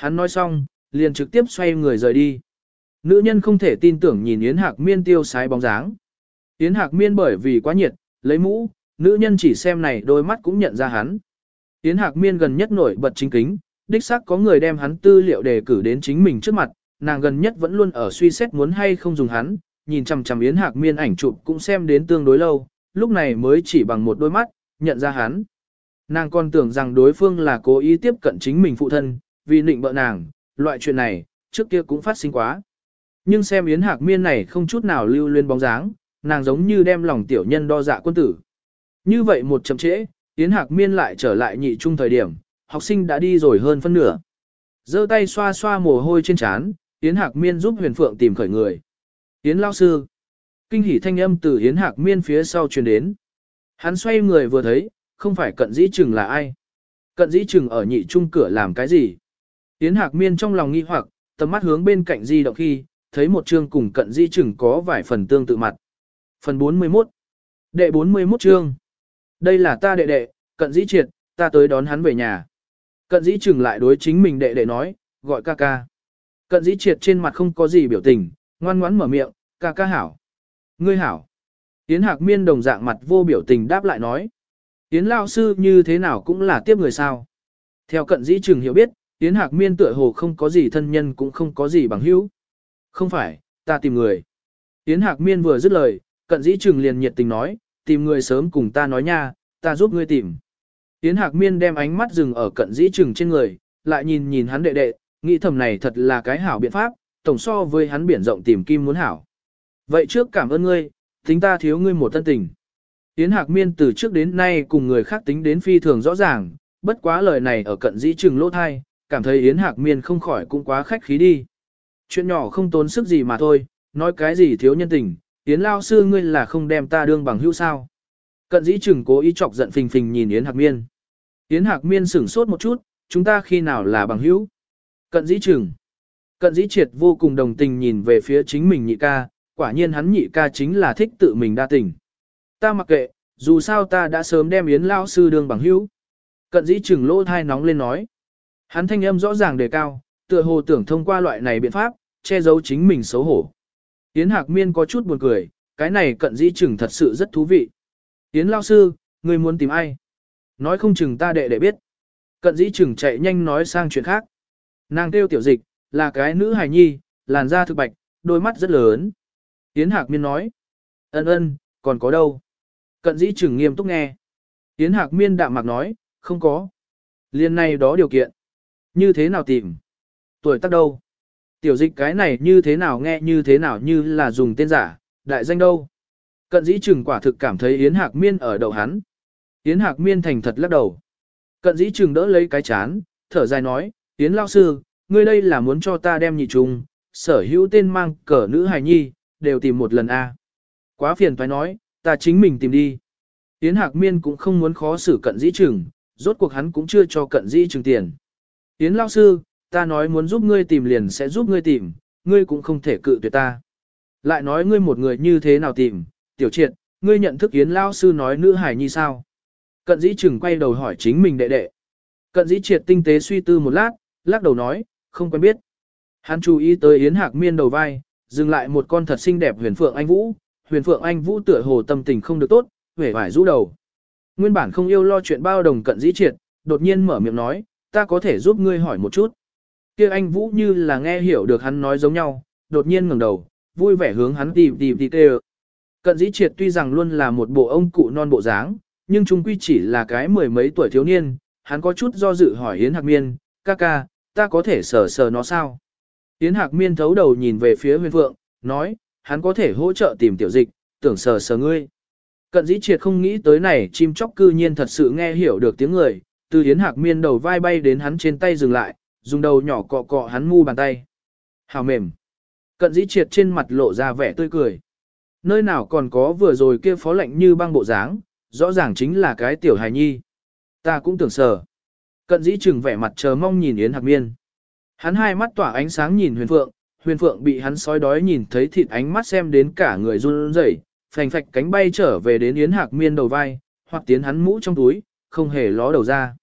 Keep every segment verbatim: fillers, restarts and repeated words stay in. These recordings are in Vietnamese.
Hắn nói xong, liền trực tiếp xoay người rời đi. Nữ nhân không thể tin tưởng nhìn Yến Hạc Miên tiêu sái bóng dáng. Yến Hạc Miên bởi vì quá nhiệt, lấy mũ, nữ nhân chỉ xem này đôi mắt cũng nhận ra hắn. Yến Hạc Miên gần nhất nổi bật chính kính, đích xác có người đem hắn tư liệu đề cử đến chính mình trước mặt, nàng gần nhất vẫn luôn ở suy xét muốn hay không dùng hắn, nhìn chằm chằm Yến Hạc Miên ảnh chụp cũng xem đến tương đối lâu, lúc này mới chỉ bằng một đôi mắt, nhận ra hắn. Nàng còn tưởng rằng đối phương là cố ý tiếp cận chính mình phụ thân, vì nịnh bợ nàng, loại chuyện này, trước kia cũng phát sinh quá. Nhưng xem Yến Hạc Miên này không chút nào lưu luyến bóng dáng, nàng giống như đem lòng tiểu nhân đo dạ quân tử. Như vậy một chậm trễ, Yến Hạc Miên lại trở lại nhị trung thời điểm, học sinh đã đi rồi hơn phân nửa. Giơ tay xoa xoa mồ hôi trên trán, Yến Hạc Miên giúp Huyền Phượng tìm khởi người. Yến lão sư. Kinh hỉ thanh âm từ Yến Hạc Miên phía sau truyền đến. Hắn xoay người vừa thấy, không phải Cận Dĩ Trừng là ai. Cận Dĩ Trừng ở nhị trung cửa làm cái gì? Yến Hạc Miên trong lòng nghi hoặc, tầm mắt hướng bên cạnh di động khi, thấy một chương cùng Cận Dĩ Trừng có vài phần tương tự mặt. Phần bốn mươi mốt. Đệ bốn mươi mốt chương. Đây là ta đệ đệ, Cận Dĩ Triệt, ta tới đón hắn về nhà. Cận Dĩ Trừng lại đối chính mình đệ đệ nói, gọi ca ca. Cận Dĩ Triệt trên mặt không có gì biểu tình, ngoan ngoãn mở miệng, ca ca hảo. Ngươi hảo. Yến Hạc Miên đồng dạng mặt vô biểu tình đáp lại nói. Yến lão sư như thế nào cũng là tiếp người sao. Theo Cận Dĩ Trừng hiểu biết, Yến Hạc Miên tựa hồ không có gì thân nhân cũng không có gì bằng hữu. Không phải, ta tìm người. Yến Hạc Miên vừa dứt lời, Cận Dĩ Trừng liền nhiệt tình nói, tìm người sớm cùng ta nói nha, ta giúp ngươi tìm. Yến Hạc Miên đem ánh mắt dừng ở Cận Dĩ Trừng trên người, lại nhìn nhìn hắn đệ đệ, nghĩ thầm này thật là cái hảo biện pháp, tổng so với hắn biển rộng tìm kim muốn hảo. Vậy trước cảm ơn ngươi, tính ta thiếu ngươi một thân tình. Yến Hạc Miên từ trước đến nay cùng người khác tính đến phi thường rõ ràng, bất quá lời này ở Cận Dĩ Trừng lỗ thai, cảm thấy Yến Hạc Miên không khỏi cũng quá khách khí đi. Chuyện nhỏ không tốn sức gì mà thôi, nói cái gì thiếu nhân tình, Yến lao sư ngươi là không đem ta đương bằng hữu sao. Cận Dĩ Trừng cố ý chọc giận phình phình nhìn Yến Hạc Miên. Yến Hạc Miên sửng sốt một chút, chúng ta khi nào là bằng hữu? Cận Dĩ Trừng. Cận Dĩ Triệt vô cùng đồng tình nhìn về phía chính mình nhị ca, quả nhiên hắn nhị ca chính là thích tự mình đa tình. Ta mặc kệ, dù sao ta đã sớm đem Yến lao sư đương bằng hữu. Cận Dĩ Trừng lỗ thai nóng lên nói. Hắn thanh âm rõ ràng đề cao, tựa hồ tưởng thông qua loại này biện pháp, che giấu chính mình xấu hổ. Yến Hạc Miên có chút buồn cười, cái này Cận Dĩ Trừng thật sự rất thú vị. Yến lao sư, ngươi muốn tìm ai? Nói không chừng ta đệ đệ biết. Cận Dĩ Trừng chạy nhanh nói sang chuyện khác. Nàng kêu Tiểu Dịch, là cái nữ hài nhi, làn da thực bạch, đôi mắt rất lớn. Yến Hạc Miên nói. Ân ân, còn có đâu? Cận Dĩ Trừng nghiêm túc nghe. Yến Hạc Miên đạm mạc nói, không có. Liên này đó điều kiện. Như thế nào tìm? Tuổi tác đâu? Tiểu Dịch cái này như thế nào nghe như thế nào như là dùng tên giả, đại danh đâu? Cận Dĩ Trừng quả thực cảm thấy Yến Hạc Miên ở đầu hắn. Yến Hạc Miên thành thật lắc đầu. Cận Dĩ Trừng đỡ lấy cái chán, thở dài nói, Yến lao sư, ngươi đây là muốn cho ta đem nhị trùng, sở hữu tên mang cờ nữ hài nhi, đều tìm một lần a. Quá phiền phải nói, ta chính mình tìm đi. Yến Hạc Miên cũng không muốn khó xử Cận Dĩ Trừng, rốt cuộc hắn cũng chưa cho Cận Dĩ Trừng tiền. Yến lao sư, ta nói muốn giúp ngươi tìm liền sẽ giúp ngươi tìm, ngươi cũng không thể cự tuyệt ta. Lại nói ngươi một người như thế nào tìm, Tiểu Triệt, ngươi nhận thức Yến lao sư nói nữ hài nhi sao? Cận Dĩ Trừng quay đầu hỏi chính mình đệ đệ. Cận Dĩ Triệt tinh tế suy tư một lát, lắc đầu nói, không quen biết. Hắn chú ý tới Yến Hạc Miên đầu vai, dừng lại một con thật xinh đẹp Huyền Phượng Anh Vũ. Huyền Phượng Anh Vũ tựa hồ tâm tình không được tốt, vẻ vải rũ đầu. Nguyên bản không yêu lo chuyện bao đồng Cận Dĩ Triệt, đột nhiên mở miệng nói, ta có thể giúp ngươi hỏi một chút. Kia Anh Vũ như là nghe hiểu được hắn nói giống nhau, đột nhiên ngẩng đầu, vui vẻ hướng hắn tìm tìm tìm tê. Cận Dĩ Triệt tuy rằng luôn là một bộ ông cụ non bộ dáng, nhưng chung quy chỉ là cái mười mấy tuổi thiếu niên, hắn có chút do dự hỏi Yến Hạc Miên, ca ca, ta có thể sờ sờ nó sao? Yến Hạc Miên thấu đầu nhìn về phía Huyền Phượng, nói, hắn có thể hỗ trợ tìm Tiểu Dịch, tưởng sờ sờ ngươi. Cận Dĩ Triệt không nghĩ tới này chim chóc cư nhiên thật sự nghe hiểu được tiếng người, từ Yến Hạc Miên đầu vai bay đến hắn trên tay dừng lại, dùng đầu nhỏ cọ cọ hắn mu bàn tay. Hào mềm. Cận Dĩ Triệt trên mặt lộ ra vẻ tươi cười. Nơi nào còn có vừa rồi kia phó lạnh như băng bộ dáng, rõ ràng chính là cái tiểu hài nhi. Ta cũng tưởng sờ. Cận Dĩ Trừng vẻ mặt chờ mong nhìn Yến Hạc Miên. Hắn hai mắt tỏa ánh sáng nhìn Huyền Phượng, Huyền Phượng bị hắn sói đói nhìn thấy thịt ánh mắt xem đến cả người run rẩy, phành phạch cánh bay trở về đến Yến Hạc Miên đầu vai, hoặc tiến hắn mũ trong túi, không hề ló đầu ra.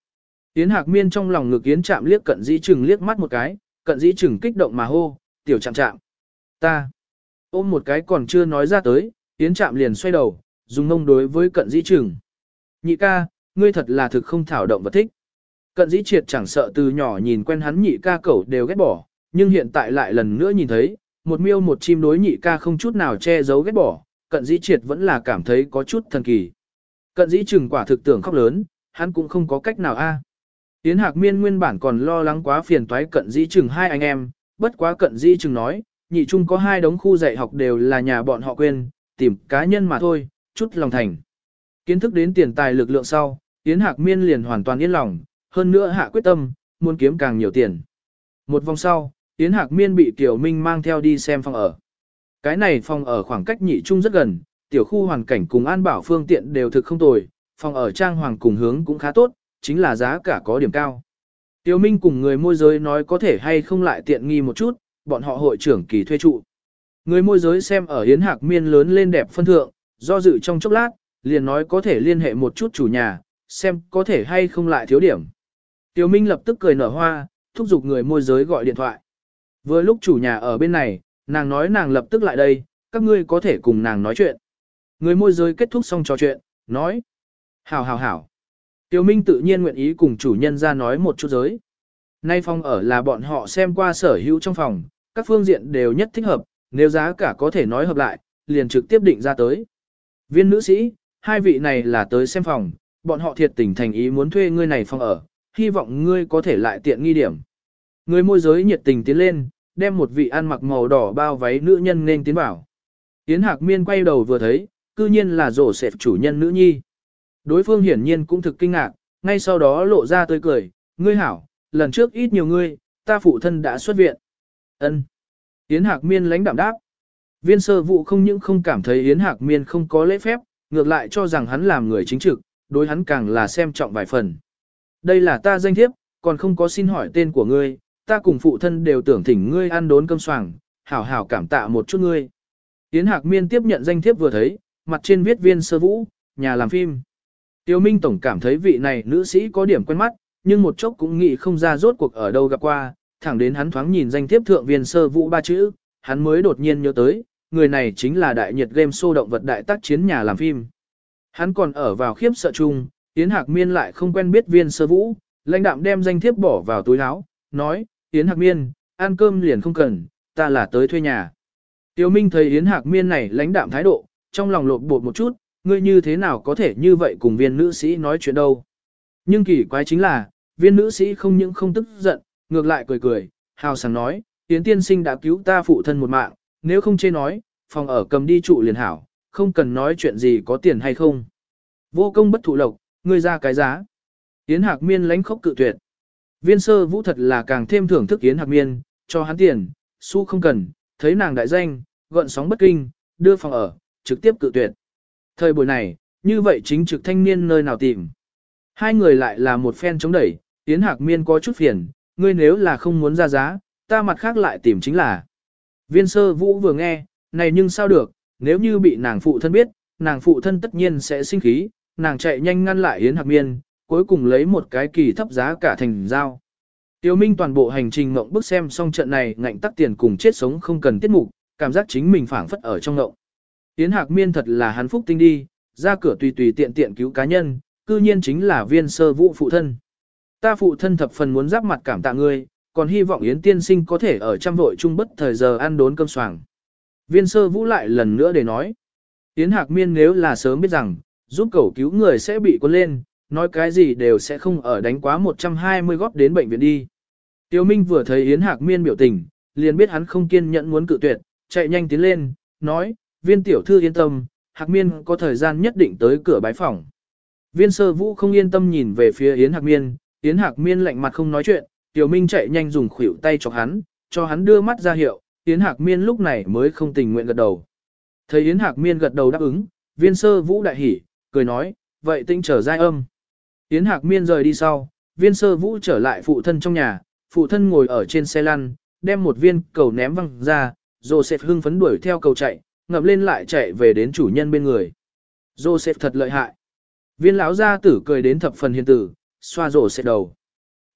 Yến Hạc Miên trong lòng ngực Yến Trạm liếc Cận Dĩ Trừng liếc mắt một cái, Cận Dĩ Trừng kích động mà hô, tiểu Trạm Trạm. Ta. Ôm một cái còn chưa nói ra tới, Yến Trạm liền xoay đầu, dùng mông đối với Cận Dĩ Trừng. Nhị ca, ngươi thật là thực không thảo động vật thích. Cận Dĩ Triệt chẳng sợ từ nhỏ nhìn quen hắn nhị ca cẩu đều ghét bỏ, nhưng hiện tại lại lần nữa nhìn thấy, một miêu một chim đối nhị ca không chút nào che giấu ghét bỏ, Cận Dĩ Triệt vẫn là cảm thấy có chút thần kỳ. Cận Dĩ Trừng quả thực tưởng khóc lớn, hắn cũng không có cách nào a. Yến Hạc Miên nguyên bản còn lo lắng quá phiền toái Cận Dĩ Trừng hai anh em, bất quá Cận Dĩ Trừng nói, nhị trung có hai đống khu dạy học đều là nhà bọn họ quên, tìm cá nhân mà thôi, chút lòng thành. Kiến thức đến tiền tài lực lượng sau, Yến Hạc Miên liền hoàn toàn yên lòng, hơn nữa hạ quyết tâm, muốn kiếm càng nhiều tiền. Một vòng sau, Yến Hạc Miên bị Tiểu Minh mang theo đi xem phòng ở. Cái này phòng ở khoảng cách nhị trung rất gần, tiểu khu hoàn cảnh cùng an bảo phương tiện đều thực không tồi, phòng ở trang hoàng cùng hướng cũng khá tốt, chính là giá cả có điểm cao. Tiểu Minh cùng người môi giới nói có thể hay không lại tiện nghi một chút, bọn họ hội trưởng kỳ thuê trụ. Người môi giới xem ở Yến Hạc Miên lớn lên đẹp phân thượng, do dự trong chốc lát, liền nói có thể liên hệ một chút chủ nhà, xem có thể hay không lại thiếu điểm. Tiểu Minh lập tức cười nở hoa, thúc giục người môi giới gọi điện thoại. Vừa lúc chủ nhà ở bên này, nàng nói nàng lập tức lại đây, các ngươi có thể cùng nàng nói chuyện. Người môi giới kết thúc xong trò chuyện, nói. Hảo hảo hảo. Tiểu Minh tự nhiên nguyện ý cùng chủ nhân ra nói một chút giới. Nay phòng ở là bọn họ xem qua sở hữu trong phòng, các phương diện đều nhất thích hợp, nếu giá cả có thể nói hợp lại, liền trực tiếp định ra tới. Viên nữ sĩ, hai vị này là tới xem phòng, bọn họ thiệt tình thành ý muốn thuê ngươi này phòng ở, hy vọng ngươi có thể lại tiện nghi điểm. Người môi giới nhiệt tình tiến lên, đem một vị ăn mặc màu đỏ bao váy nữ nhân nên tiến vào. Yến Hạc Miên quay đầu vừa thấy, cư nhiên là rổ sệt chủ nhân nữ nhi. Đối phương hiển nhiên cũng thực kinh ngạc, ngay sau đó lộ ra tươi cười, ngươi hảo, lần trước ít nhiều ngươi, ta phụ thân đã xuất viện. Ân. Yến Hạc Miên lãnh đạm đáp. Viên sơ vụ không những không cảm thấy Yến Hạc Miên không có lễ phép, ngược lại cho rằng hắn làm người chính trực, đối hắn càng là xem trọng vài phần. Đây là ta danh thiếp, còn không có xin hỏi tên của ngươi, ta cùng phụ thân đều tưởng thỉnh ngươi ăn đốn cơm xoàng, hảo hảo cảm tạ một chút ngươi. Yến Hạc Miên tiếp nhận danh thiếp vừa thấy, mặt trên viết viên sơ vũ, nhà làm phim. Tiêu Minh Tổng cảm thấy vị này nữ sĩ có điểm quen mắt, nhưng một chốc cũng nghĩ không ra rốt cuộc ở đâu gặp qua, thẳng đến hắn thoáng nhìn danh thiếp thượng viên sơ vũ ba chữ, hắn mới đột nhiên nhớ tới, người này chính là đại nhiệt game show động vật đại tác chiến nhà làm phim. Hắn còn ở vào khiếp sợ chung, Yến Hạc Miên lại không quen biết viên sơ vũ, lãnh đạm đem danh thiếp bỏ vào túi áo, nói, Yến Hạc Miên, ăn cơm liền không cần, ta là tới thuê nhà. Tiêu Minh thấy Yến Hạc Miên này lãnh đạm thái độ, trong lòng lột bột một chút, ngươi như thế nào có thể như vậy cùng viên nữ sĩ nói chuyện đâu. Nhưng kỳ quái chính là, viên nữ sĩ không những không tức giận, ngược lại cười cười, hào sảng nói, Yến tiên sinh đã cứu ta phụ thân một mạng, nếu không chê nói, phòng ở cầm đi trụ liền hảo, không cần nói chuyện gì có tiền hay không. Vô công bất thụ lộc, ngươi ra cái giá. Yến Hạc Miên lánh khóc cự tuyệt. Viên sơ vũ thật là càng thêm thưởng thức Yến Hạc Miên, cho hắn tiền, xu không cần, thấy nàng đại danh, gợn sóng bất kinh, đưa phòng ở, trực tiếp cự tuyệt. Thời buổi này, như vậy chính trực thanh niên nơi nào tìm. Hai người lại là một phen chống đẩy, Yến Hạc Miên có chút phiền, ngươi nếu là không muốn ra giá, ta mặt khác lại tìm chính là. Viên sơ vũ vừa nghe, này nhưng sao được, nếu như bị nàng phụ thân biết, nàng phụ thân tất nhiên sẽ sinh khí, nàng chạy nhanh ngăn lại Yến Hạc Miên, cuối cùng lấy một cái kỳ thấp giá cả thành giao. Tiêu Minh toàn bộ hành trình ngộng bức xem xong trận này ngạnh tắc tiền cùng chết sống không cần tiết mục, cảm giác chính mình phảng phất ở trong ngộng. Yến Hạc Miên thật là hắn phúc tinh đi, ra cửa tùy tùy tiện tiện cứu cá nhân, cư nhiên chính là viên sơ vũ phụ thân. Ta phụ thân thập phần muốn giáp mặt cảm tạ ngươi, còn hy vọng Yến tiên sinh có thể ở trăm vội chung bất thời giờ ăn đốn cơm xoàng. Viên sơ vũ lại lần nữa để nói. Yến Hạc Miên nếu là sớm biết rằng, giúp cẩu cứu người sẽ bị cuốn lên, nói cái gì đều sẽ không ở đánh quá một trăm hai mươi góp đến bệnh viện đi. Tiêu Minh vừa thấy Yến Hạc Miên biểu tình, liền biết hắn không kiên nhẫn muốn cự tuyệt, chạy nhanh tiến lên, nói, viên tiểu thư yên tâm, Hạc Miên có thời gian nhất định tới cửa bái phỏng. Viên sơ vũ không yên tâm nhìn về phía Yến Hạc Miên, Yến Hạc Miên lạnh mặt không nói chuyện, Tiêu Minh chạy nhanh dùng khuỷu tay chọc hắn, cho hắn đưa mắt ra hiệu, Yến Hạc Miên lúc này mới không tình nguyện gật đầu. Thấy Yến Hạc Miên gật đầu đáp ứng, viên sơ vũ đại hỉ, cười nói, vậy tinh trở giai âm. Yến Hạc Miên rời đi sau, viên sơ vũ trở lại phụ thân trong nhà, phụ thân ngồi ở trên xe lăn, đem một viên cầu ném văng ra, Joseph hưng phấn đuổi theo cầu chạy, ngậm lên lại chạy về đến chủ nhân bên người. Joseph thật lợi hại. Viên lão gia tử cười đến thập phần hiền tử, xoa Joseph đầu.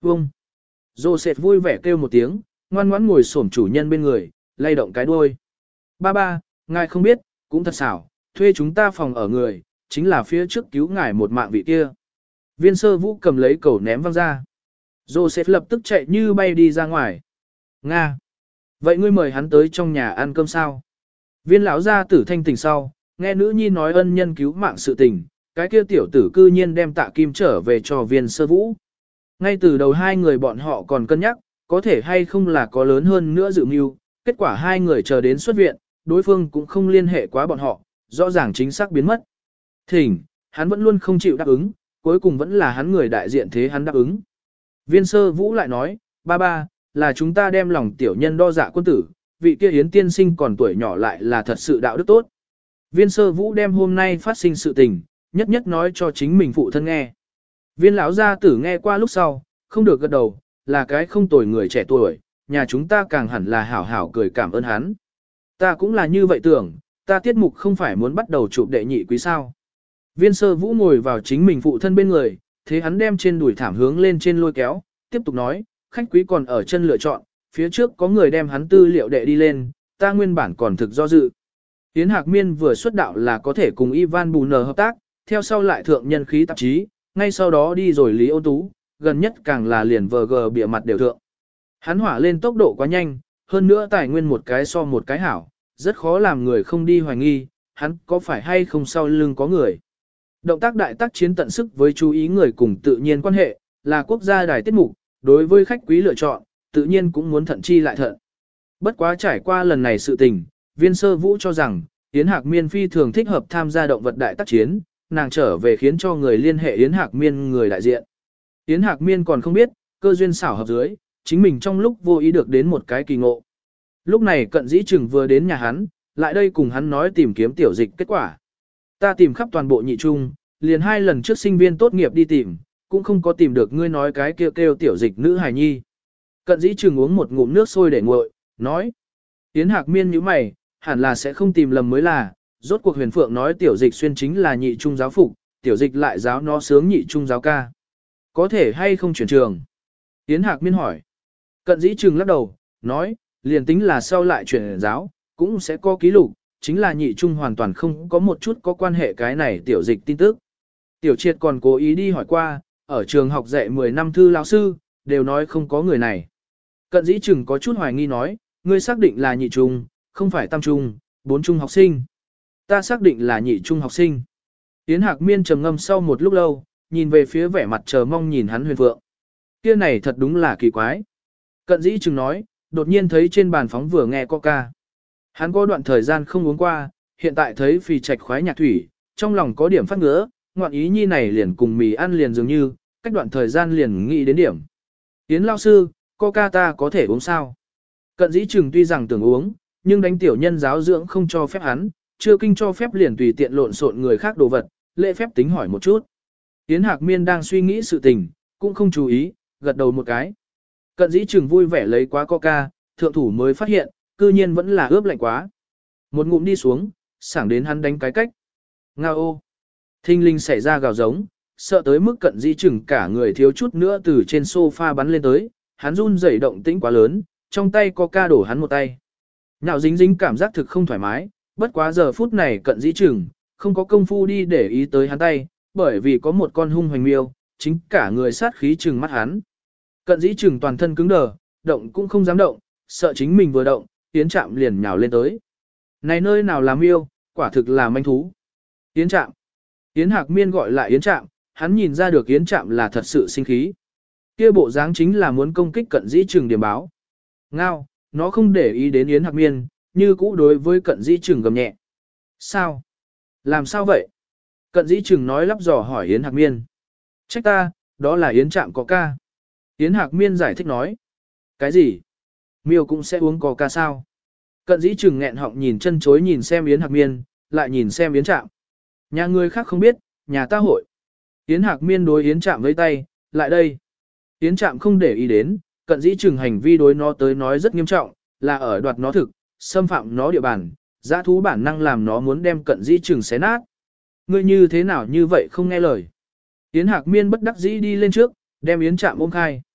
Vông. Joseph vui vẻ kêu một tiếng, ngoan ngoãn ngồi xổm chủ nhân bên người, lay động cái đuôi. Ba ba, ngài không biết, cũng thật xảo, thuê chúng ta phòng ở người, chính là phía trước cứu ngài một mạng vị kia. Viên Sơ Vũ cầm lấy cầu ném văng ra. Joseph lập tức chạy như bay đi ra ngoài. Nga. Vậy ngươi mời hắn tới trong nhà ăn cơm sao? Viên lão gia tử thanh tỉnh sau, nghe nữ nhi nói ân nhân cứu mạng sự tình, cái kia tiểu tử cư nhiên đem Tạ Kim trở về cho Viên Sơ Vũ. Ngay từ đầu hai người bọn họ còn cân nhắc, có thể hay không là có lớn hơn nữa dự mưu, kết quả hai người chờ đến xuất viện, đối phương cũng không liên hệ quá bọn họ, rõ ràng chính xác biến mất. Thỉnh, hắn vẫn luôn không chịu đáp ứng, cuối cùng vẫn là hắn người đại diện thế hắn đáp ứng. Viên Sơ Vũ lại nói, ba ba, là chúng ta đem lòng tiểu nhân đo dạ quân tử, vị kia Yến tiên sinh còn tuổi nhỏ lại là thật sự đạo đức tốt. Viên Sơ Vũ đem hôm nay phát sinh sự tình, nhất nhất nói cho chính mình phụ thân nghe. Viên lão gia tử nghe qua lúc sau, không được gật đầu, là cái không tồi người trẻ tuổi, nhà chúng ta càng hẳn là hảo hảo cười cảm ơn hắn. Ta cũng là như vậy tưởng, ta tiết mục không phải muốn bắt đầu chụp đệ nhị quý sao. Viên Sơ Vũ ngồi vào chính mình phụ thân bên người, thế hắn đem trên đùi thảm hướng lên trên lôi kéo, tiếp tục nói, khách quý còn ở chân lựa chọn, phía trước có người đem hắn tư liệu đệ đi lên, ta nguyên bản còn thực do dự. Yến Hạc Miên vừa xuất đạo là có thể cùng Ivan Bù Nờ hợp tác, theo sau lại thượng nhân khí tạp chí, ngay sau đó đi rồi Lý Ôn Tú, gần nhất càng là liền vờ gờ bịa mặt đều thượng. Hắn hỏa lên tốc độ quá nhanh, hơn nữa tài nguyên một cái so một cái hảo, rất khó làm người không đi hoài nghi, hắn có phải hay không sau lưng có người. Động tác đại tác chiến tận sức với chú ý người cùng tự nhiên quan hệ, là quốc gia đài tiết mục, đối với khách quý lựa chọn, tự nhiên cũng muốn thận chi lại thận. Bất quá trải qua lần này sự tình, Viên Sơ Vũ cho rằng, Yến Hạc Miên phi thường thích hợp tham gia động vật đại tác chiến, nàng trở về khiến cho người liên hệ Yến Hạc Miên người đại diện. Yến Hạc Miên còn không biết, cơ duyên xảo hợp dưới, chính mình trong lúc vô ý được đến một cái kỳ ngộ. Lúc này Cận Dĩ Trừng vừa đến nhà hắn, lại đây cùng hắn nói tìm kiếm tiểu dịch kết quả. Ta tìm khắp toàn bộ nhị trung, liền hai lần trước sinh viên tốt nghiệp đi tìm, cũng không có tìm được ngươi nói cái kêu kêu tiểu dịch nữ hài nhi. Cận Dĩ Trừng uống một ngụm nước sôi để nguội, nói. Yến Hạc Miên nhíu mày, hẳn là sẽ không tìm lầm mới là, rốt cuộc Huyền Phượng nói tiểu dịch xuyên chính là nhị trung giáo phục, tiểu dịch lại giáo nó sướng nhị trung giáo ca. Có thể hay không chuyển trường? Yến Hạc Miên hỏi. Cận Dĩ Trừng lắc đầu, nói, liền tính là sau lại chuyển giáo, cũng sẽ có ký lục, chính là nhị trung hoàn toàn không có một chút có quan hệ cái này tiểu dịch tin tức. Tiểu Triệt còn cố ý đi hỏi qua, ở trường học dạy mười năm thư lão sư, đều nói không có người này. Cận Dĩ Trừng có chút hoài nghi nói, ngươi xác định là nhị trung, không phải tam trung, bốn trung học sinh. Ta xác định là nhị trung học sinh. Yến Hạc Miên trầm ngâm sau một lúc lâu, nhìn về phía vẻ mặt chờ mong nhìn hắn Huyền Phượng. Kia này thật đúng là kỳ quái. Cận Dĩ Trừng nói, đột nhiên thấy trên bàn phóng vừa nghe coca. Hắn có đoạn thời gian không uống qua, hiện tại thấy phì trạch khoái nhạc thủy, trong lòng có điểm phát ngứa, ngoạn ý nhi này liền cùng mì ăn liền dường như, cách đoạn thời gian liền nghĩ đến điểm. Yến lao sư, coca ta có thể uống sao? Cận Dĩ Trừng tuy rằng tưởng uống, nhưng đánh tiểu nhân giáo dưỡng không cho phép hắn, chưa kinh cho phép liền tùy tiện lộn xộn người khác đồ vật, lễ phép tính hỏi một chút. Yến Hạc Miên đang suy nghĩ sự tình, cũng không chú ý, gật đầu một cái. Cận Dĩ Trừng vui vẻ lấy quá coca, thượng thủ mới phát hiện, cư nhiên vẫn là ướp lạnh quá. Một ngụm đi xuống, sảng đến hắn đánh cái cách. Nga ô! Thinh linh xảy ra gào giống, sợ tới mức Cận Dĩ Trừng cả người thiếu chút nữa từ trên sofa bắn lên tới, hắn run rẩy động tĩnh quá lớn, trong tay coca đổ hắn một tay. Nhạo dính dính cảm giác thực không thoải mái, bất quá giờ phút này Cận Dĩ Trừng, không có công phu đi để ý tới hắn tay, bởi vì có một con hung hoành miêu, chính cả người sát khí trừng mắt hắn. Cận Dĩ Trừng toàn thân cứng đờ, động cũng không dám động, sợ chính mình vừa động, Yến Trạm liền nhào lên tới. Này nơi nào là miêu, quả thực là manh thú. Yến Trạm. Yến Hạc Miên gọi lại Yến Trạm, hắn nhìn ra được Yến Trạm là thật sự sinh khí. Kia bộ dáng chính là muốn công kích Cận Dĩ Trừng điểm báo. Ngao, nó không để ý đến Yến Hạc Miên, như cũ đối với Cận Dĩ Trừng gầm nhẹ. Sao? Làm sao vậy? Cận Dĩ Trừng nói lắp dò hỏi Yến Hạc Miên. Trách ta, đó là Yến Trạm có ca. Yến Hạc Miên giải thích nói. Cái gì? Miêu cũng sẽ uống coca sao? Cận Dĩ Trừng nghẹn họng nhìn chân chối nhìn xem Yến Hạc Miên, lại nhìn xem Yến Trạm. Nhà người khác không biết, nhà ta hội. Yến Hạc Miên đối Yến Trạm với tay, lại đây. Yến Trạm không để ý đến, Cận Dĩ Trừng hành vi đối nó tới nói rất nghiêm trọng, là ở đoạt nó thực, xâm phạm nó địa bàn, dã thú bản năng làm nó muốn đem Cận Dĩ Trừng xé nát. Ngươi như thế nào như vậy không nghe lời? Yến Hạc Miên bất đắc dĩ đi lên trước, đem Yến Trạm ôm khai.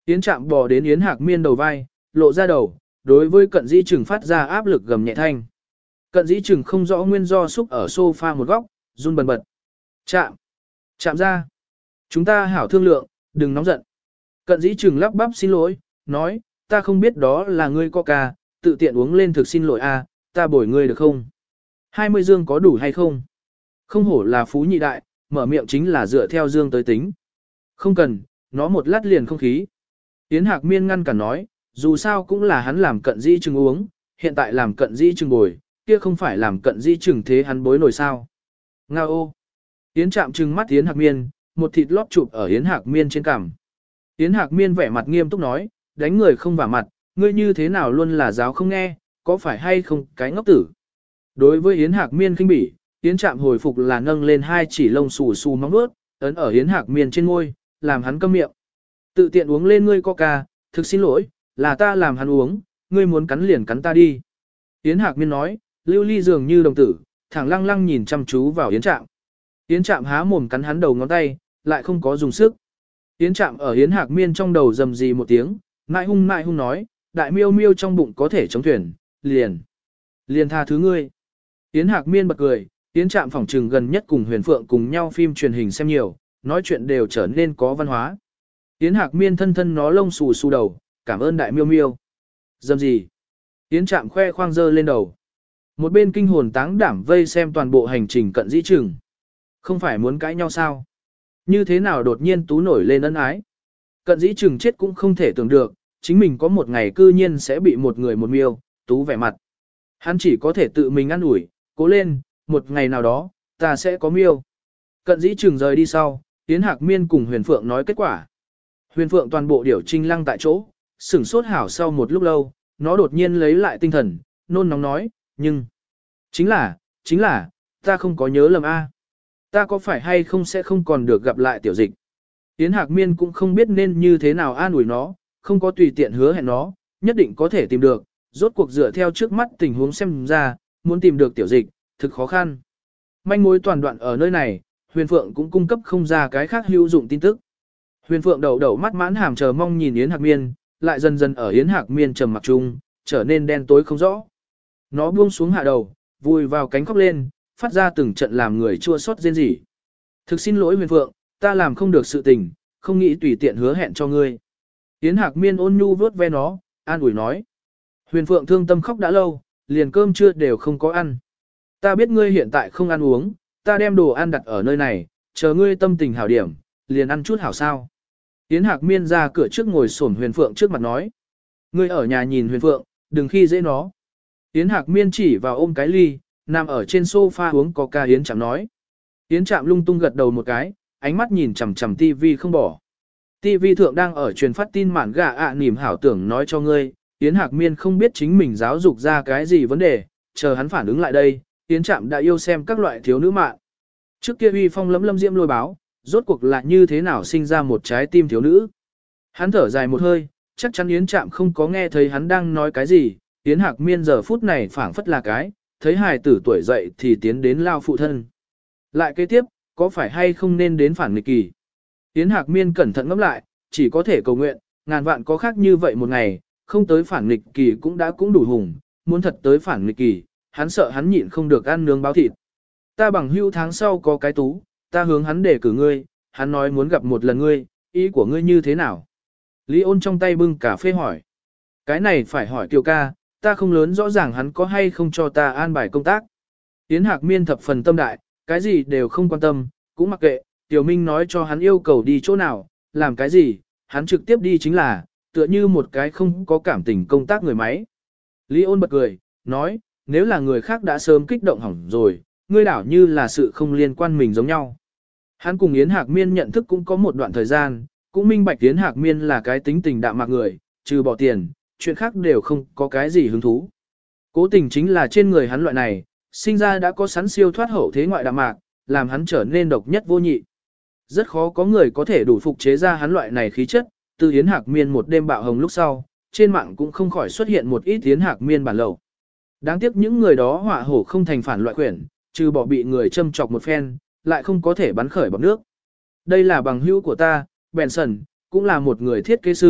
Yến Trạm bò đến Yến Hạc Miên đầu vai, lộ ra đầu, đối với Cận Dĩ Trừng phát ra áp lực gầm nhẹ thanh. Cận Dĩ Trừng không rõ nguyên do xúc ở sofa một góc, run bần bật. Trạm, Trạm ra. Chúng ta hảo thương lượng, đừng nóng giận. Cận Dĩ Trừng lắp bắp xin lỗi, nói, ta không biết đó là ngươi coca, tự tiện uống lên thực xin lỗi a, ta bồi ngươi được không? hai mươi dương có đủ hay không? Không hổ là phú nhị đại, mở miệng chính là dựa theo dương tới tính. Không cần, nó một lát liền không khí. Yến Hạc Miên ngăn cản nói, dù sao cũng là hắn làm Cận Dĩ Trừng uống, hiện tại làm Cận Dĩ Trừng bồi, kia không phải làm Cận Dĩ Trừng thế hắn bối nổi sao. Nga ô. Yến Trạm trừng mắt Yến Hạc Miên, một thịt lót chụp ở Yến Hạc Miên trên cằm. Yến Hạc Miên vẻ mặt nghiêm túc nói, đánh người không vả mặt, ngươi như thế nào luôn là giáo không nghe, có phải hay không cái ngốc tử. Đối với Yến Hạc Miên khinh bỉ, Yến Trạm hồi phục là nâng lên hai chỉ lông xù xù móng vuốt, ấn ở Yến Hạc Miên trên môi, làm hắn câm miệng. Tự tiện uống lên ngươi coca, thực xin lỗi, là ta làm hắn uống, ngươi muốn cắn liền cắn ta đi. Yến Hạc Miên nói, lưu ly dường như đồng tử, thẳng lăng lăng nhìn chăm chú vào Yến Trạm. Yến Trạm há mồm cắn hắn đầu ngón tay, lại không có dùng sức. Yến Trạm ở Yến Hạc Miên trong đầu rầm rì một tiếng, mại hung mại hung nói, đại miêu miêu trong bụng có thể chống thuyền, liền. Liền tha thứ ngươi. Yến Hạc Miên bật cười, Yến Trạm phỏng trừng gần nhất cùng Huyền Phượng cùng nhau phim truyền hình xem nhiều, nói chuyện đều trở nên có văn hóa. Yến Hạc Miên thân thân nó lông xù xù đầu, cảm ơn đại miêu miêu. Dầm gì? Yến Trạm khoe khoang dơ lên đầu. Một bên kinh hồn táng đảm vây xem toàn bộ hành trình Cận Dĩ Trừng. Không phải muốn cãi nhau sao? Như thế nào đột nhiên tú nổi lên ân ái? Cận Dĩ Trừng chết cũng không thể tưởng được, chính mình có một ngày cư nhiên sẽ bị một người một miêu, tú vẻ mặt. Hắn chỉ có thể tự mình ăn ủi, cố lên, một ngày nào đó, ta sẽ có miêu. Cận Dĩ Trừng rời đi sau, Yến Hạc Miên cùng Huyền Phượng nói kết quả. Huyền Phượng toàn bộ điểu trinh lăng tại chỗ, sửng sốt hảo sau một lúc lâu, nó đột nhiên lấy lại tinh thần, nôn nóng nói, nhưng, chính là, chính là, ta không có nhớ lầm a, ta có phải hay không sẽ không còn được gặp lại tiểu dịch. Yến Hạc Miên cũng không biết nên như thế nào an ủi nó, không có tùy tiện hứa hẹn nó, nhất định có thể tìm được, rốt cuộc dựa theo trước mắt tình huống xem ra, muốn tìm được tiểu dịch, thực khó khăn. Manh mối toàn đoạn ở nơi này, Huyền Phượng cũng cung cấp không ra cái khác hữu dụng tin tức. Huyền Phượng đầu đầu mắt mãn hàm chờ mong nhìn Yến Hạc Miên, lại dần dần ở Yến Hạc Miên trầm mặc chung, trở nên đen tối không rõ. Nó buông xuống hạ đầu, vùi vào cánh khóc lên, phát ra từng trận làm người chua xót rên rỉ. Thực xin lỗi Huyền Phượng, ta làm không được sự tình, không nghĩ tùy tiện hứa hẹn cho ngươi. Yến Hạc Miên ôn nhu vuốt ve nó, an ủi nói. Huyền Phượng thương tâm khóc đã lâu, liền cơm trưa đều không có ăn. Ta biết ngươi hiện tại không ăn uống, ta đem đồ ăn đặt ở nơi này, chờ ngươi tâm tình hảo điểm, liền ăn chút hảo sao. Yến Hạc Miên ra cửa trước ngồi xổm Huyền Phượng trước mặt nói. Ngươi ở nhà nhìn Huyền Phượng, đừng khi dễ nó. Yến Hạc Miên chỉ vào ôm cái ly, nằm ở trên sofa uống coca. Yến Trạm nói. Yến Trạm lung tung gật đầu một cái, ánh mắt nhìn chằm chằm tivi không bỏ. Tivi thượng đang ở truyền phát tin mạn gà ạ à, nỉm hảo tưởng nói cho ngươi, Yến Hạc Miên không biết chính mình giáo dục ra cái gì vấn đề, chờ hắn phản ứng lại đây, Yến Trạm đã yêu xem các loại thiếu nữ mạng. Trước kia uy phong lấm lâm diễm lôi báo, rốt cuộc là như thế nào sinh ra một trái tim thiếu nữ. Hắn thở dài một hơi, chắc chắn Yến Trạm không có nghe thấy hắn đang nói cái gì, Yến Hạc Miên giờ phút này phảng phất là cái, thấy hài tử tuổi dậy thì tiến đến lao phụ thân. Lại kế tiếp, có phải hay không nên đến phản nghịch kỳ? Yến Hạc Miên cẩn thận ngẫm lại, chỉ có thể cầu nguyện, ngàn vạn có khác như vậy một ngày, không tới phản nghịch kỳ cũng đã cũng đủ hùng, muốn thật tới phản nghịch kỳ, hắn sợ hắn nhịn không được ăn nướng báo thịt. Ta bằng hưu tháng sau có cái tú, ta hướng hắn để cử ngươi, hắn nói muốn gặp một lần ngươi, ý của ngươi như thế nào? Lý Ôn trong tay bưng cà phê hỏi. Cái này phải hỏi Kiều ca, ta không lớn rõ ràng hắn có hay không cho ta an bài công tác. Yến Hạc Miên thập phần tâm đại, cái gì đều không quan tâm, cũng mặc kệ, Tiểu Minh nói cho hắn yêu cầu đi chỗ nào, làm cái gì, hắn trực tiếp đi chính là, tựa như một cái không có cảm tình công tác người máy. Lý Ôn bật cười, nói, nếu là người khác đã sớm kích động hỏng rồi, ngươi đảo như là sự không liên quan mình giống nhau. Hắn cùng Yến Hạc Miên nhận thức cũng có một đoạn thời gian, cũng minh bạch Yến Hạc Miên là cái tính tình đạm mạc người, trừ bỏ tiền, chuyện khác đều không có cái gì hứng thú. Cố tình chính là trên người hắn loại này, sinh ra đã có sẵn siêu thoát hậu thế ngoại đạm mạc, làm hắn trở nên độc nhất vô nhị. Rất khó có người có thể đủ phục chế ra hắn loại này khí chất, từ Yến Hạc Miên một đêm bạo hồng lúc sau, trên mạng cũng không khỏi xuất hiện một ít Yến Hạc Miên bản lầu. Đáng tiếc những người đó họa hổ không thành phản loại quyển, trừ bỏ bị người châm chọc một phen, lại không có thể bắn khởi bọc nước. Đây là bằng hữu của ta, Benson, cũng là một người thiết kế sư,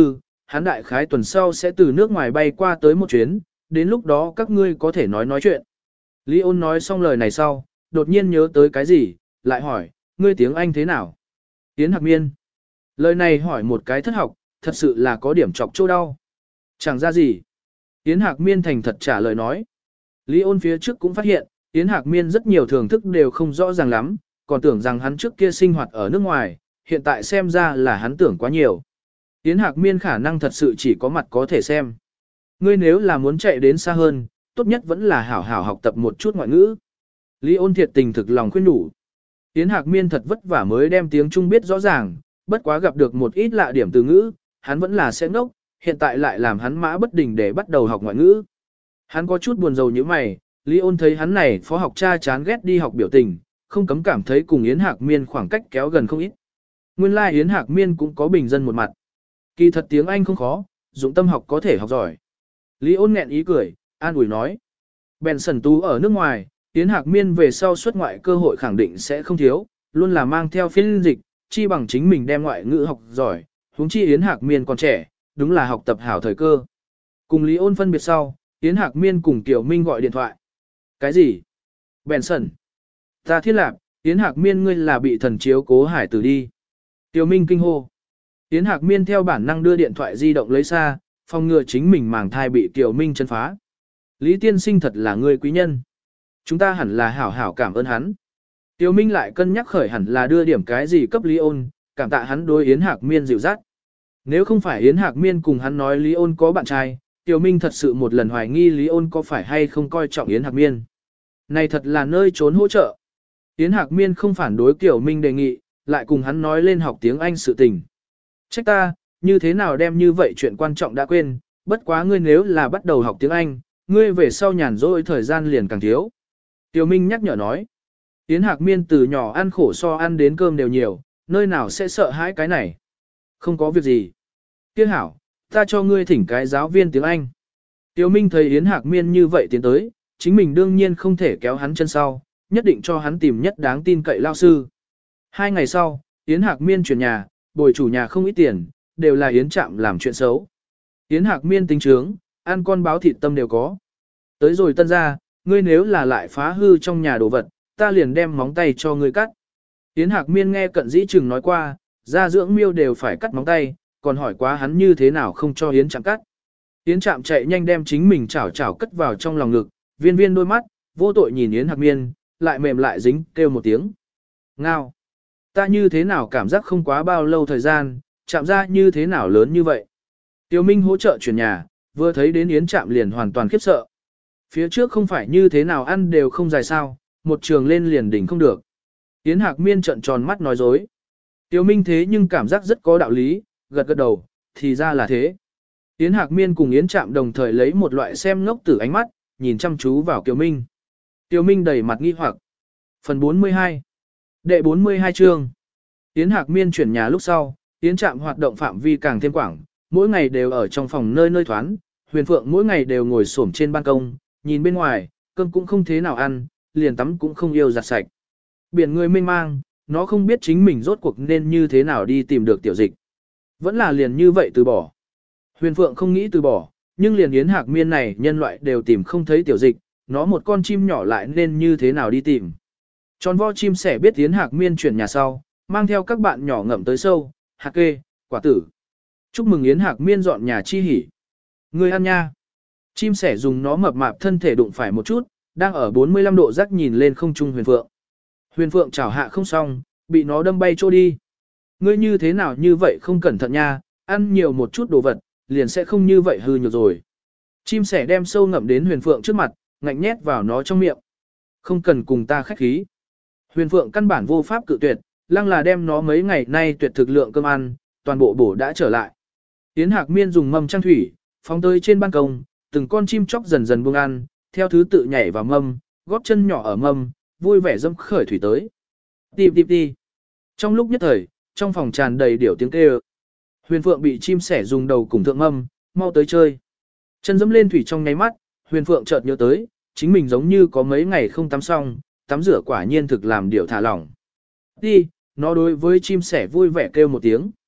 hắn đại khái tuần sau sẽ từ nước ngoài bay qua tới một chuyến, đến lúc đó các ngươi có thể nói nói chuyện. Lý ôn nói xong lời này sau, đột nhiên nhớ tới cái gì, lại hỏi, ngươi tiếng Anh thế nào? Yến Hạc Miên. Lời này hỏi một cái thất học, thật sự là có điểm chọc chỗ đau. Chẳng ra gì. Yến Hạc Miên thành thật trả lời nói. Lý ôn phía trước cũng phát hiện, Yến Hạc Miên rất nhiều thưởng thức đều không rõ ràng lắm, còn tưởng rằng hắn trước kia sinh hoạt ở nước ngoài, hiện tại xem ra là hắn tưởng quá nhiều. Yến Hạc Miên khả năng thật sự chỉ có mặt có thể xem. Ngươi nếu là muốn chạy đến xa hơn, tốt nhất vẫn là hảo hảo học tập một chút ngoại ngữ. Lý ôn thiệt tình thực lòng khuyên nhủ. Yến Hạc Miên thật vất vả mới đem tiếng Trung biết rõ ràng, bất quá gặp được một ít lạ điểm từ ngữ, hắn vẫn là sẽ ngốc, hiện tại lại làm hắn mã bất đình để bắt đầu học ngoại ngữ. Hắn có chút buồn rầu như mày, Lý ôn thấy hắn này phó học cha chán ghét đi học biểu tình, không cấm cảm thấy cùng Yến Hạc Miên khoảng cách kéo gần không ít. Nguyên lai like Yến Hạc Miên cũng có bình dân một mặt. Kỳ thật tiếng Anh không khó, dụng tâm học có thể học giỏi. Lý ôn nghẹn ý cười, an ủi nói. Bèn sẩn tú ở nước ngoài, Yến Hạc Miên về sau xuất ngoại cơ hội khẳng định sẽ không thiếu, luôn là mang theo phiên dịch, chi bằng chính mình đem ngoại ngữ học giỏi, huống chi Yến Hạc Miên còn trẻ, đúng là học tập hảo thời cơ. Cùng Lý ôn phân biệt sau, Yến Hạc Miên cùng Tiểu Minh gọi điện thoại. Cái gì? Bèn sẩn. Ta thiết lạc, Yến Hạc Miên ngươi là bị thần chiếu cố hải tử đi. Tiểu Minh kinh hô. Yến Hạc Miên theo bản năng đưa điện thoại di động lấy xa, phòng ngừa chính mình màng thai bị Tiểu Minh chân phá. Lý tiên sinh thật là người quý nhân. Chúng ta hẳn là hảo hảo cảm ơn hắn. Tiểu Minh lại cân nhắc khởi hẳn là đưa điểm cái gì cấp Lý ôn, cảm tạ hắn đối Yến Hạc Miên dịu dắt. Nếu không phải Yến Hạc Miên cùng hắn nói Lý ôn có bạn trai, Tiểu Minh thật sự một lần hoài nghi Lý ôn có phải hay không coi trọng Yến Hạc Miên. Này thật là nơi trốn hỗ trợ. Yến Hạc Miên không phản đối Tiểu Minh đề nghị, lại cùng hắn nói lên học tiếng Anh sự tình. Trách ta, như thế nào đem như vậy chuyện quan trọng đã quên, bất quá ngươi nếu là bắt đầu học tiếng Anh, ngươi về sau nhàn rỗi thời gian liền càng thiếu. Tiểu Minh nhắc nhở nói. Yến Hạc Miên từ nhỏ ăn khổ so ăn đến cơm đều nhiều, nơi nào sẽ sợ hãi cái này. Không có việc gì. Tiếc hảo, ta cho ngươi thỉnh cái giáo viên tiếng Anh. Tiểu Minh thấy Yến Hạc Miên như vậy tiến tới, chính mình đương nhiên không thể kéo hắn chân sau, nhất định cho hắn tìm nhất đáng tin cậy lao sư. Hai ngày sau, Yến Hạc Miên chuyển nhà, bồi chủ nhà không ít tiền, đều là Yến Trạm làm chuyện xấu. Yến Hạc Miên tính trướng, ăn con báo thịt tâm đều có. Tới rồi tân ra, ngươi nếu là lại phá hư trong nhà đồ vật, ta liền đem móng tay cho ngươi cắt. Yến Hạc Miên nghe cận dĩ chừng nói qua, gia dưỡng miêu đều phải cắt móng tay, còn hỏi quá hắn như thế nào không cho Yến Trạm cắt. Yến Trạm chạy nhanh đem chính mình chảo chảo cất vào trong lòng ngực, viên viên đôi mắt, vô tội nhìn Yến Hạc Miên, lại mềm lại dính, kêu một tiếng. Ngao! Ta như thế nào cảm giác không quá bao lâu thời gian, chạm ra như thế nào lớn như vậy. Tiêu Minh hỗ trợ chuyển nhà, vừa thấy đến Yến Trạm liền hoàn toàn khiếp sợ. Phía trước không phải như thế nào ăn đều không dài sao, một trường lên liền đỉnh không được. Yến Hạc Miên trợn tròn mắt nói dối. Tiêu Minh thế nhưng cảm giác rất có đạo lý, gật gật đầu, thì ra là thế. Yến Hạc Miên cùng Yến Trạm đồng thời lấy một loại xem ngốc tử ánh mắt, nhìn chăm chú vào Kiều Minh. Tiêu Minh đầy mặt nghi hoặc. Phần bốn mươi hai. Đệ bốn mươi hai chương. Yến Hạc Miên chuyển nhà lúc sau, Yến Trạm hoạt động phạm vi càng thêm quảng, mỗi ngày đều ở trong phòng nơi nơi thoán, Huyền Phượng mỗi ngày đều ngồi xổm trên ban công, nhìn bên ngoài, cơm cũng không thế nào ăn, liền tắm cũng không yêu giặt sạch. Biển người mênh mang, nó không biết chính mình rốt cuộc nên như thế nào đi tìm được tiểu dịch. Vẫn là liền như vậy từ bỏ. Huyền Phượng không nghĩ từ bỏ, nhưng liền Yến Hạc Miên này nhân loại đều tìm không thấy tiểu dịch, nó một con chim nhỏ lại nên như thế nào đi tìm. Tròn vo chim sẻ biết Yến Hạc Miên chuyển nhà sau, mang theo các bạn nhỏ ngậm tới sâu, hạt kê, quả tử. Chúc mừng Yến Hạc Miên dọn nhà chi hỉ. Người ăn nha. Chim sẻ dùng nó mập mạp thân thể đụng phải một chút, đang ở bốn mươi lăm độ rắc nhìn lên không trung Huyền Phượng. Huyền Phượng chảo hạ không xong, bị nó đâm bay trôi đi. Ngươi như thế nào như vậy không cẩn thận nha, ăn nhiều một chút đồ vật, liền sẽ không như vậy hư nhược rồi. Chim sẻ đem sâu ngậm đến Huyền Phượng trước mặt, ngạnh nhét vào nó trong miệng. Không cần cùng ta khách khí. Huyền Phượng căn bản vô pháp cự tuyệt, lăng là đem nó mấy ngày nay tuyệt thực lượng cơm ăn, toàn bộ bổ đã trở lại. Yến Hạc Miên dùng mâm trang thủy, phóng tới trên ban công, từng con chim chóc dần dần buông ăn, theo thứ tự nhảy vào mâm, góp chân nhỏ ở mâm, vui vẻ dâm khởi thủy tới. Tìm tìm đi. Trong lúc nhất thời, trong phòng tràn đầy điểu tiếng kêu. Huyền Phượng bị chim sẻ dùng đầu cùng thượng mâm, mau tới chơi. Chân dẫm lên thủy trong nháy mắt, Huyền Phượng chợt nhớ tới, chính mình giống như có mấy ngày không tắm xong, tắm rửa quả nhiên thực làm điểu thả lỏng. Đi, nó đối với chim sẻ vui vẻ kêu một tiếng.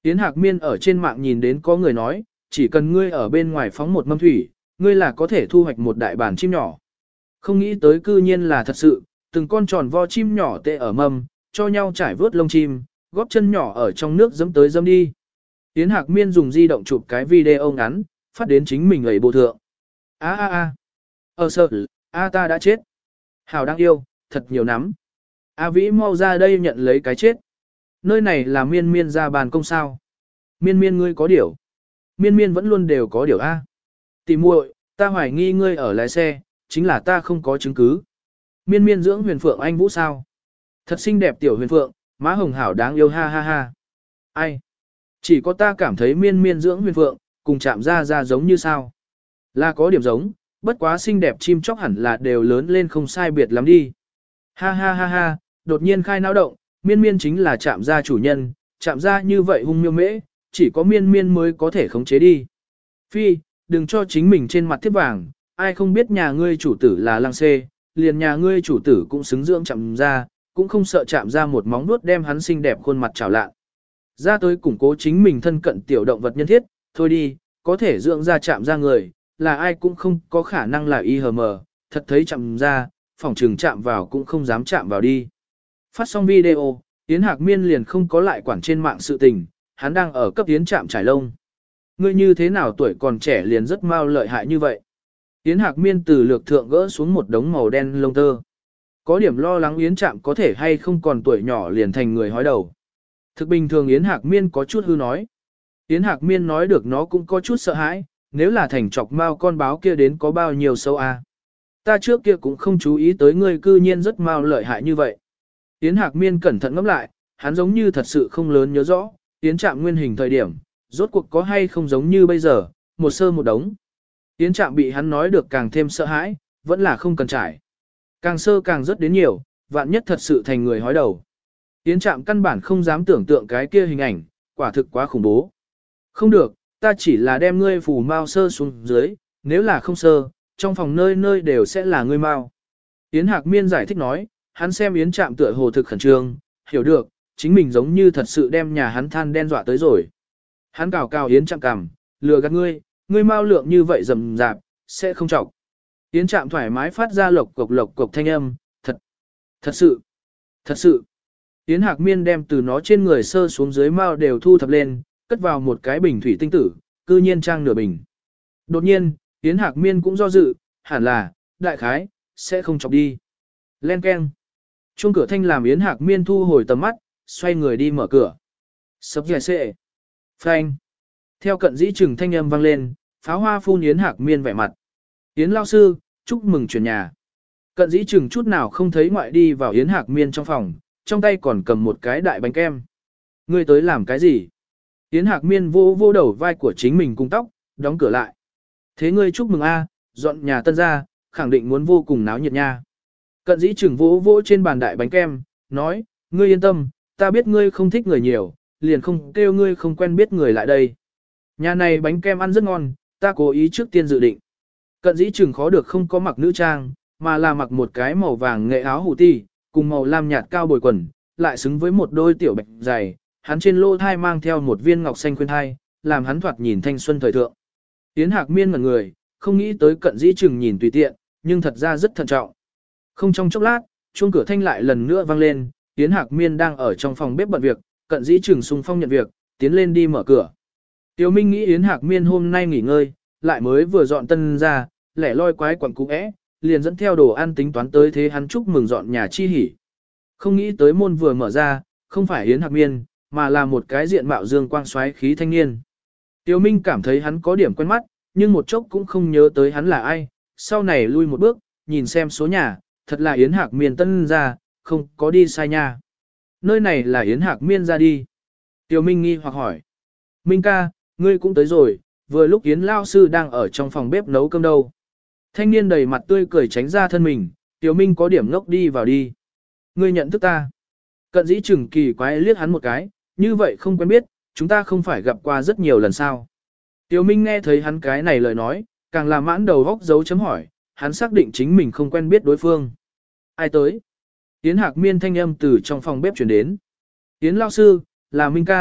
Yến Hạc Miên ở trên mạng nhìn đến có người nói, chỉ cần ngươi ở bên ngoài phóng một mâm thủy, ngươi là có thể thu hoạch một đại bản chim nhỏ. Không nghĩ tới cư nhiên là thật sự, từng con tròn vo chim nhỏ tệ ở mâm, cho nhau trải vớt lông chim, góp chân nhỏ ở trong nước dẫm tới dẫm đi. Yến Hạc Miên dùng di động chụp cái video ngắn, phát đến chính mình ấy bộ thượng. A a a, ờ sợ, a ta đã chết. Hảo đang yêu, thật nhiều nắm. A Vĩ mau ra đây nhận lấy cái chết. Nơi này là Miên Miên ra bàn công sao. Miên Miên ngươi có điểu. Miên Miên vẫn luôn đều có điểu A. Tỷ muội, ta hoài nghi ngươi ở lái xe, chính là ta không có chứng cứ. Miên Miên dưỡng Huyền Phượng anh Vũ sao? Thật xinh đẹp tiểu Huyền Phượng, má hồng hảo đáng yêu ha ha ha. Ai? Chỉ có ta cảm thấy Miên Miên dưỡng Huyền Phượng, cùng chạm ra ra giống như sao? Là có điểm giống, bất quá xinh đẹp chim chóc hẳn là đều lớn lên không sai biệt lắm đi. Ha ha ha ha, đột nhiên khai náo động, Miên Miên chính là chạm ra chủ nhân, chạm ra như vậy hung miêu mễ, chỉ có Miên Miên mới có thể khống chế đi. Phi, đừng cho chính mình trên mặt thiếp vàng, ai không biết nhà ngươi chủ tử là lăng xê, liền nhà ngươi chủ tử cũng xứng dưỡng chạm ra, cũng không sợ chạm ra một móng vuốt đem hắn xinh đẹp khuôn mặt trào lạ. Ra tới củng cố chính mình thân cận tiểu động vật nhân thiết, thôi đi, có thể dưỡng ra chạm ra người, là ai cũng không có khả năng là y hờ mờ, thật thấy chạm ra, phòng trừng chạm vào cũng không dám chạm vào đi. Phát xong video, Yến Hạc Miên liền không có lại quản trên mạng sự tình, hắn đang ở cấp Yến Trạm trải lông. Ngươi như thế nào tuổi còn trẻ liền rất mau lợi hại như vậy? Yến Hạc Miên từ lược thượng gỡ xuống một đống màu đen lông tơ. Có điểm lo lắng Yến Trạm có thể hay không còn tuổi nhỏ liền thành người hói đầu. Thực bình thường Yến Hạc Miên có chút hư nói. Yến Hạc Miên nói được nó cũng có chút sợ hãi, nếu là thành chọc mau con báo kia đến có bao nhiêu sâu a? Ta trước kia cũng không chú ý tới ngươi cư nhiên rất mau lợi hại như vậy. Yến Hạc Miên cẩn thận ngẫm lại, hắn giống như thật sự không lớn nhớ rõ, Yến Trạm nguyên hình thời điểm, rốt cuộc có hay không giống như bây giờ, một sơ một đống. Yến Trạm bị hắn nói được càng thêm sợ hãi, vẫn là không cần trải. Càng sơ càng rất đến nhiều, vạn nhất thật sự thành người hói đầu. Yến Trạm căn bản không dám tưởng tượng cái kia hình ảnh, quả thực quá khủng bố. Không được, ta chỉ là đem ngươi phủ mau sơ xuống dưới, nếu là không sơ, trong phòng nơi nơi đều sẽ là ngươi mau. Yến Hạc Miên giải thích nói, hắn xem Yến Trạm tựa hồ thực khẩn trương, hiểu được, chính mình giống như thật sự đem nhà hắn than đen dọa tới rồi. Hắn cào cào Yến Trạm cằm, lừa gạt ngươi, ngươi mau lượng như vậy rầm rạp, sẽ không trọc. Yến Trạm thoải mái phát ra lộc cộc lộc cộc thanh âm, thật, thật sự, thật sự. Yến Hạc Miên đem từ nó trên người sơ xuống dưới mau đều thu thập lên, cất vào một cái bình thủy tinh tử, cư nhiên trang nửa bình. Đột nhiên, Yến Hạc Miên cũng do dự, hẳn là, đại khái, sẽ không chọc đi. Len keng. Chuông cửa thanh làm Yến Hạc Miên thu hồi tầm mắt, xoay người đi mở cửa. Sập dài xệ. Phanh. Theo cận dĩ trừng thanh âm vang lên, pháo hoa phun Yến Hạc Miên vẻ mặt. Yến lao sư, chúc mừng chuyển nhà. Cận dĩ trừng chút nào không thấy ngoại đi vào Yến Hạc Miên trong phòng, trong tay còn cầm một cái đại bánh kem. Ngươi tới làm cái gì? Yến Hạc Miên vô vô đầu vai của chính mình cung tóc, đóng cửa lại. Thế ngươi chúc mừng a, dọn nhà tân ra, khẳng định muốn vô cùng náo nhiệt nha. Cận dĩ trừng vỗ vỗ trên bàn đại bánh kem, nói, ngươi yên tâm, ta biết ngươi không thích người nhiều, liền không kêu ngươi không quen biết người lại đây. Nhà này bánh kem ăn rất ngon, ta cố ý trước tiên dự định. Cận dĩ trừng khó được không có mặc nữ trang, mà là mặc một cái màu vàng nghệ áo hủ ti, cùng màu lam nhạt cao bồi quần, lại xứng với một đôi tiểu bạch dày, hắn trên lô thai mang theo một viên ngọc xanh khuyên thai, làm hắn thoạt nhìn thanh xuân thời thượng. Yến Hạc Miên ngẩn người, không nghĩ tới cận dĩ trừng nhìn tùy tiện, nhưng thật ra rất thận trọng. Không trong chốc lát, chuông cửa thanh lại lần nữa vang lên, Yến Hạc Miên đang ở trong phòng bếp bận việc, cận dĩ trừng xung phong nhận việc, tiến lên đi mở cửa. Tiêu Minh nghĩ Yến Hạc Miên hôm nay nghỉ ngơi, lại mới vừa dọn tân ra, lẻ loi quái quẩn cũ é, liền dẫn theo đồ ăn tính toán tới thế hắn chúc mừng dọn nhà chi hỉ. Không nghĩ tới môn vừa mở ra, không phải Yến Hạc Miên, mà là một cái diện mạo dương quang xoáy khí thanh niên. Tiêu Minh cảm thấy hắn có điểm quen mắt, nhưng một chốc cũng không nhớ tới hắn là ai, sau này lui một bước, nhìn xem số nhà, thật là Yến Hạc Miên tân ra, không có đi sai nhà. Nơi này là Yến Hạc Miên ra đi. Tiêu Minh nghi hoặc hỏi. Minh ca, ngươi cũng tới rồi, vừa lúc Yến Lao Sư đang ở trong phòng bếp nấu cơm đâu. Thanh niên đầy mặt tươi cười tránh ra thân mình, Tiêu Minh có điểm ngốc đi vào đi. Ngươi nhận thức ta. Cận dĩ trừng kỳ quái liếc hắn một cái, như vậy không quen biết, chúng ta không phải gặp qua rất nhiều lần sao. Tiêu Minh nghe thấy hắn cái này lời nói, càng làm mãn đầu góc dấu chấm hỏi, hắn xác định chính mình không quen biết đối phương. Ai tới? Yến Hạc Miên thanh âm từ trong phòng bếp chuyển đến. Yến Lao Sư, là Minh ca,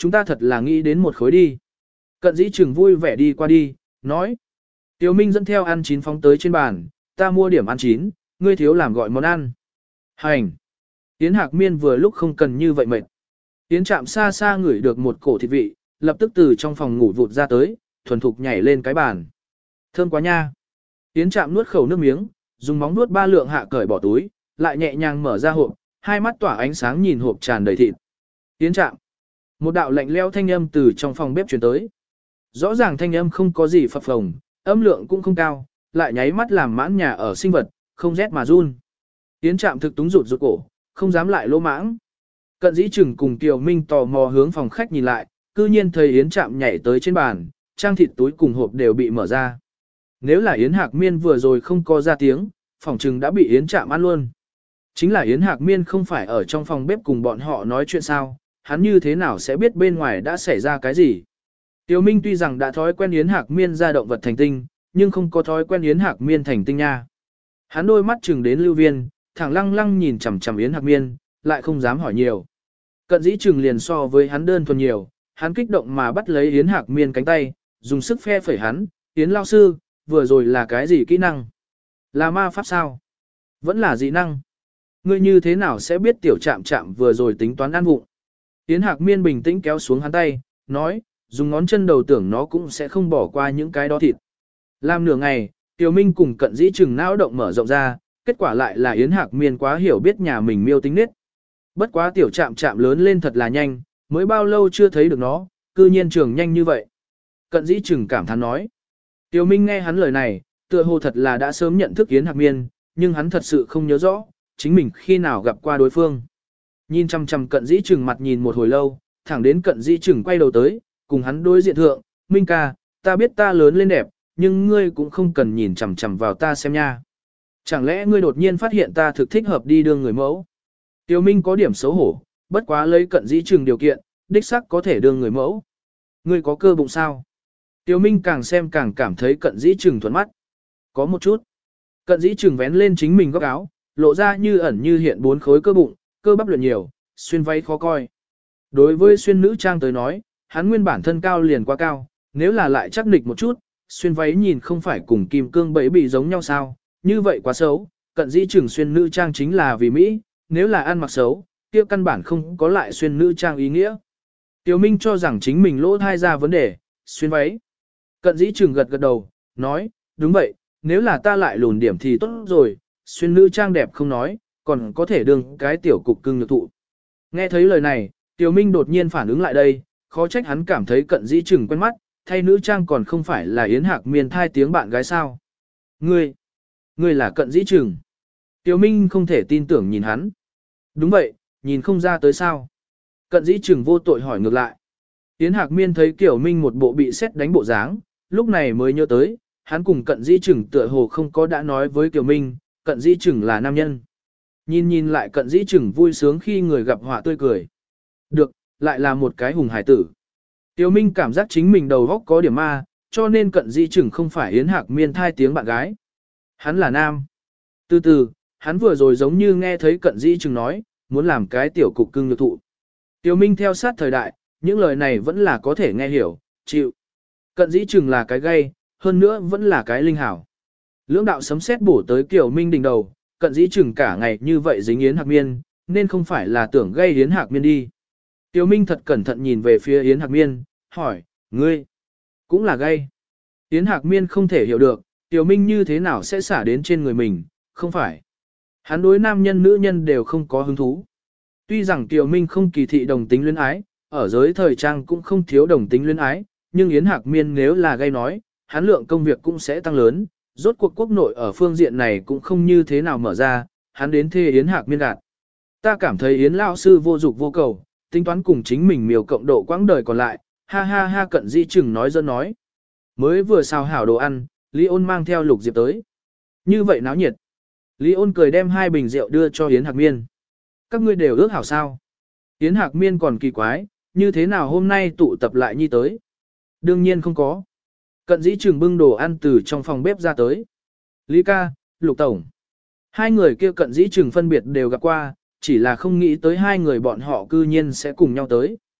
chúng ta thật là nghĩ đến một khối đi. Cận dĩ trừng vui vẻ đi qua đi, nói. Tiểu Minh dẫn theo ăn chín phóng tới trên bàn, ta mua điểm ăn chín, ngươi thiếu làm gọi món ăn. Hành. Yến Hạc Miên vừa lúc không cần như vậy mệt. Yến Trạm xa xa ngửi được một cổ thịt vị, lập tức từ trong phòng ngủ vụt ra tới, thuần thục nhảy lên cái bàn. Thơm quá nha. Yến Trạm nuốt khẩu nước miếng, dùng móng nuốt ba lượng hạ cởi bỏ túi, lại nhẹ nhàng mở ra hộp, hai mắt tỏa ánh sáng nhìn hộp tràn đầy thịt. Yến Trạm. Một đạo lạnh lẽo thanh âm từ trong phòng bếp truyền tới. Rõ ràng thanh âm không có gì phập phồng, âm lượng cũng không cao, lại nháy mắt làm mãn nhà ở sinh vật, không rét mà run. Yến Trạm thực túng rụt rụt cổ, không dám lại lỗ mãng. Cận dĩ trừng cùng Kiều Minh tò mò hướng phòng khách nhìn lại, cư nhiên thấy Yến Trạm nhảy tới trên bàn, trang thịt túi cùng hộp đều bị mở ra. Nếu là Yến Hạc Miên vừa rồi không có ra tiếng, phòng trừng đã bị Yến Trạm ăn luôn. Chính là Yến Hạc Miên không phải ở trong phòng bếp cùng bọn họ nói chuyện sao, hắn như thế nào sẽ biết bên ngoài đã xảy ra cái gì. Tiêu Minh tuy rằng đã thói quen Yến Hạc Miên ra động vật thành tinh, nhưng không có thói quen Yến Hạc Miên thành tinh nha. Hắn đôi mắt chừng đến lưu viên, thẳng lăng lăng nhìn chằm chằm Yến Hạc Miên, lại không dám hỏi nhiều. Cận dĩ chừng liền so với hắn đơn thuần nhiều, hắn kích động mà bắt lấy Yến Hạc Miên cánh tay, dùng sức phe phẩy hắn, Yến lao sư, vừa rồi là cái gì kỹ năng? Là ma pháp sao? Vẫn là dị năng? Ngươi như thế nào sẽ biết tiểu Trạm Trạm vừa rồi tính toán ăn vụng? Yến Hạc Miên bình tĩnh kéo xuống hắn tay, nói, dùng ngón chân đầu tưởng nó cũng sẽ không bỏ qua những cái đó thịt. Làm nửa ngày, Tiểu Minh cùng cận dĩ chừng não động mở rộng ra, kết quả lại là Yến Hạc Miên quá hiểu biết nhà mình miêu tính nết. Bất quá tiểu Trạm Trạm lớn lên thật là nhanh, mới bao lâu chưa thấy được nó, cư nhiên trưởng nhanh như vậy. Cận dĩ chừng cảm thán nói. Tiểu Minh nghe hắn lời này, tựa hồ thật là đã sớm nhận thức Yến Hạc Miên, nhưng hắn thật sự không nhớ rõ, chính mình khi nào gặp qua đối phương. Nhìn chăm chăm cận dĩ chừng mặt nhìn một hồi lâu, thẳng đến cận dĩ chừng quay đầu tới, cùng hắn đối diện thượng, Minh ca, ta biết ta lớn lên đẹp, nhưng ngươi cũng không cần nhìn chằm chằm vào ta xem nha. Chẳng lẽ ngươi đột nhiên phát hiện ta thực thích hợp đi đương người mẫu? Tiêu Minh có điểm xấu hổ, bất quá lấy cận dĩ chừng điều kiện, đích xác có thể đương người mẫu. Ngươi có cơ bụng sao? Tiêu Minh càng xem càng cảm thấy cận dĩ chừng thuận mắt. Có một chút. Cận dĩ chừng vén lên chính mình góc áo, lộ ra như ẩn như hiện bốn khối cơ bụng, cơ bắp luyện nhiều, xuyên váy khó coi. Đối với xuyên nữ trang tới nói, hắn nguyên bản thân cao liền quá cao, nếu là lại chắc nịch một chút, xuyên váy nhìn không phải cùng kim cương bẫy bị giống nhau sao, như vậy quá xấu, cận dĩ chừng xuyên nữ trang chính là vì Mỹ, nếu là ăn mặc xấu, kia căn bản không có lại xuyên nữ trang ý nghĩa. Tiểu Minh cho rằng chính mình lỗ thai ra vấn đề, xuyên váy. Cận dĩ chừng gật gật đầu, nói, đúng vậy, nếu là ta lại lùn điểm thì tốt rồi, xuyên nữ trang đẹp không nói, còn có thể đương cái tiểu cục cưng nhược thụ. Nghe thấy lời này, Tiểu Minh đột nhiên phản ứng lại đây, khó trách hắn cảm thấy cận dĩ chừng quen mắt, thay nữ trang còn không phải là Yến Hạc Miên thai tiếng bạn gái sao. Ngươi, ngươi là cận dĩ chừng. Tiểu Minh không thể tin tưởng nhìn hắn. Đúng vậy, nhìn không ra tới sao. Cận dĩ chừng vô tội hỏi ngược lại. Yến Hạc Miên thấy Tiểu Minh một bộ bị xét đánh bộ dáng, lúc này mới nhớ tới, hắn cùng cận dĩ chừng tựa hồ không có đã nói với Tiểu Minh, cận dĩ chừng là nam nhân. Nhìn nhìn lại cận dĩ chừng vui sướng khi người gặp họa tươi cười. Được, lại là một cái hùng hải tử. Tiểu Minh cảm giác chính mình đầu óc có điểm ma, cho nên cận dĩ chừng không phải Yến Hạc Miên thai tiếng bạn gái. Hắn là nam. Từ từ, hắn vừa rồi giống như nghe thấy cận dĩ chừng nói, muốn làm cái tiểu cục cưng nhược thụ. Tiểu Minh theo sát thời đại, những lời này vẫn là có thể nghe hiểu, chịu. Cận dĩ chừng là cái gay, hơn nữa vẫn là cái linh hảo. Lưỡng đạo sấm sét bổ tới Tiểu Minh đỉnh đầu, cận dĩ chừng cả ngày như vậy dính Yến Hạc Miên, nên không phải là tưởng gây Yến Hạc Miên đi. Tiểu Minh thật cẩn thận nhìn về phía Yến Hạc Miên, hỏi, ngươi, cũng là gay. Yến Hạc Miên không thể hiểu được, Tiểu Minh như thế nào sẽ xả đến trên người mình, không phải. Hắn đối nam nhân nữ nhân đều không có hứng thú. Tuy rằng Tiểu Minh không kỳ thị đồng tính luyến ái, ở giới thời trang cũng không thiếu đồng tính luyến ái, nhưng Yến Hạc Miên nếu là gay nói, hắn lượng công việc cũng sẽ tăng lớn, rốt cuộc quốc nội ở phương diện này cũng không như thế nào mở ra, hắn đến thê Yến Hạc Miên gạt. Ta cảm thấy Yến lão sư vô dục vô cầu, tính toán cùng chính mình miều cộng độ quãng đời còn lại, ha ha ha cận dĩ chừng nói dân nói. Mới vừa xào hảo đồ ăn, Lý Ôn mang theo Lục Diệp tới. Như vậy náo nhiệt. Lý Ôn cười đem hai bình rượu đưa cho Yến Hạc Miên. Các ngươi đều ước hảo sao? Yến Hạc Miên còn kỳ quái, như thế nào hôm nay tụ tập lại nhi tới? Đương nhiên không có. Cận dĩ chừng bưng đồ ăn từ trong phòng bếp ra tới. Lý ca, Lục Tổng. Hai người kia cận dĩ chừng phân biệt đều gặp qua, chỉ là không nghĩ tới hai người bọn họ cư nhiên sẽ cùng nhau tới.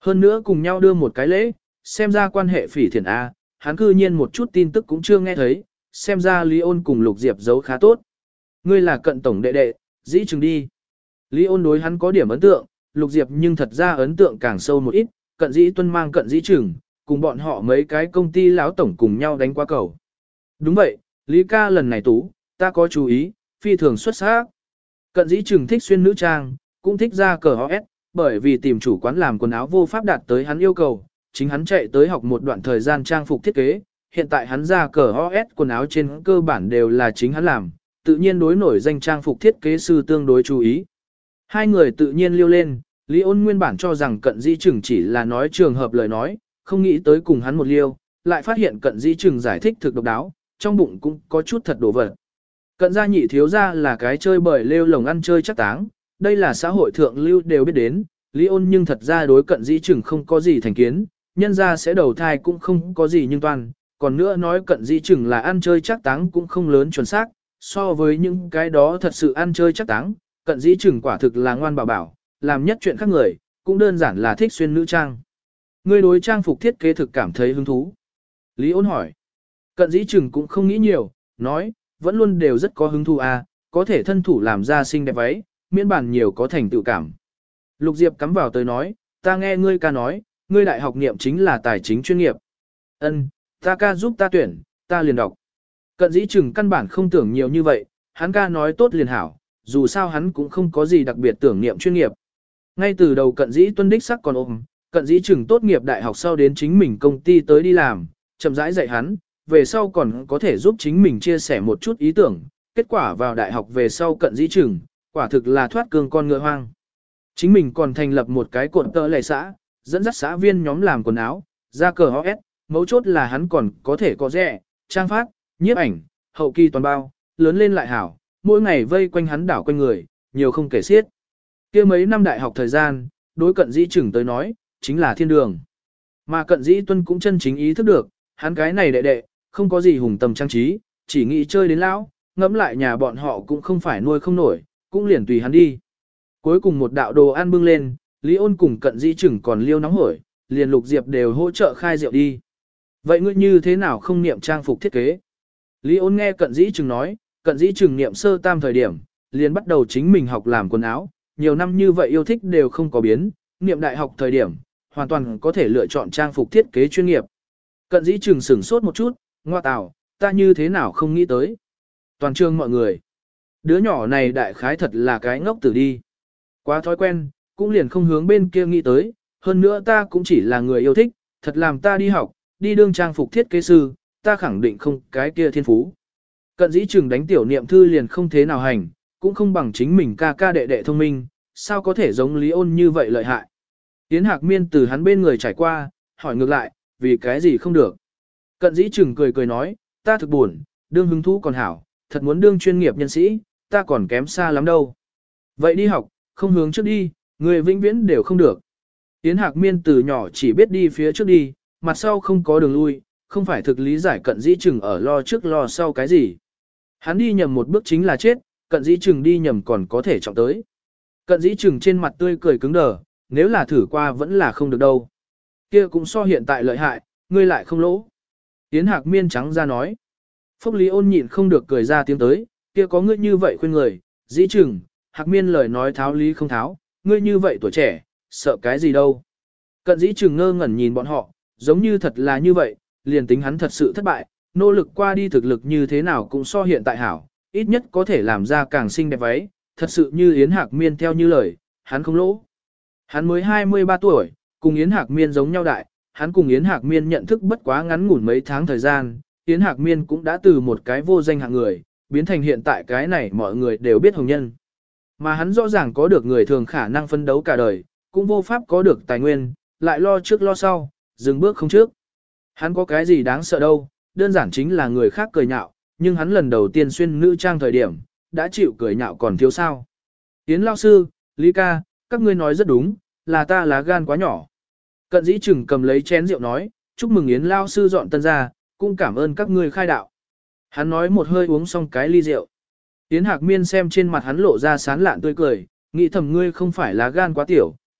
Hơn nữa cùng nhau đưa một cái lễ, xem ra quan hệ phỉ thiện A, hắn cư nhiên một chút tin tức cũng chưa nghe thấy, xem ra Lý Ôn cùng Lục Diệp giấu khá tốt. Ngươi là cận tổng đệ đệ, dĩ chừng đi. Lý Ôn đối hắn có điểm ấn tượng, Lục Diệp nhưng thật ra ấn tượng càng sâu một ít, cận dĩ tuân mang cận dĩ chừng, cùng bọn họ mấy cái công ty lão tổng cùng nhau đánh qua cầu. Đúng vậy, Lý ca lần này tú, ta có chú ý, phi thường xuất sắc. Cận dĩ chừng thích xuyên nữ trang, cũng thích ra cờ o ét, bởi vì tìm chủ quán làm quần áo vô pháp đạt tới hắn yêu cầu, chính hắn chạy tới học một đoạn thời gian trang phục thiết kế, hiện tại hắn ra cờ o ét quần áo trên cơ bản đều là chính hắn làm, tự nhiên đối nổi danh trang phục thiết kế sư tương đối chú ý. Hai người tự nhiên liêu lên, Lý Ôn nguyên bản cho rằng cận dĩ chừng chỉ là nói trường hợp lời nói, không nghĩ tới cùng hắn một liêu, lại phát hiện cận dĩ chừng giải thích thực độc đáo, trong bụng cũng có chút thật đổ vật. Cận gia nhị thiếu gia là cái chơi bời lêu lồng ăn chơi chắc táng, đây là xã hội thượng lưu đều biết đến, Lý Ôn nhưng thật ra đối cận dĩ chừng không có gì thành kiến, nhân ra sẽ đầu thai cũng không có gì nhưng toàn, còn nữa nói cận dĩ chừng là ăn chơi chắc táng cũng không lớn chuẩn xác, so với những cái đó thật sự ăn chơi chắc táng, cận dĩ chừng quả thực là ngoan bảo bảo, làm nhất chuyện khác người, cũng đơn giản là thích xuyên nữ trang. Người đối trang phục thiết kế thực cảm thấy hứng thú. Lý Ôn hỏi. Cận dĩ chừng cũng không nghĩ nhiều, nói, vẫn luôn đều rất có hứng thú à, có thể thân thủ làm ra xinh đẹp váy, miễn bản nhiều có thành tựu cảm. Lục Diệp cắm vào tới nói, ta nghe ngươi ca nói, ngươi đại học niệm chính là tài chính chuyên nghiệp. Ân, ta ca giúp ta tuyển, ta liền đọc. Cận dĩ chừng căn bản không tưởng nhiều như vậy, hắn ca nói tốt liền hảo, dù sao hắn cũng không có gì đặc biệt tưởng niệm chuyên nghiệp. Ngay từ đầu cận dĩ tuân đích sắc còn ôm, cận dĩ chừng tốt nghiệp đại học sau đến chính mình công ty tới đi làm, chậm rãi dạy hắn, về sau còn có thể giúp chính mình chia sẻ một chút ý tưởng, kết quả vào đại học về sau cận dĩ chừng, quả thực là thoát cương con ngựa hoang. Chính mình còn thành lập một cái cột tơ lệ xã, dẫn dắt xã viên nhóm làm quần áo, ra cờ o ét, mấu chốt là hắn còn có thể có rẻ, trang phát, nhiếp ảnh, hậu kỳ toàn bao, lớn lên lại hảo, mỗi ngày vây quanh hắn đảo quanh người, nhiều không kể xiết. Kia mấy năm đại học thời gian, đối cận dĩ chừng tới nói, chính là thiên đường. Mà cận dĩ tuân cũng chân chính ý thức được, hắn cái này đệ đệ, không có gì hùng tầm trang trí, chỉ nghĩ chơi đến lão, ngẫm lại nhà bọn họ cũng không phải nuôi không nổi, cũng liền tùy hắn đi. Cuối cùng một đạo đồ ăn bưng lên, Lý Ôn cùng cận dĩ chừng còn liêu nóng hổi, liền Lục Diệp đều hỗ trợ khai rượu đi. Vậy ngươi như thế nào không niệm trang phục thiết kế? Lý Ôn nghe cận dĩ chừng nói, cận dĩ chừng niệm sơ tam thời điểm, liền bắt đầu chính mình học làm quần áo, nhiều năm như vậy yêu thích đều không có biến, niệm đại học thời điểm, hoàn toàn có thể lựa chọn trang phục thiết kế chuyên nghiệp. Cận dĩ chừng sửng sốt một chút, ngoa tào, ta như thế nào không nghĩ tới. Toàn trường mọi người. Đứa nhỏ này đại khái thật là cái ngốc tử đi. Quá thói quen, cũng liền không hướng bên kia nghĩ tới, hơn nữa ta cũng chỉ là người yêu thích, thật làm ta đi học, đi đương trang phục thiết kế sư, ta khẳng định không cái kia thiên phú. Cận dĩ chừng đánh tiểu niệm thư liền không thế nào hành, cũng không bằng chính mình ca ca đệ đệ thông minh, sao có thể giống Lý Ôn như vậy lợi hại. Yến Hạc Miên từ hắn bên người trải qua, hỏi ngược lại, vì cái gì không được. Cận dĩ chừng cười cười nói, ta thực buồn, đương hứng thú còn hảo, thật muốn đương chuyên nghiệp nhân sĩ, ta còn kém xa lắm đâu. Vậy đi học, không hướng trước đi, người vĩnh viễn đều không được. Yến Hạc Miên từ nhỏ chỉ biết đi phía trước đi, mặt sau không có đường lui, không phải thực lý giải cận dĩ chừng ở lo trước lo sau cái gì. Hắn đi nhầm một bước chính là chết, cận dĩ chừng đi nhầm còn có thể trọng tới. Cận dĩ chừng trên mặt tươi cười cứng đờ, nếu là thử qua vẫn là không được đâu. Kia cũng so hiện tại lợi hại, ngươi lại không lỗ. Yến Hạc Miên trắng ra nói. Phúc Lý Ôn nhịn không được cười ra tiếng tới, kia có ngươi như vậy khuyên người, dĩ chừng, Hạc Miên lời nói tháo lý không tháo, ngươi như vậy tuổi trẻ, sợ cái gì đâu. Cận dĩ chừng ngơ ngẩn nhìn bọn họ, giống như thật là như vậy, liền tính hắn thật sự thất bại, nỗ lực qua đi thực lực như thế nào cũng so hiện tại hảo, ít nhất có thể làm ra càng xinh đẹp váy, thật sự như Yến Hạc Miên theo như lời, hắn không lỗ. Hắn mới hai mươi ba tuổi, cùng Yến Hạc Miên giống nhau đại, hắn cùng Yến Hạc Miên nhận thức bất quá ngắn ngủn mấy tháng thời gian, Yến Hạc Miên cũng đã từ một cái vô danh hạng người, biến thành hiện tại cái này mọi người đều biết hồng nhân. Mà hắn rõ ràng có được người thường khả năng phấn đấu cả đời, cũng vô pháp có được tài nguyên, lại lo trước lo sau, dừng bước không trước. Hắn có cái gì đáng sợ đâu, đơn giản chính là người khác cười nhạo, nhưng hắn lần đầu tiên xuyên nữ trang thời điểm, đã chịu cười nhạo còn thiếu sao. Yến lao sư, Lý ca, các ngươi nói rất đúng, là ta lá gan quá nhỏ. Cận dĩ chừng cầm lấy chén rượu nói, chúc mừng Yến lao sư dọn tân ra, cũng cảm ơn các ngươi khai đạo. Hắn nói một hơi uống xong cái ly rượu. Yến Hạc Miên xem trên mặt hắn lộ ra sán lạn tươi cười, nghĩ thầm ngươi không phải lá gan quá tiểu,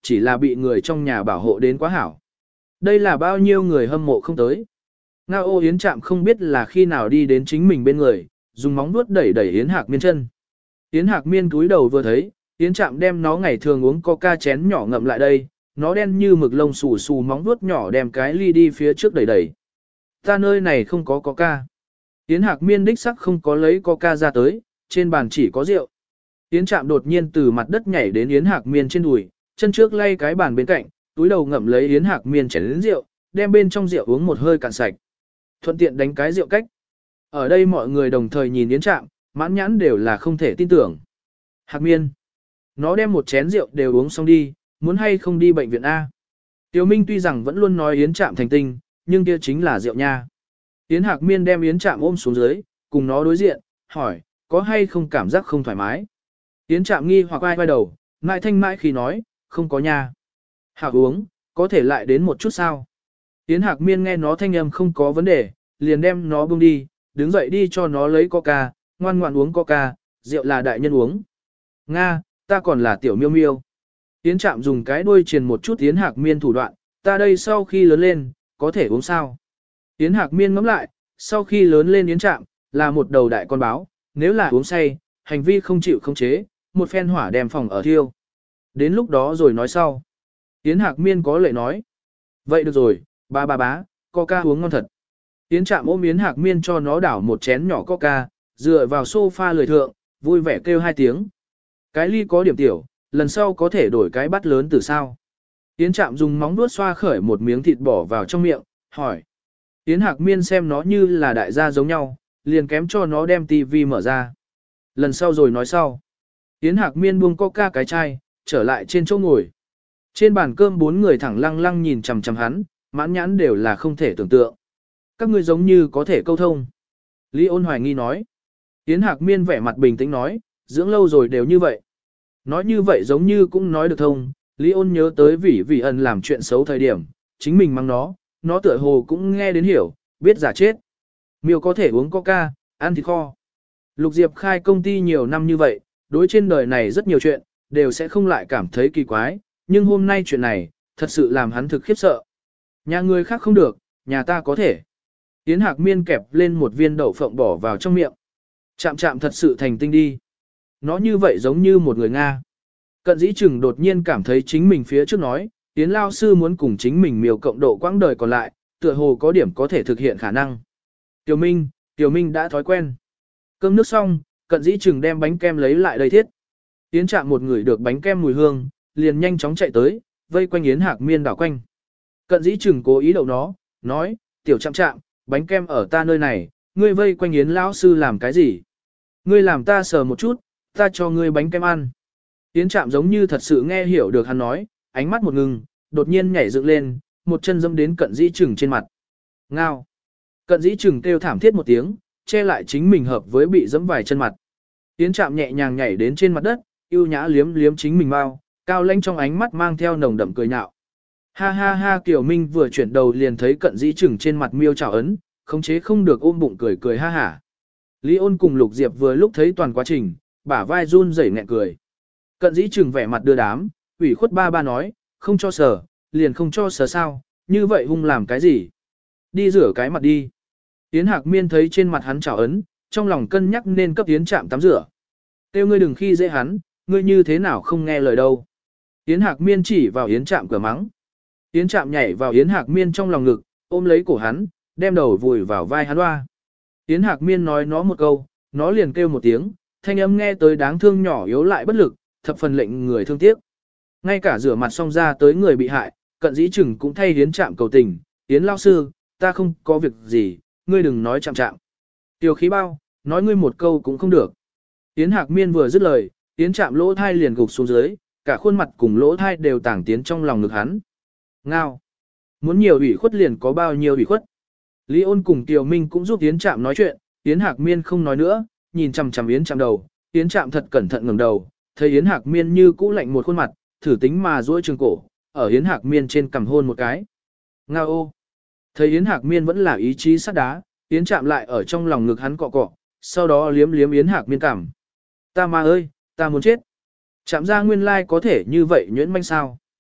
chỉ là bị người trong nhà bảo hộ đến quá hảo. Đây là bao nhiêu người hâm mộ không tới. Ngao ô Yến Trạm không biết là khi nào đi đến chính mình bên người, dùng móng vuốt đẩy đẩy Yến Hạc Miên chân. Yến Hạc Miên cúi đầu vừa thấy, Yến Trạm đem nó ngày thường uống coca chén nhỏ ngậm lại đây, nó đen như mực lông xù xù móng vuốt nhỏ đem cái ly đi phía trước đẩy đẩy. Ta nơi này không có coca. Yến Hạc Miên đích sắc không có lấy coca ra tới, trên bàn chỉ có rượu. Yến Trạm đột nhiên từ mặt đất nhảy đến Yến Hạc Miên trên đùi, chân trước lay cái bàn bên cạnh, túi đầu ngậm lấy Yến Hạc Miên chén lớn rượu, đem bên trong rượu uống một hơi cạn sạch. Thuận tiện đánh cái rượu cách. Ở đây mọi người đồng thời nhìn Yến Trạm, mãn nhãn đều là không thể tin tưởng. Hạc Miên, nó đem một chén rượu đều uống xong đi, muốn hay không đi bệnh viện A. Tiểu Minh tuy rằng vẫn luôn nói Yến Trạm thành tinh, nhưng kia chính là rượu nha. Yến Hạc Miên đem Yến Trạm ôm xuống dưới, cùng nó đối diện, hỏi, có hay không cảm giác không thoải mái. Yến Trạm nghi hoặc ai vai đầu, mãi thanh mãi khi nói, không có nha. Hạc uống, có thể lại đến một chút sao. Yến Hạc Miên nghe nó thanh âm không có vấn đề, liền đem nó buông đi, đứng dậy đi cho nó lấy coca, ngoan ngoan uống coca, rượu là đại nhân uống. Nga, ta còn là tiểu miêu miêu. Yến Trạm dùng cái đuôi truyền một chút Yến Hạc Miên thủ đoạn, ta đây sau khi lớn lên, có thể uống sao? Yến Hạc Miên ngẫm lại, sau khi lớn lên Yến Trạm, là một đầu đại con báo, nếu là uống say, hành vi không chịu khống chế, một phen hỏa đem phòng ở thiêu. Đến lúc đó rồi nói sau. Yến Hạc Miên có lệ nói. Vậy được rồi, ba ba bá, coca uống ngon thật. Yến Trạm ôm Yến Hạc Miên cho nó đảo một chén nhỏ coca, dựa vào sofa lười thượng, vui vẻ kêu hai tiếng. Cái ly có điểm tiểu, lần sau có thể đổi cái bát lớn từ sao. Yến Trạm dùng móng vuốt xoa khởi một miếng thịt bỏ vào trong miệng, hỏi. Yến Hạc Miên xem nó như là đại gia giống nhau, liền kém cho nó đem tivi mở ra. Lần sau rồi nói sau. Yến Hạc Miên buông coca cái chai, trở lại trên chỗ ngồi. Trên bàn cơm bốn người thẳng lăng lăng nhìn chằm chằm hắn, mãn nhãn đều là không thể tưởng tượng. Các ngươi giống như có thể câu thông. Lý Ôn hoài nghi nói. Yến Hạc Miên vẻ mặt bình tĩnh nói, dưỡng lâu rồi đều như vậy. Nói như vậy giống như cũng nói được thông, Lý Ôn nhớ tới Vĩ Vĩ Ân làm chuyện xấu thời điểm, chính mình mang nó, nó tựa hồ cũng nghe đến hiểu, biết giả chết. Miêu có thể uống coca, ăn thịt kho. Lục Diệp khai công ty nhiều năm như vậy, đối trên đời này rất nhiều chuyện, đều sẽ không lại cảm thấy kỳ quái, nhưng hôm nay chuyện này, thật sự làm hắn thực khiếp sợ. Nhà người khác không được, nhà ta có thể. Yến Hạc Miên kẹp lên một viên đậu phộng bỏ vào trong miệng. Chạm chạm thật sự thành tinh đi. Nó như vậy giống như một người Nga. Cận dĩ chừng đột nhiên cảm thấy chính mình phía trước nói, Yến lao sư muốn cùng chính mình miều cộng độ quãng đời còn lại, tựa hồ có điểm có thể thực hiện khả năng. Tiểu Minh, Tiểu Minh đã thói quen. Cơm nước xong, cận dĩ chừng đem bánh kem lấy lại đây thiết. Yến Trạm một người được bánh kem mùi hương, liền nhanh chóng chạy tới, vây quanh Yến Hạc Miên đảo quanh. Cận dĩ chừng cố ý đậu nó, nói, Tiểu Trạm Trạm, bánh kem ở ta nơi này, ngươi vây quanh Yến lão sư làm cái gì? Ngươi làm ta sờ một chút, ta cho ngươi bánh kem ăn. Yến Trạm giống như thật sự nghe hiểu được hắn nói, ánh mắt một ngừng, đột nhiên nhảy dựng lên, một chân dẫm đến cận dĩ chừng trên mặt. Ngao. Cận dĩ chừng kêu thảm thiết một tiếng, che lại chính mình hợp với bị dẫm vài chân mặt. Yến Trạm nhẹ nhàng nhảy đến trên mặt đất, yêu nhã liếm liếm chính mình mau, cao lãnh trong ánh mắt mang theo nồng đậm cười nhạo. Ha ha ha, Kiều Minh vừa chuyển đầu liền thấy cận dĩ chừng trên mặt miêu trào ấn, khống chế không được ôm bụng cười cười ha hả. Lý Ôn cùng Lục Diệp vừa lúc thấy toàn quá trình, bả vai run rẩy nghẹn cười. Cận dĩ chừng vẻ mặt đưa đám, ủy khuất ba ba nói, không cho sờ, liền không cho sờ sao, như vậy hung làm cái gì? Đi rửa cái mặt đi. Yến Hạc Miên thấy trên mặt hắn trào ấn, trong lòng cân nhắc nên cấp Yến Trạm tắm rửa. Kêu ngươi đừng khi dễ hắn, ngươi như thế nào không nghe lời đâu. Yến Hạc Miên chỉ vào Yến Trạm cửa mắng. Yến Trạm nhảy vào Yến Hạc Miên trong lòng ngực, ôm lấy cổ hắn, đem đầu vùi vào vai hắn hoa. Yến Hạc Miên nói nó một câu, nó liền kêu một tiếng, thanh âm nghe tới đáng thương nhỏ yếu lại bất lực, thập phần lệnh người thương tiếc. Ngay cả rửa mặt xong ra tới người bị hại, cận dĩ chừng cũng thay Yến Trạm cầu tình, Yến lao sư, ta không có việc gì, ngươi đừng nói chạm chạm. Tiểu khí bao, nói ngươi một câu cũng không được. Yến Hạc Miên vừa dứt lời, Yến Trạm lỗ thai liền gục xuống dưới, cả khuôn mặt cùng lỗ thai đều tàng tiến trong lòng ngực hắn. Ngao. Muốn nhiều ủy khuất liền có bao nhiêu ủy khuất. Lý Ôn cùng Kiều Minh cũng giúp Yến Trạm nói chuyện, Yến Hạc Miên không nói nữa, nhìn chằm chằm Yến Trạm đầu, Yến Trạm thật cẩn thận ngẩng đầu, thấy Yến Hạc Miên như cũ lạnh một khuôn mặt, thử tính mà duỗi trường cổ, ở Yến Hạc Miên trên cằm hôn một cái. Ngao ô. Thấy Yến Hạc Miên vẫn là ý chí sắt đá, Yến Trạm lại ở trong lòng ngực hắn cọ cọ, sau đó liếm liếm Yến Hạc Miên cằm. Ta ma ơi, ta muốn chết. Trạm ra nguyên lai có thể như vậy nhuyễn manh sao.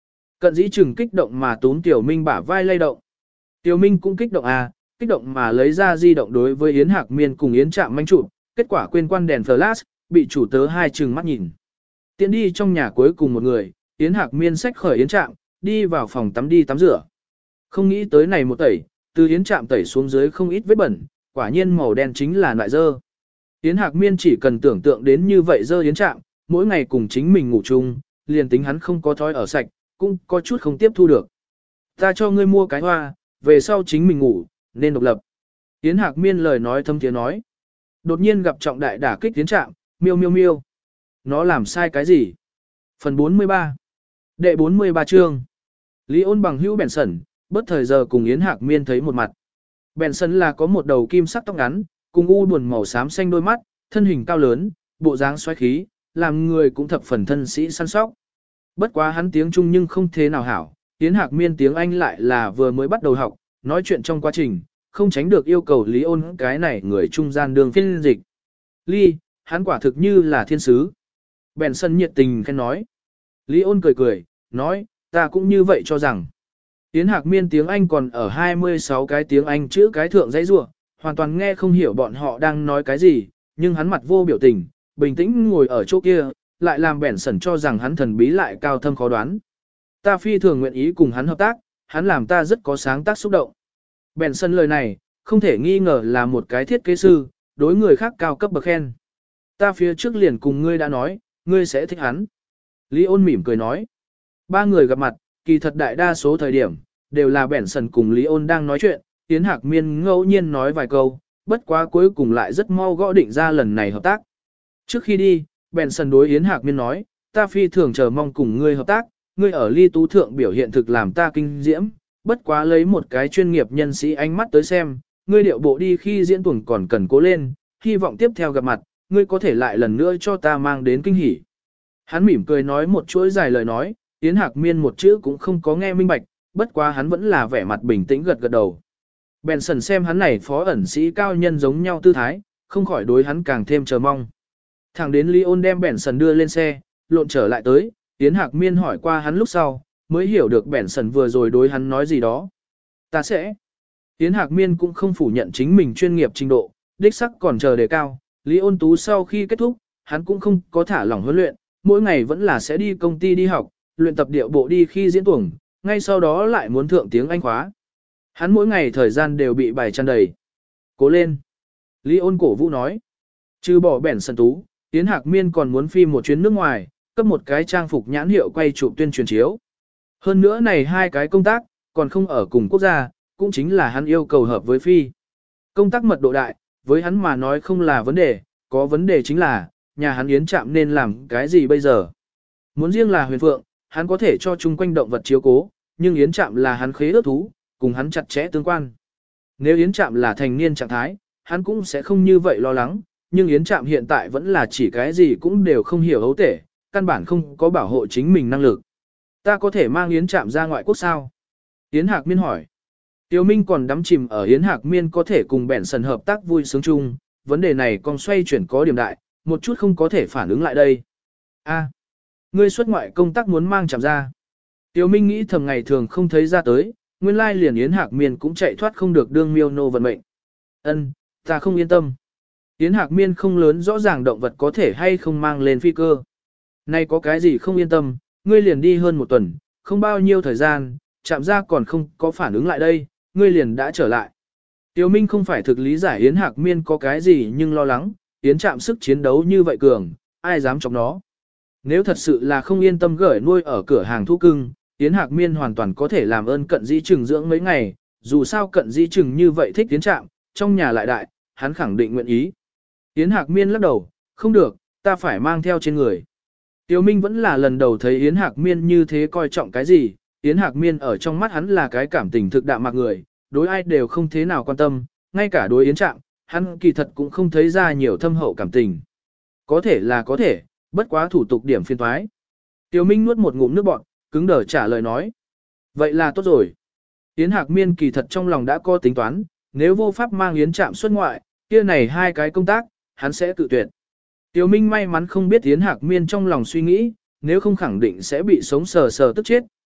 Cận dĩ chừng kích động mà túm Tiểu Minh bả vai lay động. Tiểu Minh cũng kích động à, kích động mà lấy ra di động đối với Yến Hạc Miên cùng Yến Trạm manh chụp, kết quả quên quan đèn flash, bị chủ tớ hai chừng mắt nhìn. Tiến đi trong nhà cuối cùng một người, Yến Hạc Miên xách khởi Yến Trạm, đi vào phòng tắm đi tắm rửa. Không nghĩ tới này một tẩy, từ Yến Trạm tẩy xuống dưới không ít vết bẩn, quả nhiên màu đen chính là loại dơ. Yến Hạc Miên chỉ cần tưởng tượng đến như vậy dơ Yến Trạm, mỗi ngày cùng chính mình ngủ chung, liền tính hắn không có thói ở sạch, cũng có chút không tiếp thu được. Ta cho ngươi mua cái hoa, về sau chính mình ngủ, nên độc lập. Yến Hạc Miên lời nói thâm tiếng nói. Đột nhiên gặp trọng đại đả kích Yến Trạm, miêu miêu miêu. Nó làm sai cái gì? Phần bốn mươi ba. Đệ bốn mươi ba chương. Lý Ôn bằng hữu bèn sẩn, bất thời giờ cùng Yến Hạc Miên thấy một mặt. Bèn sẩn là có một đầu kim sắc tóc ngắn, cùng u buồn màu xám xanh đôi mắt, thân hình cao lớn, bộ dáng xoáy khí, làm người cũng thập phần thân sĩ săn sóc. Bất quá hắn tiếng Trung nhưng không thế nào hảo, Yến Hạc Miên tiếng Anh lại là vừa mới bắt đầu học, nói chuyện trong quá trình, không tránh được yêu cầu Lý Ôn cái này người trung gian đường phiên dịch. Ly, hắn quả thực như là thiên sứ. Bèn sân nhiệt tình khen nói. Lý Ôn cười cười, nói, ta cũng như vậy cho rằng. Yến Hạc Miên tiếng Anh còn ở hai mươi sáu cái tiếng Anh chữ cái thượng dãy rua, hoàn toàn nghe không hiểu bọn họ đang nói cái gì, nhưng hắn mặt vô biểu tình, bình tĩnh ngồi ở chỗ kia, lại làm bèn sẩn cho rằng hắn thần bí lại cao thâm khó đoán. Ta phi thường nguyện ý cùng hắn hợp tác, hắn làm ta rất có sáng tác xúc động. Bèn sẩn lời này, không thể nghi ngờ là một cái thiết kế sư, đối người khác cao cấp bậc khen. Ta phía trước liền cùng ngươi đã nói, ngươi sẽ thích hắn. Lý Ôn mỉm cười nói. Ba người gặp mặt, kỳ thật đại đa số thời điểm, đều là bèn sẩn cùng Lý Ôn đang nói chuyện, Yến Hạc Miên ngẫu nhiên nói vài câu, bất quá cuối cùng lại rất mau gõ định ra lần này hợp tác. Trước khi đi, bèn sẩn đối Yến Hạc Miên nói, ta phi thường chờ mong cùng ngươi hợp tác, ngươi ở ly tú thượng biểu hiện thực làm ta kinh diễm, bất quá lấy một cái chuyên nghiệp nhân sĩ ánh mắt tới xem, ngươi điệu bộ đi khi diễn tuồng còn cần cố lên, hy vọng tiếp theo gặp mặt, ngươi có thể lại lần nữa cho ta mang đến kinh hỉ. Hắn mỉm cười nói một chuỗi dài lời nói, Yến Hạc Miên một chữ cũng không có nghe minh bạch, bất quá hắn vẫn là vẻ mặt bình tĩnh gật gật đầu. Bèn sẩn xem hắn này phó ẩn sĩ cao nhân giống nhau tư thái, không khỏi đối hắn càng thêm chờ mong. Thẳng đến Lý Ôn đem bèn sẩn đưa lên xe, lộn trở lại tới, Yến Hạc Miên hỏi qua hắn lúc sau, mới hiểu được bèn sẩn vừa rồi đối hắn nói gì đó. Ta sẽ. Yến Hạc Miên cũng không phủ nhận chính mình chuyên nghiệp trình độ, đích sắc còn chờ đề cao. Lý Ôn tú sau khi kết thúc, hắn cũng không có thả lỏng huấn luyện, mỗi ngày vẫn là sẽ đi công ty đi học, luyện tập điệu bộ đi khi diễn tuồng, ngay sau đó lại muốn thượng tiếng Anh khóa. Hắn mỗi ngày thời gian đều bị bài tràn đầy. Cố lên. Lý Ôn cổ vũ nói. Trừ bỏ bèn sân tú, Yến Hạc Miên còn muốn phim một chuyến nước ngoài, cấp một cái trang phục nhãn hiệu quay chụp tuyên truyền chiếu. Hơn nữa này hai cái công tác, còn không ở cùng quốc gia, cũng chính là hắn yêu cầu hợp với phi. Công tác mật độ đại, với hắn mà nói không là vấn đề, có vấn đề chính là, nhà hắn Yến Trạm nên làm cái gì bây giờ. Muốn riêng là Huyền Phượng, hắn có thể cho chung quanh động vật chiếu cố, nhưng Yến Trạm là hắn khế ước thú, cùng hắn chặt chẽ tương quan. Nếu Yến Trạm là thành niên trạng thái, hắn cũng sẽ không như vậy lo lắng, nhưng Yến Trạm hiện tại vẫn là chỉ cái gì cũng đều không hiểu hấu tể, căn bản không có bảo hộ chính mình năng lực. Ta có thể mang Yến Trạm ra ngoại quốc sao? Yến Hạc Miên hỏi. Tiêu Minh còn đắm chìm ở Yến Hạc Miên có thể cùng bèn sần hợp tác vui sướng chung, vấn đề này còn xoay chuyển có điểm đại, một chút không có thể phản ứng lại đây. A, ngươi xuất ngoại công tác muốn mang Trạm ra. Tiêu Minh nghĩ thầm ngày thường không thấy ra tới, nguyên lai liền Yến Hạc Miên cũng chạy thoát không được đương miêu nô vận mệnh. Ân, ta không yên tâm. Yến Hạc Miên không lớn rõ ràng động vật có thể hay không mang lên phi cơ. Nay có cái gì không yên tâm, ngươi liền đi hơn một tuần, không bao nhiêu thời gian, Trạm ra còn không có phản ứng lại đây, ngươi liền đã trở lại. Tiêu Minh không phải thực lý giải Yến Hạc Miên có cái gì nhưng lo lắng, Yến Trạm sức chiến đấu như vậy cường, ai dám chọc nó. Nếu thật sự là không yên tâm gửi nuôi ở cửa hàng thú cưng, Yến Hạc Miên hoàn toàn có thể làm ơn Cận Dĩ Trừng dưỡng mấy ngày, dù sao Cận Dĩ Trừng như vậy thích Yến Trạm, trong nhà lại đại, hắn khẳng định nguyện ý. Yến Hạc Miên lắc đầu, không được, ta phải mang theo trên người. Tiêu Minh vẫn là lần đầu thấy Yến Hạc Miên như thế coi trọng cái gì, Yến Hạc Miên ở trong mắt hắn là cái cảm tình thực đạm mạc người, đối ai đều không thế nào quan tâm, ngay cả đối Yến Trạm, hắn kỳ thật cũng không thấy ra nhiều thâm hậu cảm tình. Có thể là có thể, bất quá thủ tục điểm phiên toái. Tiêu Minh nuốt một ngụm nước bọt, cứng đờ trả lời nói. Vậy là tốt rồi. Yến Hạc Miên kỳ thật trong lòng đã có tính toán, nếu vô pháp mang Yến Trạm xuất ngoại, kia này hai cái công tác, hắn sẽ tự tuyệt. Tiêu Minh may mắn không biết Yến Hạc Miên trong lòng suy nghĩ, nếu không khẳng định sẽ bị sống sờ sờ tức chết,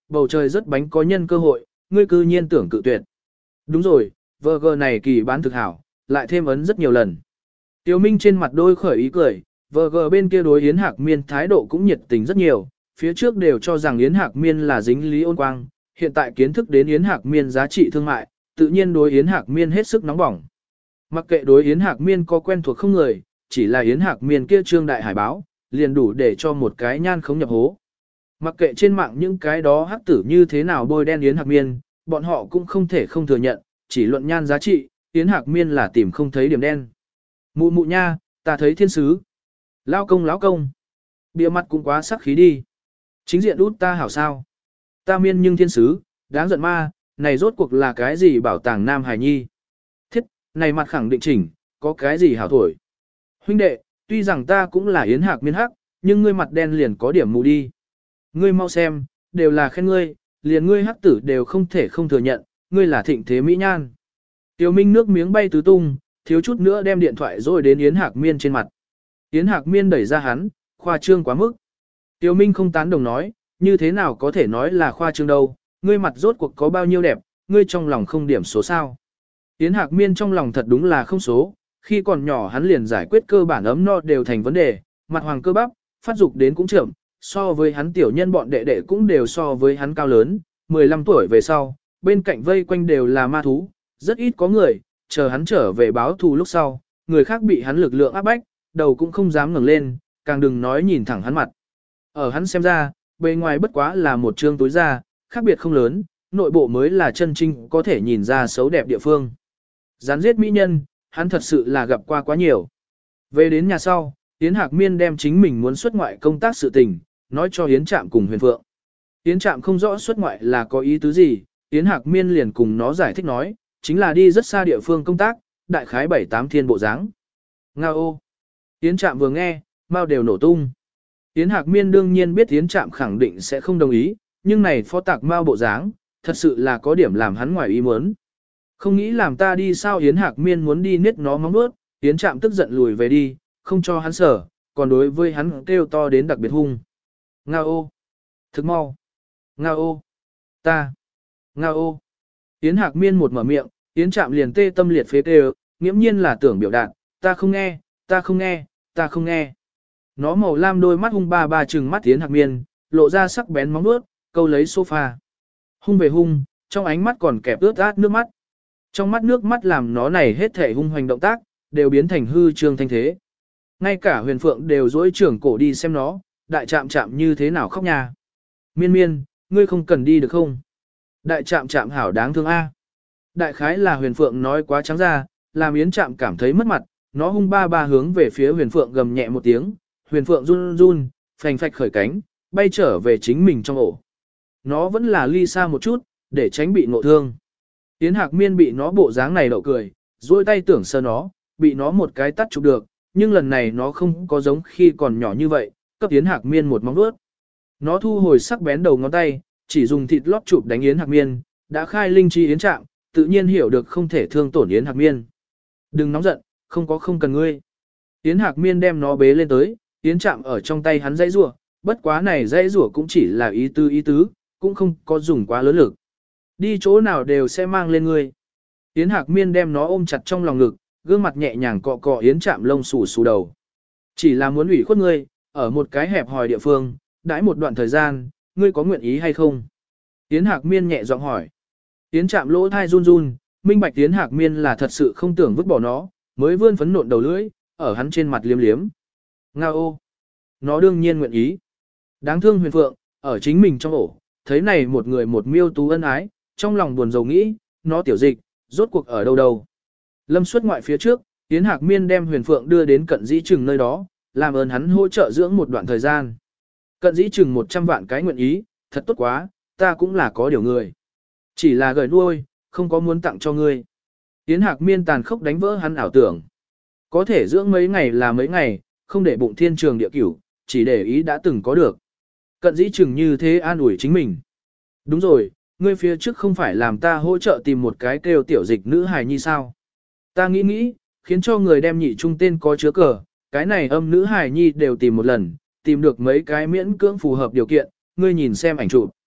bầu trời rất bánh có nhân cơ hội, ngươi cư nhiên tưởng cự tuyệt. Đúng rồi, vờ gờ này kỳ bán thực hảo, lại thêm ấn rất nhiều lần. Tiêu Minh trên mặt đôi khởi ý cười, vờ gờ bên kia đối Yến Hạc Miên thái độ cũng nhiệt tình rất nhiều, phía trước đều cho rằng Yến Hạc Miên là dính Lý Ôn Quang, hiện tại kiến thức đến Yến Hạc Miên giá trị thương mại, tự nhiên đối Yến Hạc Miên hết sức nóng bỏng. Mặc kệ đối Yến Hạc Miên có quen thuộc không người, chỉ là Yến Hạc Miên kia trương đại hải báo, liền đủ để cho một cái nhan không nhập hố. Mặc kệ trên mạng những cái đó hắc tử như thế nào bôi đen Yến Hạc Miên, bọn họ cũng không thể không thừa nhận, chỉ luận nhan giá trị, Yến Hạc Miên là tìm không thấy điểm đen. Mụ mụ nha, ta thấy thiên sứ. Lao công lão công. Bịa mặt cũng quá sắc khí đi. Chính diện út ta hảo sao. Ta miên nhưng thiên sứ, đáng giận ma, này rốt cuộc là cái gì bảo tàng nam hài nhi. Thiết, này mặt khẳng định chỉnh, có cái gì hảo thổi. Huynh đệ, tuy rằng ta cũng là Yến Hạc Miên hắc, nhưng ngươi mặt đen liền có điểm mù đi. Ngươi mau xem, đều là khen ngươi, liền ngươi hắc tử đều không thể không thừa nhận, ngươi là thịnh thế mỹ nhan. Tiêu Minh nước miếng bay tứ tung, thiếu chút nữa đem điện thoại rồi đến Yến Hạc Miên trên mặt. Yến Hạc Miên đẩy ra hắn, khoa trương quá mức. Tiêu Minh không tán đồng nói, như thế nào có thể nói là khoa trương đâu, ngươi mặt rốt cuộc có bao nhiêu đẹp, ngươi trong lòng không điểm số sao. Yến Hạc Miên trong lòng thật đúng là không số, khi còn nhỏ hắn liền giải quyết cơ bản ấm no đều thành vấn đề, mặt hoàng cơ bắp, phát dục đến cũng chậm, so với hắn tiểu nhân bọn đệ đệ cũng đều so với hắn cao lớn, mười lăm tuổi về sau, bên cạnh vây quanh đều là ma thú, rất ít có người, chờ hắn trở về báo thù lúc sau, người khác bị hắn lực lượng áp bách, đầu cũng không dám ngẩng lên, càng đừng nói nhìn thẳng hắn mặt. Ở hắn xem ra, bề ngoài bất quá là một trương túi da, khác biệt không lớn, nội bộ mới là chân chính có thể nhìn ra xấu đẹp địa phương. Gián giết mỹ nhân, hắn thật sự là gặp qua quá nhiều. Về đến nhà sau, Yến Hạc Miên đem chính mình muốn xuất ngoại công tác sự tình, nói cho Yến Trạm cùng Huyền Phượng. Yến Trạm không rõ xuất ngoại là có ý tứ gì, Yến Hạc Miên liền cùng nó giải thích nói, chính là đi rất xa địa phương công tác, đại khái bảy tám thiên bộ dáng. Nga ô! Yến Trạm vừa nghe, mau đều nổ tung. Yến Hạc Miên đương nhiên biết Yến Trạm khẳng định sẽ không đồng ý, nhưng này phó tạc mau bộ dáng, thật sự là có điểm làm hắn ngoài ý muốn. Không nghĩ làm ta đi sao Yến Hạc Miên muốn đi niết nó móng nuốt, Yến Trạm tức giận lùi về đi, không cho hắn sở, còn đối với hắn kêu to đến đặc biệt hung. Nga ô! Thức mau! Nga ô! Ta! Nga ô! Yến Hạc Miên một mở miệng, Yến Trạm liền tê tâm liệt phế kêu, nghiễm nhiên là tưởng biểu đạt, ta không nghe, ta không nghe, ta không nghe. Nó màu lam đôi mắt hung ba ba trừng mắt Yến Hạc Miên, lộ ra sắc bén móng nuốt, câu lấy sofa. Hung về hung, trong ánh mắt còn kẹp ướt át nước mắt. Trong mắt nước mắt làm nó này hết thể hung hoành động tác, đều biến thành hư trương thanh thế. Ngay cả Huyền Phượng đều dỗi trưởng cổ đi xem nó, đại Trạm Trạm như thế nào khóc nhà. Miên miên, ngươi không cần đi được không? Đại Trạm Trạm hảo đáng thương a. Đại khái là Huyền Phượng nói quá trắng ra, làm Yến Trạm cảm thấy mất mặt, nó hung ba ba hướng về phía Huyền Phượng gầm nhẹ một tiếng, Huyền Phượng run run, phành phạch khởi cánh, bay trở về chính mình trong ổ. Nó vẫn là ly xa một chút, để tránh bị ngộ thương. Yến Hạc Miên bị nó bộ dáng này đậu cười, duỗi tay tưởng sờ nó, bị nó một cái tắt chụp được, nhưng lần này nó không có giống khi còn nhỏ như vậy, cấp Yến Hạc Miên một móng vuốt. Nó thu hồi sắc bén đầu ngón tay, chỉ dùng thịt lót chụp đánh Yến Hạc Miên, đã khai linh chi Yến Trạm, tự nhiên hiểu được không thể thương tổn Yến Hạc Miên. Đừng nóng giận, không có không cần ngươi. Yến Hạc Miên đem nó bế lên tới, Yến Trạm ở trong tay hắn dãy rủa, bất quá này dãy rủa cũng chỉ là ý tứ ý tứ, cũng không có dùng quá lớn lực. Đi chỗ nào đều sẽ mang lên ngươi. Yến Hạc Miên đem nó ôm chặt trong lòng ngực, gương mặt nhẹ nhàng cọ cọ Yến Trạm lông xù xù đầu. Chỉ là muốn ủy khuất ngươi, ở một cái hẹp hòi địa phương, đãi một đoạn thời gian, ngươi có nguyện ý hay không? Yến Hạc Miên nhẹ giọng hỏi. Yến Trạm lỗ thai run run, minh bạch Yến Hạc Miên là thật sự không tưởng vứt bỏ nó, mới vươn phấn nộn đầu lưỡi, ở hắn trên mặt liếm liếm. Nga ô! Nó đương nhiên nguyện ý. Đáng thương Huyền Phượng, ở chính mình trong ổ, thấy này một người một miêu tú ân ái, trong lòng buồn rầu nghĩ, nó tiểu dịch, rốt cuộc ở đâu đâu. Lâm xuất ngoại phía trước, Yến Hạc Miên đem Huyền Phượng đưa đến Cận Dĩ Trừng nơi đó, làm ơn hắn hỗ trợ dưỡng một đoạn thời gian. Cận Dĩ Trừng một trăm vạn cái nguyện ý, thật tốt quá, ta cũng là có điều người. Chỉ là gửi nuôi, không có muốn tặng cho ngươi. Yến Hạc Miên tàn khốc đánh vỡ hắn ảo tưởng. Có thể dưỡng mấy ngày là mấy ngày, không để bụng thiên trường địa cửu, chỉ để ý đã từng có được. Cận Dĩ Trừng như thế an ủi chính mình. Đúng rồi, ngươi phía trước không phải làm ta hỗ trợ tìm một cái kêu tiểu dịch nữ hài nhi sao? Ta nghĩ nghĩ, khiến cho người đem nhị trung tên có chứa cờ, cái này âm nữ hài nhi đều tìm một lần, tìm được mấy cái miễn cưỡng phù hợp điều kiện, ngươi nhìn xem ảnh chụp.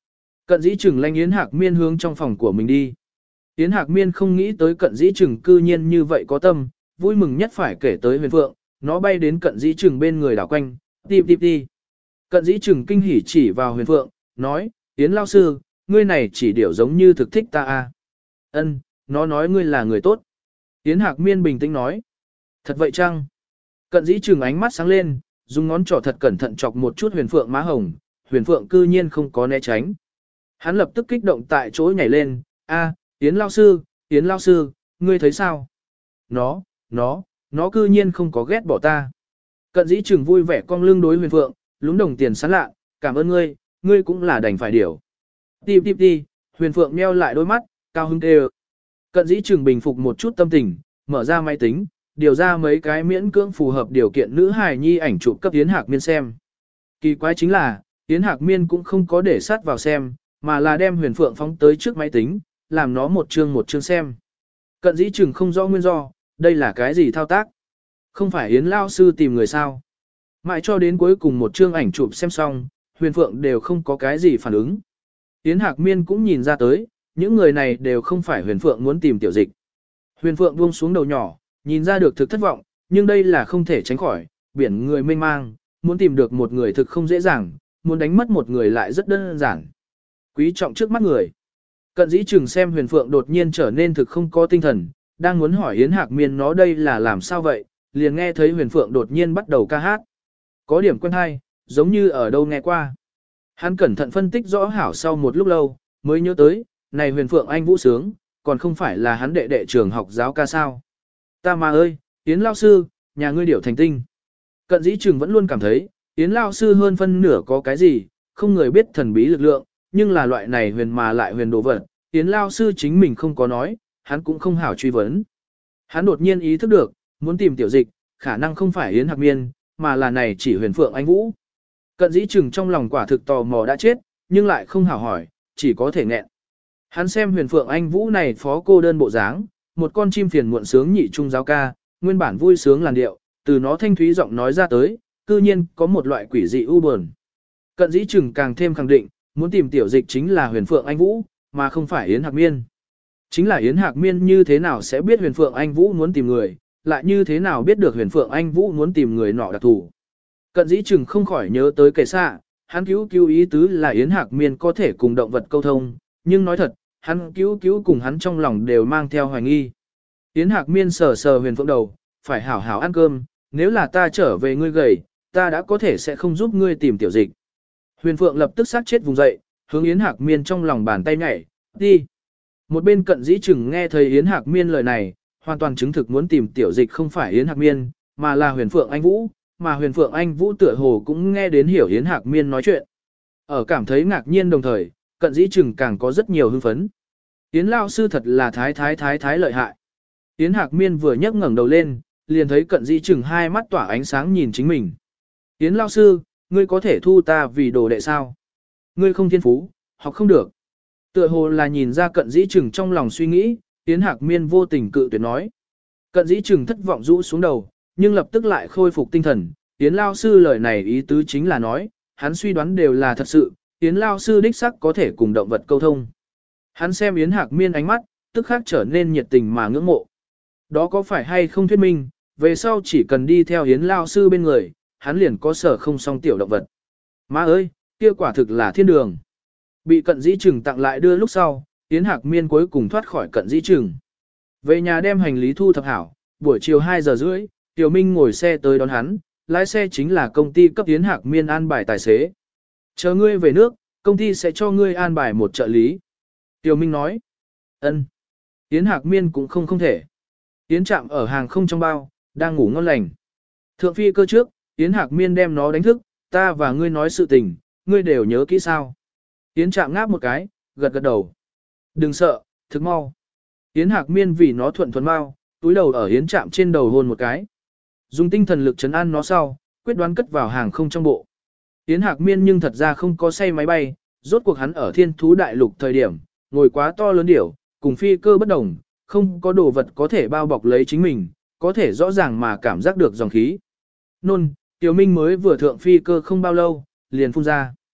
Cận dĩ trừng lanh Yến Hạc Miên hướng trong phòng của mình đi. Yến Hạc Miên không nghĩ tới cận dĩ trừng cư nhiên như vậy có tâm, vui mừng nhất phải kể tới huyền phượng, nó bay đến cận dĩ trừng bên người đảo quanh, tìm tìm đi. Cận dĩ trừng kinh hỉ chỉ vào huyền phượng, nói, Yến lao sư, ngươi này chỉ điều giống như thực thích ta a. Ân, nó nói ngươi là người tốt. Yến Hạc Miên bình tĩnh nói, thật vậy chăng? Cận dĩ trừng ánh mắt sáng lên, dùng ngón trỏ thật cẩn thận chọc một chút huyền phượng má hồng, huyền phượng cư nhiên không có né tránh. Hắn lập tức kích động tại chỗ nhảy lên, a, Yến lao sư, Yến lao sư, ngươi thấy sao? Nó, nó, nó cư nhiên không có ghét bỏ ta. Cận dĩ trừng vui vẻ cong lưng đối huyền phượng, lúng đồng tiền sán lạ, cảm ơn ngươi, ngươi cũng là đành phải điều. Tìm tìm đi, huyền phượng meo lại đôi mắt, cao hứng kêu. Cận dĩ trừng bình phục một chút tâm tình, mở ra máy tính, điều ra mấy cái miễn cưỡng phù hợp điều kiện nữ hài nhi ảnh chụp cấp Yến Hạc Miên xem. Kỳ quái chính là, Yến Hạc Miên cũng không có để sát vào xem, mà là đem huyền phượng phóng tới trước máy tính, làm nó một chương một chương xem. Cận dĩ trừng không rõ nguyên do, đây là cái gì thao tác? Không phải Yến lao sư tìm người sao? Mãi cho đến cuối cùng một chương ảnh chụp xem xong, huyền phượng đều không có cái gì phản ứng. Yến Hạc Miên cũng nhìn ra tới, những người này đều không phải huyền phượng muốn tìm tiểu dịch. Huyền phượng buông xuống đầu nhỏ, nhìn ra được thực thất vọng, nhưng đây là không thể tránh khỏi, biển người mênh mang, muốn tìm được một người thực không dễ dàng, muốn đánh mất một người lại rất đơn giản. Quý trọng trước mắt người. Cận dĩ trừng xem huyền phượng đột nhiên trở nên thực không có tinh thần, đang muốn hỏi Yến Hạc Miên nó đây là làm sao vậy, liền nghe thấy huyền phượng đột nhiên bắt đầu ca hát. Có điểm quen hay, giống như ở đâu nghe qua. Hắn cẩn thận phân tích rõ hảo sau một lúc lâu, mới nhớ tới, này huyền phượng anh vũ sướng, còn không phải là hắn đệ đệ trường học giáo ca sao. Ta mà ơi, Yến lao sư, nhà ngươi điểu thành tinh. Cận dĩ trừng vẫn luôn cảm thấy, Yến lao sư hơn phân nửa có cái gì, không người biết thần bí lực lượng, nhưng là loại này huyền mà lại huyền đồ vật, Yến lao sư chính mình không có nói, hắn cũng không hảo truy vấn. Hắn đột nhiên ý thức được, muốn tìm tiểu dịch, khả năng không phải Yến Hạc Miên, mà là này chỉ huyền phượng anh vũ. Cận dĩ trừng trong lòng quả thực tò mò đã chết, nhưng lại không hảo hỏi, chỉ có thể nghẹn. Hắn xem huyền phượng anh vũ này phó cô đơn bộ dáng, một con chim phiền muộn sướng nhị trung giáo ca, nguyên bản vui sướng làn điệu, từ nó thanh thúy giọng nói ra tới, cư nhiên có một loại quỷ dị u buồn. Cận dĩ trừng càng thêm khẳng định, muốn tìm tiểu dịch chính là huyền phượng anh vũ, mà không phải Yến Hạc Miên. Chính là Yến Hạc Miên như thế nào sẽ biết huyền phượng anh vũ muốn tìm người, lại như thế nào biết được huyền phượng anh vũ muốn tìm người nọ đặc thủ. Cận dĩ trừng không khỏi nhớ tới kẻ xạ, hắn cứu cứu ý tứ là Yến Hạc Miên có thể cùng động vật câu thông, nhưng nói thật, hắn cứu cứu cùng hắn trong lòng đều mang theo hoài nghi. Yến Hạc Miên sờ sờ huyền phượng đầu, phải hảo hảo ăn cơm, nếu là ta trở về ngươi gầy, ta đã có thể sẽ không giúp ngươi tìm tiểu dịch. Huyền phượng lập tức sát chết vùng dậy, hướng Yến Hạc Miên trong lòng bàn tay nhảy, đi. Một bên cận dĩ trừng nghe thấy Yến Hạc Miên lời này, hoàn toàn chứng thực muốn tìm tiểu dịch không phải Yến Hạc Miên, mà là huyền phượng anh Vũ, mà huyền phượng anh Vũ tựa hồ cũng nghe đến hiểu Yến Hạc Miên nói chuyện. Ở cảm thấy ngạc nhiên đồng thời, cận dĩ trừng càng có rất nhiều hưng phấn. Yến lao sư thật là thái thái thái thái lợi hại. Yến Hạc Miên vừa nhấc ngẩng đầu lên, liền thấy cận dĩ trừng hai mắt tỏa ánh sáng nhìn chính mình. Yến lao sư, ngươi có thể thu ta vì đồ đệ sao? Ngươi không thiên phú, học không được. Tựa hồ là nhìn ra cận dĩ trừng trong lòng suy nghĩ, Yến Hạc Miên vô tình cự tuyệt nói. Cận dĩ trừng thất vọng rũ xuống đầu, nhưng lập tức lại khôi phục tinh thần. Yến lao sư lời này ý tứ chính là nói, hắn suy đoán đều là thật sự, Yến lao sư đích sắc có thể cùng động vật câu thông. Hắn xem Yến Hạc Miên ánh mắt, tức khắc trở nên nhiệt tình mà ngưỡng mộ. Đó có phải hay không thuyết minh, về sau chỉ cần đi theo Yến lao sư bên người, hắn liền có sở không song tiểu động vật. Má ơi, kia quả thực là thiên đường. Bị cận dĩ trừng tặng lại đưa lúc sau, Yến Hạc Miên cuối cùng thoát khỏi cận dĩ trừng. Về nhà đem hành lý thu thập hảo, buổi chiều hai giờ rưỡi, Tiểu Minh ngồi xe tới đón hắn, lái xe chính là công ty cấp Yến Hạc Miên an bài tài xế. Chờ ngươi về nước, công ty sẽ cho ngươi an bài một trợ lý. Tiểu Minh nói. Ân. Yến Hạc Miên cũng không không thể. Yến Trạm ở hàng không trong bao, đang ngủ ngon lành. Thượng phi cơ trước, Yến Hạc Miên đem nó đánh thức, ta và ngươi nói sự tình, ngươi đều nhớ kỹ sao. Yến Trạm ngáp một cái, gật gật đầu. Đừng sợ, thức mau. Yến Hạc Miên vì nó thuận thuần mau, túi đầu ở Yến Trạm trên đầu hôn một cái. Dùng tinh thần lực trấn an nó sau, quyết đoán cất vào hàng không trong bộ. Yến Hạc Miên nhưng thật ra không có say máy bay, rốt cuộc hắn ở thiên thú đại lục thời điểm, ngồi quá to lớn điểu, cùng phi cơ bất đồng, không có đồ vật có thể bao bọc lấy chính mình, có thể rõ ràng mà cảm giác được dòng khí. Nôn, Tiểu Minh mới vừa thượng phi cơ không bao lâu, liền phun ra.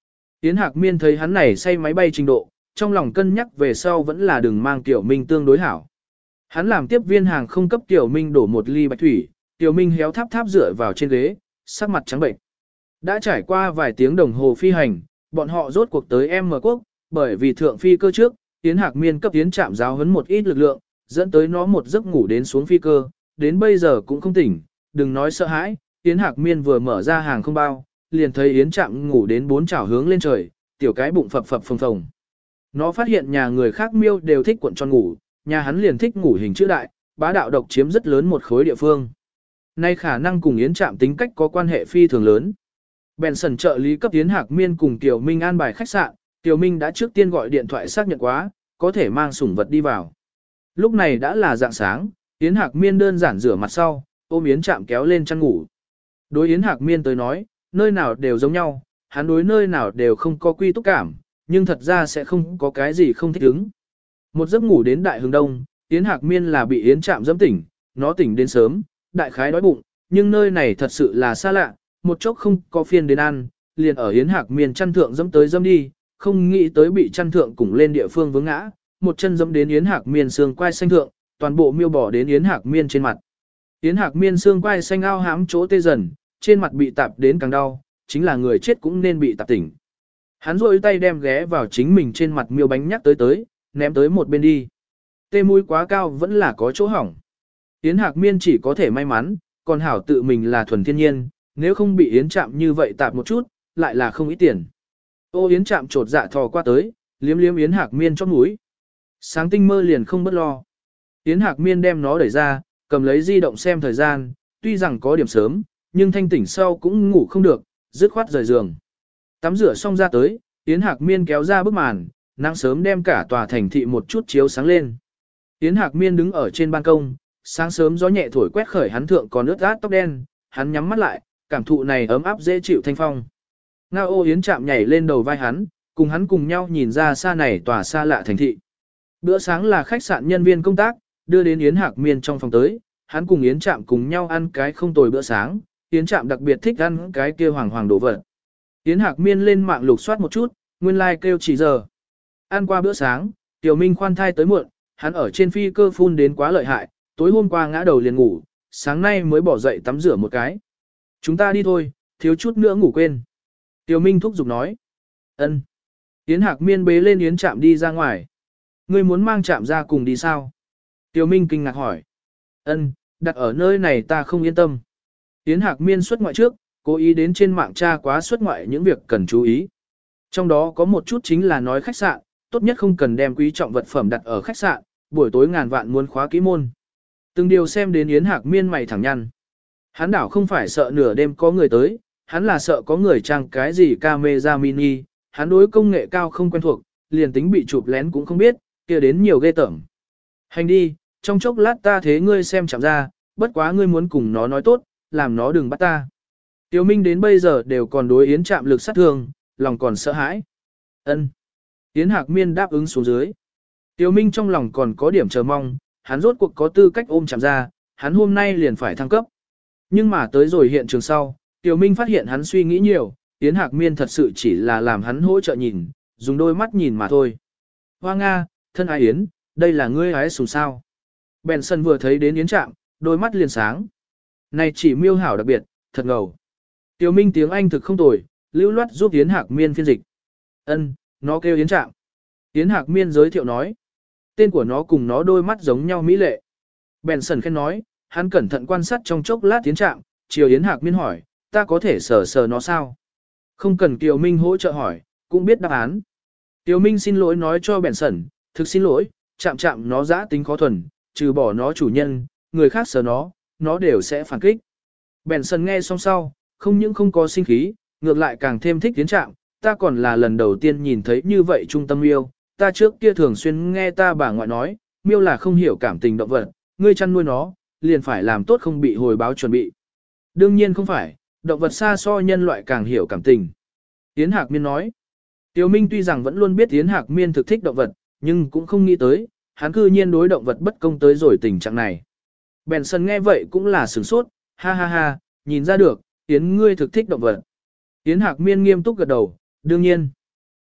Yến Hạc Miên thấy hắn này say máy bay trình độ, trong lòng cân nhắc về sau vẫn là đừng mang Tiểu Minh tương đối hảo. Hắn làm tiếp viên hàng không cấp Tiểu Minh đổ một ly bạch thủy, Tiểu Minh héo tháp tháp dựa vào trên ghế, sắc mặt trắng bệnh. Đã trải qua vài tiếng đồng hồ phi hành, bọn họ rốt cuộc tới M quốc, bởi vì thượng phi cơ trước, Yến Hạc Miên cấp Yến Trạm giáo huấn một ít lực lượng, dẫn tới nó một giấc ngủ đến xuống phi cơ, đến bây giờ cũng không tỉnh, đừng nói sợ hãi, Yến Hạc Miên vừa mở ra hàng không bao, liền thấy Yến Trạm ngủ đến bốn chảo hướng lên trời, tiểu cái bụng phập phập phồng phồng. Nó phát hiện nhà người khác miêu đều thích cuộn tròn ngủ, nhà hắn liền thích ngủ hình chữ đại, bá đạo độc chiếm rất lớn một khối địa phương. Nay khả năng cùng Yến Trạm tính cách có quan hệ phi thường lớn. Benson trợ lý cấp Yến Hạc Miên cùng Tiểu Minh an bài khách sạn, Tiểu Minh đã trước tiên gọi điện thoại xác nhận quá, có thể mang sủng vật đi vào. Lúc này đã là dạng sáng, Yến Hạc Miên đơn giản rửa mặt sau, ôm Yến Trạm kéo lên chăn ngủ. Đối Yến Hạc Miên tới nói, nơi nào đều giống nhau, hắn đối nơi nào đều không có quy túc cảm, nhưng thật ra sẽ không có cái gì không thích ứng. Một giấc ngủ đến đại hướng đông, Yến Hạc Miên là bị Yến Trạm dẫm tỉnh, nó tỉnh đến sớm, đại khái đói bụng, nhưng nơi này thật sự là xa lạ, một chốc không có phiên đến ăn, liền ở Yến Hạc Miên chăn thượng dẫm tới dẫm đi, không nghĩ tới bị chăn thượng cùng lên địa phương vướng ngã, một chân dẫm đến Yến Hạc Miên xương quai xanh thượng, toàn bộ miêu bỏ đến Yến Hạc Miên trên mặt. Yến Hạc Miên xương quai xanh ao hám chỗ tê dần, trên mặt bị tạp đến càng đau, chính là người chết cũng nên bị tạp tỉnh. Hắn rôi tay đem ghé vào chính mình trên mặt miêu bánh nhắc tới tới, ném tới một bên đi. Tê mũi quá cao vẫn là có chỗ hỏng. Yến Hạc Miên chỉ có thể may mắn, còn hảo tự mình là thuần thiên nhiên, nếu không bị Yến Trạm như vậy tạp một chút, lại là không ít tiền. Ô Yến Trạm trột dạ thò qua tới, liếm liếm Yến Hạc Miên chóp mũi. Sáng tinh mơ liền không bất lo. Yến Hạc Miên đem nó đẩy ra, cầm lấy di động xem thời gian, tuy rằng có điểm sớm, nhưng thanh tỉnh sau cũng ngủ không được, dứt khoát rời giường. Tắm rửa xong ra tới, Yến Hạc Miên kéo ra bức màn, nắng sớm đem cả tòa thành thị một chút chiếu sáng lên. Yến Hạc Miên đứng ở trên ban công, sáng sớm gió nhẹ thổi quét khởi hắn thượng còn ướt át tóc đen, hắn nhắm mắt lại, cảm thụ này ấm áp dễ chịu thanh phong. Ngao Ô Yến Trạm nhảy lên đầu vai hắn, cùng hắn cùng nhau nhìn ra xa này tòa xa lạ thành thị. Bữa sáng là khách sạn nhân viên công tác, đưa đến Yến Hạc Miên trong phòng tới, hắn cùng Yến Trạm cùng nhau ăn cái không tồi bữa sáng, Yến Trạm đặc biệt thích ăn cái kia hoàng hoàng đồ vật. Yến Hạc Miên lên mạng lục soát một chút, nguyên lai like kêu chỉ giờ. Ăn qua bữa sáng, Tiểu Minh khoan thai tới muộn, hắn ở trên phi cơ phun đến quá lợi hại, tối hôm qua ngã đầu liền ngủ, sáng nay mới bỏ dậy tắm rửa một cái. Chúng ta đi thôi, thiếu chút nữa ngủ quên. Tiểu Minh thúc giục nói. Ân. Yến Hạc Miên bế lên Yến Trạm đi ra ngoài. Ngươi muốn mang Trạm ra cùng đi sao? Tiểu Minh kinh ngạc hỏi. Ân, đặt ở nơi này ta không yên tâm. Yến Hạc Miên xuất ngoại trước, cố ý đến trên mạng tra quá xuất ngoại những việc cần chú ý. Trong đó có một chút chính là nói khách sạn, tốt nhất không cần đem quý trọng vật phẩm đặt ở khách sạn, buổi tối ngàn vạn muốn khóa kỹ môn. Từng điều xem đến Yến Hạc Miên mày thẳng nhăn. Hắn đảo không phải sợ nửa đêm có người tới, hắn là sợ có người trang cái gì camera mini, hắn đối công nghệ cao không quen thuộc, liền tính bị chụp lén cũng không biết, kia đến nhiều ghê tởm. Hành đi, trong chốc lát ta thế ngươi xem Trạm ra, bất quá ngươi muốn cùng nó nói tốt, làm nó đừng bắt ta. Tiểu Minh đến bây giờ đều còn đối Yến Trạm lực sát thương, lòng còn sợ hãi. Ân. Yến Hạc Miên đáp ứng xuống dưới. Tiểu Minh trong lòng còn có điểm chờ mong, hắn rốt cuộc có tư cách ôm Trạm ra, hắn hôm nay liền phải thăng cấp. Nhưng mà tới rồi hiện trường sau, Tiểu Minh phát hiện hắn suy nghĩ nhiều, Yến Hạc Miên thật sự chỉ là làm hắn hỗ trợ nhìn, dùng đôi mắt nhìn mà thôi. Hoa Nga, thân ái Yến, đây là ngươi ái sùng sao. Benson vừa thấy đến Yến Trạm, đôi mắt liền sáng. Này chỉ miêu hảo đặc biệt, thật ngầu. Tiểu Minh tiếng Anh thực không tồi, lưu loát giúp Yến Hạc Miên phiên dịch. Ân, nó kêu Yến Trạm. Yến Hạc Miên giới thiệu nói. Tên của nó cùng nó đôi mắt giống nhau mỹ lệ. Benson khen nói, hắn cẩn thận quan sát trong chốc lát Yến Trạm, chiều Yến Hạc Miên hỏi, ta có thể sờ sờ nó sao? Không cần Kiều Minh hỗ trợ hỏi, cũng biết đáp án. Kiều Minh xin lỗi nói cho Benson, thực xin lỗi, Trạm Trạm nó dã tính khó thuần, trừ bỏ nó chủ nhân, người khác sờ nó, nó đều sẽ phản kích. Benson nghe xong sau, không những không có sinh khí, ngược lại càng thêm thích Yến Trạm, ta còn là lần đầu tiên nhìn thấy như vậy trung tâm miêu, ta trước kia thường xuyên nghe ta bà ngoại nói, miêu là không hiểu cảm tình động vật, ngươi chăn nuôi nó, liền phải làm tốt không bị hồi báo chuẩn bị. Đương nhiên không phải, động vật xa so nhân loại càng hiểu cảm tình. Yến Hạc Miên nói, Tiểu Minh tuy rằng vẫn luôn biết Yến Hạc Miên thực thích động vật, nhưng cũng không nghĩ tới, hắn cư nhiên đối động vật bất công tới rồi tình trạng này. Benson nghe vậy cũng là sửng sốt, ha ha ha, nhìn ra được, Yến ngươi thực thích động vật. Yến Hạc Miên nghiêm túc gật đầu, đương nhiên.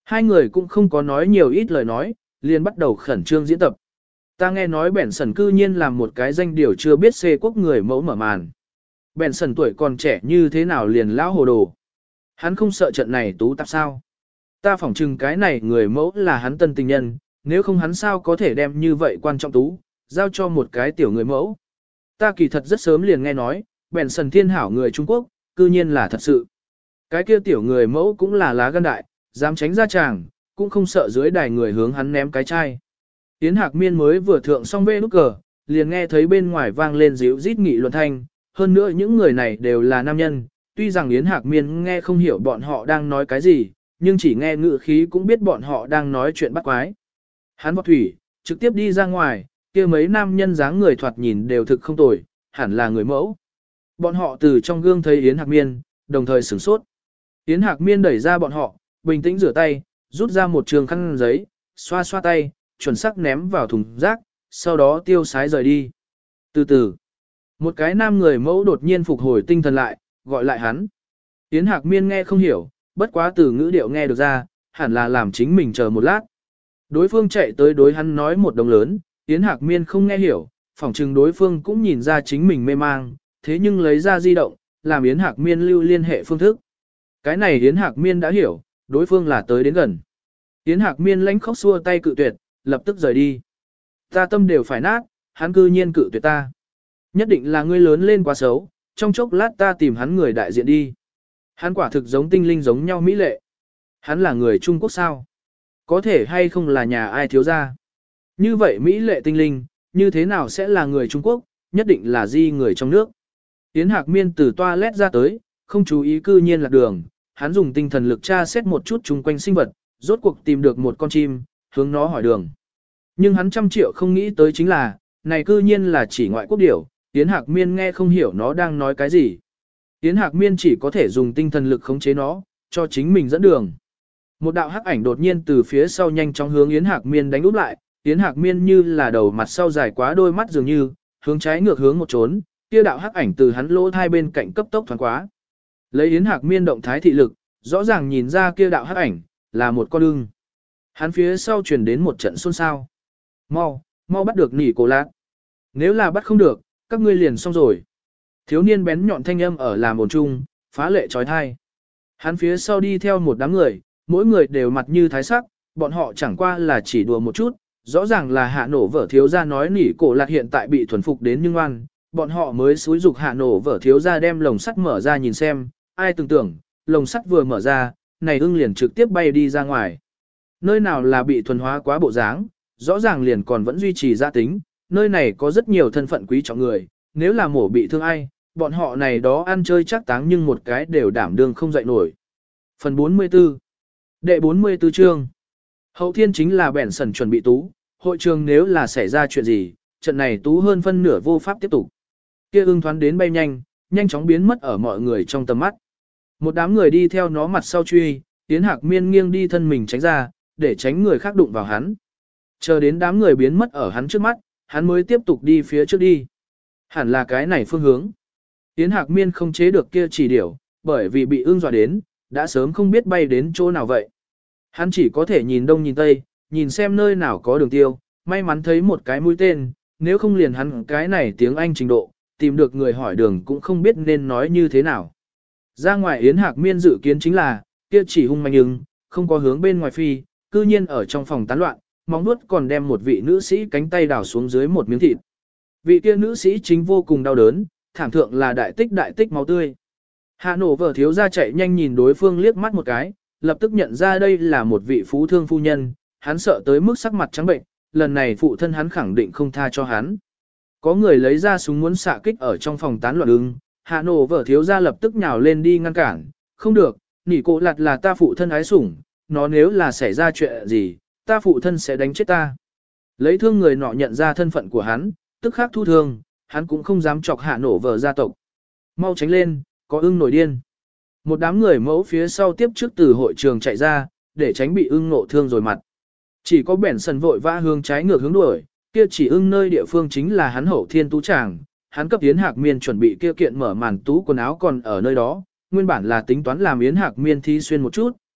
Hai người cũng không có nói nhiều ít lời nói, liền bắt đầu khẩn trương diễn tập. Ta nghe nói Bẻn Sần cư nhiên làm một cái danh điều chưa biết xê quốc người mẫu mở màn. Bẻn Sần tuổi còn trẻ như thế nào liền lão hồ đồ. Hắn không sợ trận này tú tạp sao. Ta phỏng chừng cái này người mẫu là hắn tân tình nhân, nếu không hắn sao có thể đem như vậy quan trọng tú, giao cho một cái tiểu người mẫu. Ta kỳ thật rất sớm liền nghe nói, Bẻn Sần thiên hảo người Trung Quốc, cư nhiên là thật sự. Cái kia tiểu người mẫu cũng là lá gan đại, dám tránh ra chàng, cũng không sợ dưới đài người hướng hắn ném cái chai. Yến Hạc Miên mới vừa thượng xong bê nút cờ, liền nghe thấy bên ngoài vang lên díu rít nghị luận thanh, hơn nữa những người này đều là nam nhân, tuy rằng Yến Hạc Miên nghe không hiểu bọn họ đang nói cái gì, nhưng chỉ nghe ngữ khí cũng biết bọn họ đang nói chuyện bắt quái. Hắn vọt thủy, trực tiếp đi ra ngoài, kia mấy nam nhân dáng người thoạt nhìn đều thực không tồi, hẳn là người mẫu. Bọn họ từ trong gương thấy Yến Hạc Miên, đồng thời sửng sốt. Yến Hạc Miên đẩy ra bọn họ, bình tĩnh rửa tay, rút ra một trường khăn giấy, xoa xoa tay, chuẩn xác ném vào thùng rác, sau đó tiêu sái rời đi. Từ từ, một cái nam người mẫu đột nhiên phục hồi tinh thần lại, gọi lại hắn. Yến Hạc Miên nghe không hiểu, bất quá từ ngữ điệu nghe được ra, hẳn là làm chính mình chờ một lát. Đối phương chạy tới đối hắn nói một đồng lớn, Yến Hạc Miên không nghe hiểu, phỏng chừng đối phương cũng nhìn ra chính mình mê mang, thế nhưng lấy ra di động, làm Yến Hạc Miên lưu liên hệ phương thức. Cái này Yến Hạc Miên đã hiểu, đối phương là tới đến gần. Yến Hạc Miên lãnh khóc xua tay cự tuyệt, lập tức rời đi. Ta tâm đều phải nát, hắn cư nhiên cự tuyệt ta. Nhất định là ngươi lớn lên quá xấu, trong chốc lát ta tìm hắn người đại diện đi. Hắn quả thực giống tinh linh giống nhau mỹ lệ. Hắn là người Trung Quốc sao? Có thể hay không là nhà ai thiếu gia? Như vậy mỹ lệ tinh linh, như thế nào sẽ là người Trung Quốc, nhất định là di người trong nước. Yến Hạc Miên từ toilet ra tới, không chú ý cư nhiên lạc đường, hắn dùng tinh thần lực tra xét một chút chung quanh sinh vật, rốt cuộc tìm được một con chim, hướng nó hỏi đường. Nhưng hắn trăm triệu không nghĩ tới chính là, này cư nhiên là chỉ ngoại quốc điểu, Yến Hạc Miên nghe không hiểu nó đang nói cái gì. Yến Hạc Miên chỉ có thể dùng tinh thần lực khống chế nó, cho chính mình dẫn đường. Một đạo hắc ảnh đột nhiên từ phía sau nhanh chóng hướng Yến Hạc Miên đánh úp lại, Yến Hạc Miên như là đầu mặt sau dài quá đôi mắt dường như, hướng trái ngược hướng một trốn, kia đạo hắc ảnh từ hắn lỗ hai bên cạnh cấp tốc thoáng quá. Lấy Yến Hạc Miên động thái thị lực, rõ ràng nhìn ra kia đạo hắc ảnh là một con ưng. Hắn phía sau truyền đến một trận xôn xao. Mau, mau bắt được nỉ cổ lạc. Nếu là bắt không được, các ngươi liền xong rồi. Thiếu niên bén nhọn thanh âm ở làm ồn chung, phá lệ trói thai. Hắn phía sau đi theo một đám người, mỗi người đều mặt như thái sắc, bọn họ chẳng qua là chỉ đùa một chút, rõ ràng là hạ nổ vở thiếu gia nói nỉ cổ lạc hiện tại bị thuần phục đến nhưng ngoan, bọn họ mới xúi dục hạ nổ vở thiếu gia đem lồng sắt mở ra nhìn xem, ai tưởng tưởng, lồng sắt vừa mở ra, này ưng liền trực tiếp bay đi ra ngoài. Nơi nào là bị thuần hóa quá bộ dáng, rõ ràng liền còn vẫn duy trì gia tính, nơi này có rất nhiều thân phận quý trọng người, nếu là mổ bị thương ai, bọn họ này đó ăn chơi chắc táng nhưng một cái đều đảm đương không dậy nổi. Phần bốn mươi tư Đệ bốn mươi tư chương Hậu thiên chính là bẻn sần chuẩn bị tú, hội trường nếu là xảy ra chuyện gì, trận này tú hơn phân nửa vô pháp tiếp tục. Kia ưng thoán đến bay nhanh, nhanh chóng biến mất ở mọi người trong tầm mắt. Một đám người đi theo nó mặt sau truy, Yến Hạc Miên nghiêng đi thân mình tránh ra, để tránh người khác đụng vào hắn. Chờ đến đám người biến mất ở hắn trước mắt, hắn mới tiếp tục đi phía trước đi. Hẳn là cái này phương hướng. Yến Hạc Miên không chế được kia chỉ điểu, bởi vì bị ương dọa đến, đã sớm không biết bay đến chỗ nào vậy. Hắn chỉ có thể nhìn đông nhìn tây, nhìn xem nơi nào có đường tiêu, may mắn thấy một cái mũi tên, nếu không liền hắn cái này tiếng Anh trình độ, tìm được người hỏi đường cũng không biết nên nói như thế nào. Ra ngoài Yến Hạc Miên dự kiến chính là, kia chỉ hung manh ưng, không có hướng bên ngoài phi, cư nhiên ở trong phòng tán loạn, móng vuốt còn đem một vị nữ sĩ cánh tay đào xuống dưới một miếng thịt. Vị kia nữ sĩ chính vô cùng đau đớn, thảm thượng là đại tích đại tích máu tươi. Hạ nổ vở thiếu gia chạy nhanh nhìn đối phương liếc mắt một cái, lập tức nhận ra đây là một vị phú thương phu nhân, hắn sợ tới mức sắc mặt trắng bệnh, lần này phụ thân hắn khẳng định không tha cho hắn. Có người lấy ra súng muốn xạ kích ở trong phòng tán loạn ưng, hạ nổ vở thiếu gia lập tức nhào lên đi ngăn cản, không được, nỉ cổ lạt là ta phụ thân ái sủng, nó nếu là xảy ra chuyện gì, ta phụ thân sẽ đánh chết ta. Lấy thương người nọ nhận ra thân phận của hắn, tức khắc thu thương, hắn cũng không dám chọc hạ nổ vở gia tộc. Mau tránh lên, có ưng nổi điên. Một đám người mẫu phía sau tiếp trước từ hội trường chạy ra, để tránh bị ưng nộ thương rồi mặt. Chỉ có bẻn sần vội vã hướng trái ngược hướng đuổi, kia chỉ ưng nơi địa phương chính là hắn hậu thiên tú tràng, hắn cấp Yến Hạc Miên chuẩn bị kia kiện mở màn tú quần áo còn ở nơi đó, nguyên bản là tính toán làm Yến Hạc Miên thi xuyên một chút,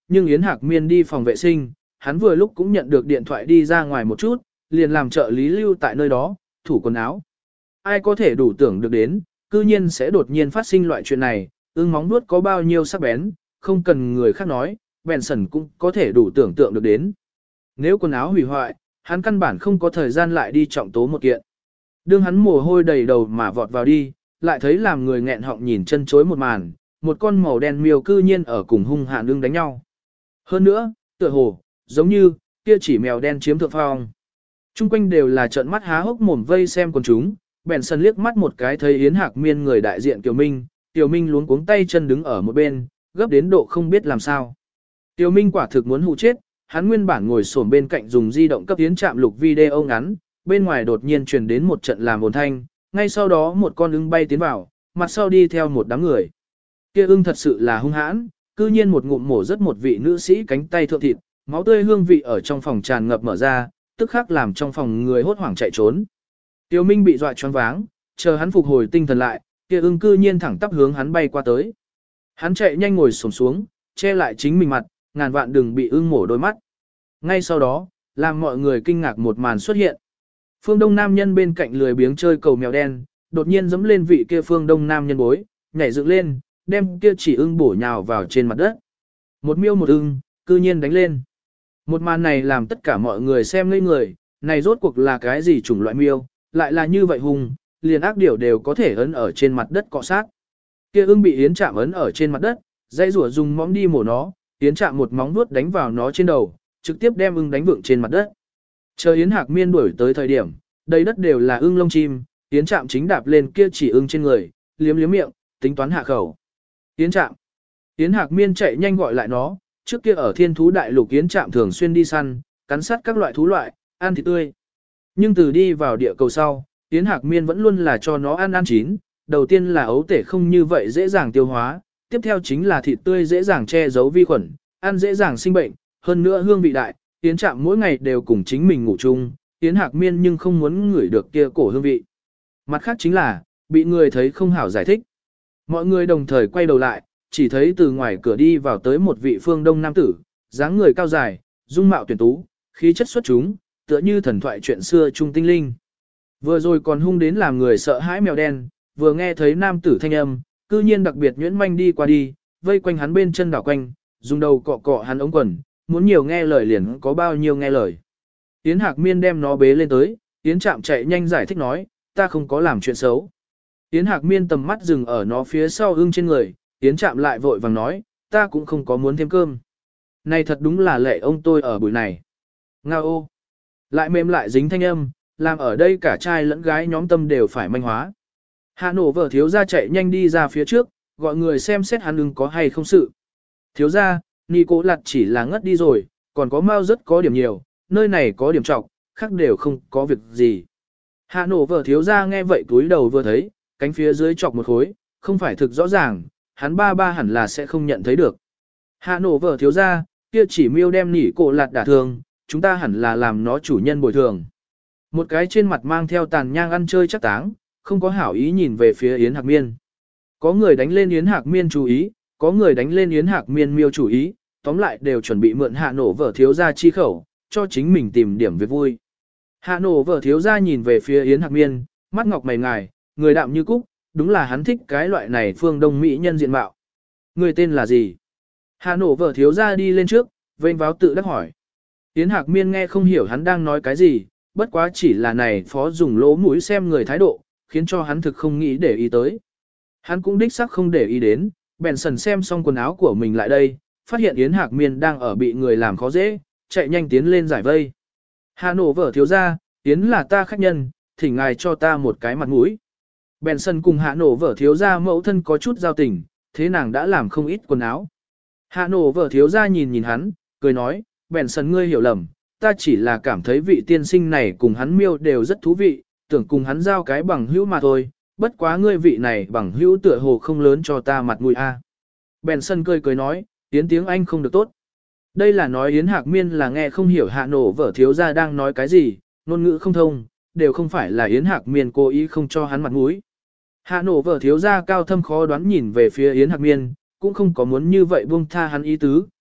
nhưng Yến Hạc Miên đi phòng vệ sinh, hắn vừa lúc cũng nhận được điện thoại đi ra ngoài một chút, liền làm trợ lý lưu tại nơi đó, thủ quần áo. Ai có thể đủ tưởng được đến, cư nhiên sẽ đột nhiên phát sinh loại chuyện này, ưng móng vuốt có bao nhiêu sắc bén, không cần người khác nói, Benson cũng có thể đủ tưởng tượng được đến. Nếu quần áo hủy hoại, hắn căn bản không có thời gian lại đi trọng tố một kiện. Đương hắn mồ hôi đầy đầu mà vọt vào đi, lại thấy làm người nghẹn họng nhìn chân chối một màn, một con màu đen miêu cư nhiên ở cùng hung hãn ưng đánh nhau. Hơn nữa, tựa hồ, giống như, kia chỉ mèo đen chiếm thượng phong. Trung quanh đều là trợn mắt há hốc mồm vây xem quần chúng, Benson liếc mắt một cái thấy Yến Hạc Miên người đại diện Kiều Minh, Kiều Minh luống cuống tay chân đứng ở một bên, gấp đến độ không biết làm sao. Kiều Minh quả thực muốn hụ chết, hắn nguyên bản ngồi xổm bên cạnh dùng di động cấp Yến Trạm lục video ngắn, bên ngoài đột nhiên truyền đến một trận làm ồn thanh, ngay sau đó một con ưng bay tiến vào, mặt sau đi theo một đám người. Kia ưng thật sự là hung hãn, cư nhiên một ngụm mổ rất một vị nữ sĩ cánh tay thượng thịt, máu tươi hương vị ở trong phòng tràn ngập mở ra, tức khắc làm trong phòng người hốt hoảng chạy trốn. Tiêu Minh bị dọa choáng váng, chờ hắn phục hồi tinh thần lại, kia ưng cư nhiên thẳng tắp hướng hắn bay qua tới. Hắn chạy nhanh ngồi xổm xuống, che lại chính mình mặt, ngàn vạn đừng bị ưng mổ đôi mắt. Ngay sau đó, làm mọi người kinh ngạc một màn xuất hiện. Phương Đông nam nhân bên cạnh lười biếng chơi cầu mèo đen, đột nhiên giẫm lên vị kia Phương Đông nam nhân bối, nhảy dựng lên, đem kia chỉ ưng bổ nhào vào trên mặt đất. Một miêu một ưng, cư nhiên đánh lên. Một màn này làm tất cả mọi người xem ngây người, này rốt cuộc là cái gì chủng loại miêu, lại là như vậy hùng, liền ác điểu đều có thể ấn ở trên mặt đất cọ sát. Kia ưng bị Yến Trạm ấn ở trên mặt đất, dây rủa dùng móng đi mổ nó, Yến Trạm một móng vuốt đánh vào nó trên đầu, trực tiếp đem ưng đánh vượng trên mặt đất. Chờ Yến Hạc Miên đuổi tới thời điểm, đầy đất đều là ưng lông chim, Yến Trạm chính đạp lên kia chỉ ưng trên người, liếm liếm miệng, tính toán hạ khẩu. Yến Trạm. Yến Hạc Miên chạy nhanh gọi lại nó, trước kia ở Thiên Thú Đại Lục Yến Trạm thường xuyên đi săn, cắn sát các loại thú loại, ăn thịt tươi. Nhưng từ đi vào địa cầu sau, Yến Hạc Miên vẫn luôn là cho nó ăn ăn chín, đầu tiên là ấu tể không như vậy dễ dàng tiêu hóa, tiếp theo chính là thịt tươi dễ dàng che giấu vi khuẩn, ăn dễ dàng sinh bệnh, hơn nữa hương vị đại, Yến Trạm mỗi ngày đều cùng chính mình ngủ chung, Yến Hạc Miên nhưng không muốn ngửi được kia cổ hương vị. Mặt khác chính là, bị người thấy không hảo giải thích. Mọi người đồng thời quay đầu lại, chỉ thấy từ ngoài cửa đi vào tới một vị phương Đông nam tử, dáng người cao dài, dung mạo tuyển tú, khí chất xuất chúng, tựa như thần thoại chuyện xưa trung tinh linh. Vừa rồi còn hung đến làm người sợ hãi mèo đen, vừa nghe thấy nam tử thanh âm, cư nhiên đặc biệt nhuyễn manh đi qua đi, vây quanh hắn bên chân đảo quanh, dùng đầu cọ cọ hắn ống quần, muốn nhiều nghe lời liền có bao nhiêu nghe lời. Yến Hạc Miên đem nó bế lên tới, Yến Trạm chạy nhanh giải thích nói, ta không có làm chuyện xấu. Yến Hạc Miên tầm mắt dừng ở nó phía sau ưng trên người, Yến Trạm lại vội vàng nói, ta cũng không có muốn thêm cơm. Này thật đúng là lệ ông tôi ở buổi này. Ngao ô. Lại mềm lại dính thanh âm, làm ở đây cả trai lẫn gái nhóm tâm đều phải manh hóa. Hạ nổ vợ thiếu gia chạy nhanh đi ra phía trước, gọi người xem xét hắn ưng có hay không sự. Thiếu gia, Nico lặt chỉ là ngất đi rồi, còn có mau rất có điểm nhiều, nơi này có điểm trọng, khác đều không có việc gì. Hạ nổ vợ thiếu gia nghe vậy túi đầu vừa thấy, cánh phía dưới chọc một khối, không phải thực rõ ràng, hắn ba ba hẳn là sẽ không nhận thấy được. Hạ nổ vợ thiếu gia, kia chỉ miêu đem nỉ cổ lạt đả thương, chúng ta hẳn là làm nó chủ nhân bồi thường. Một cái trên mặt mang theo tàn nhang ăn chơi chắc táng, không có hảo ý nhìn về phía Yến Hạc Miên. Có người đánh lên Yến Hạc Miên chú ý, có người đánh lên Yến Hạc Miên miêu chủ ý, tóm lại đều chuẩn bị mượn hạ nổ vợ thiếu gia chi khẩu, cho chính mình tìm điểm việc vui. Hạ nổ vợ thiếu gia nhìn về phía Yến Hạc Miên, mắt ngọc mày ngài, người đạm như cúc, đúng là hắn thích cái loại này phương đông mỹ nhân diện mạo. Người tên là gì? Hạ nổ vợ thiếu gia đi lên trước, vênh váo tự đắc hỏi. Yến Hạc Miên nghe không hiểu hắn đang nói cái gì, bất quá chỉ là này phó dùng lỗ mũi xem người thái độ, khiến cho hắn thực không nghĩ để ý tới. Hắn cũng đích xác không để ý đến, bèn sần xem xong quần áo của mình lại đây, phát hiện Yến Hạc Miên đang ở bị người làm khó dễ, chạy nhanh tiến lên giải vây. Hạ nổ vợ thiếu gia, Yến là ta khách nhân, thỉnh ngài cho ta một cái mặt mũi. Bèn sần cùng hạ nổ vợ thiếu gia mẫu thân có chút giao tình, thế nàng đã làm không ít quần áo. Hạ nổ vợ thiếu gia nhìn nhìn hắn, cười nói, bèn sần ngươi hiểu lầm, ta chỉ là cảm thấy vị tiên sinh này cùng hắn miêu đều rất thú vị, tưởng cùng hắn giao cái bằng hữu mà thôi, bất quá ngươi vị này bằng hữu tựa hồ không lớn cho ta mặt mũi a. Bèn sân cười cười nói, Yến tiếng Anh không được tốt. Đây là nói Yến Hạc Miên là nghe không hiểu hạ nổ vợ thiếu gia đang nói cái gì, ngôn ngữ không thông, đều không phải là Yến Hạc Miên cố ý không cho hắn mặt mũi. Hạ nổ vợ thiếu gia cao thâm khó đoán nhìn về phía Yến Hạc Miên, cũng không có muốn như vậy buông tha hắn ý tứ,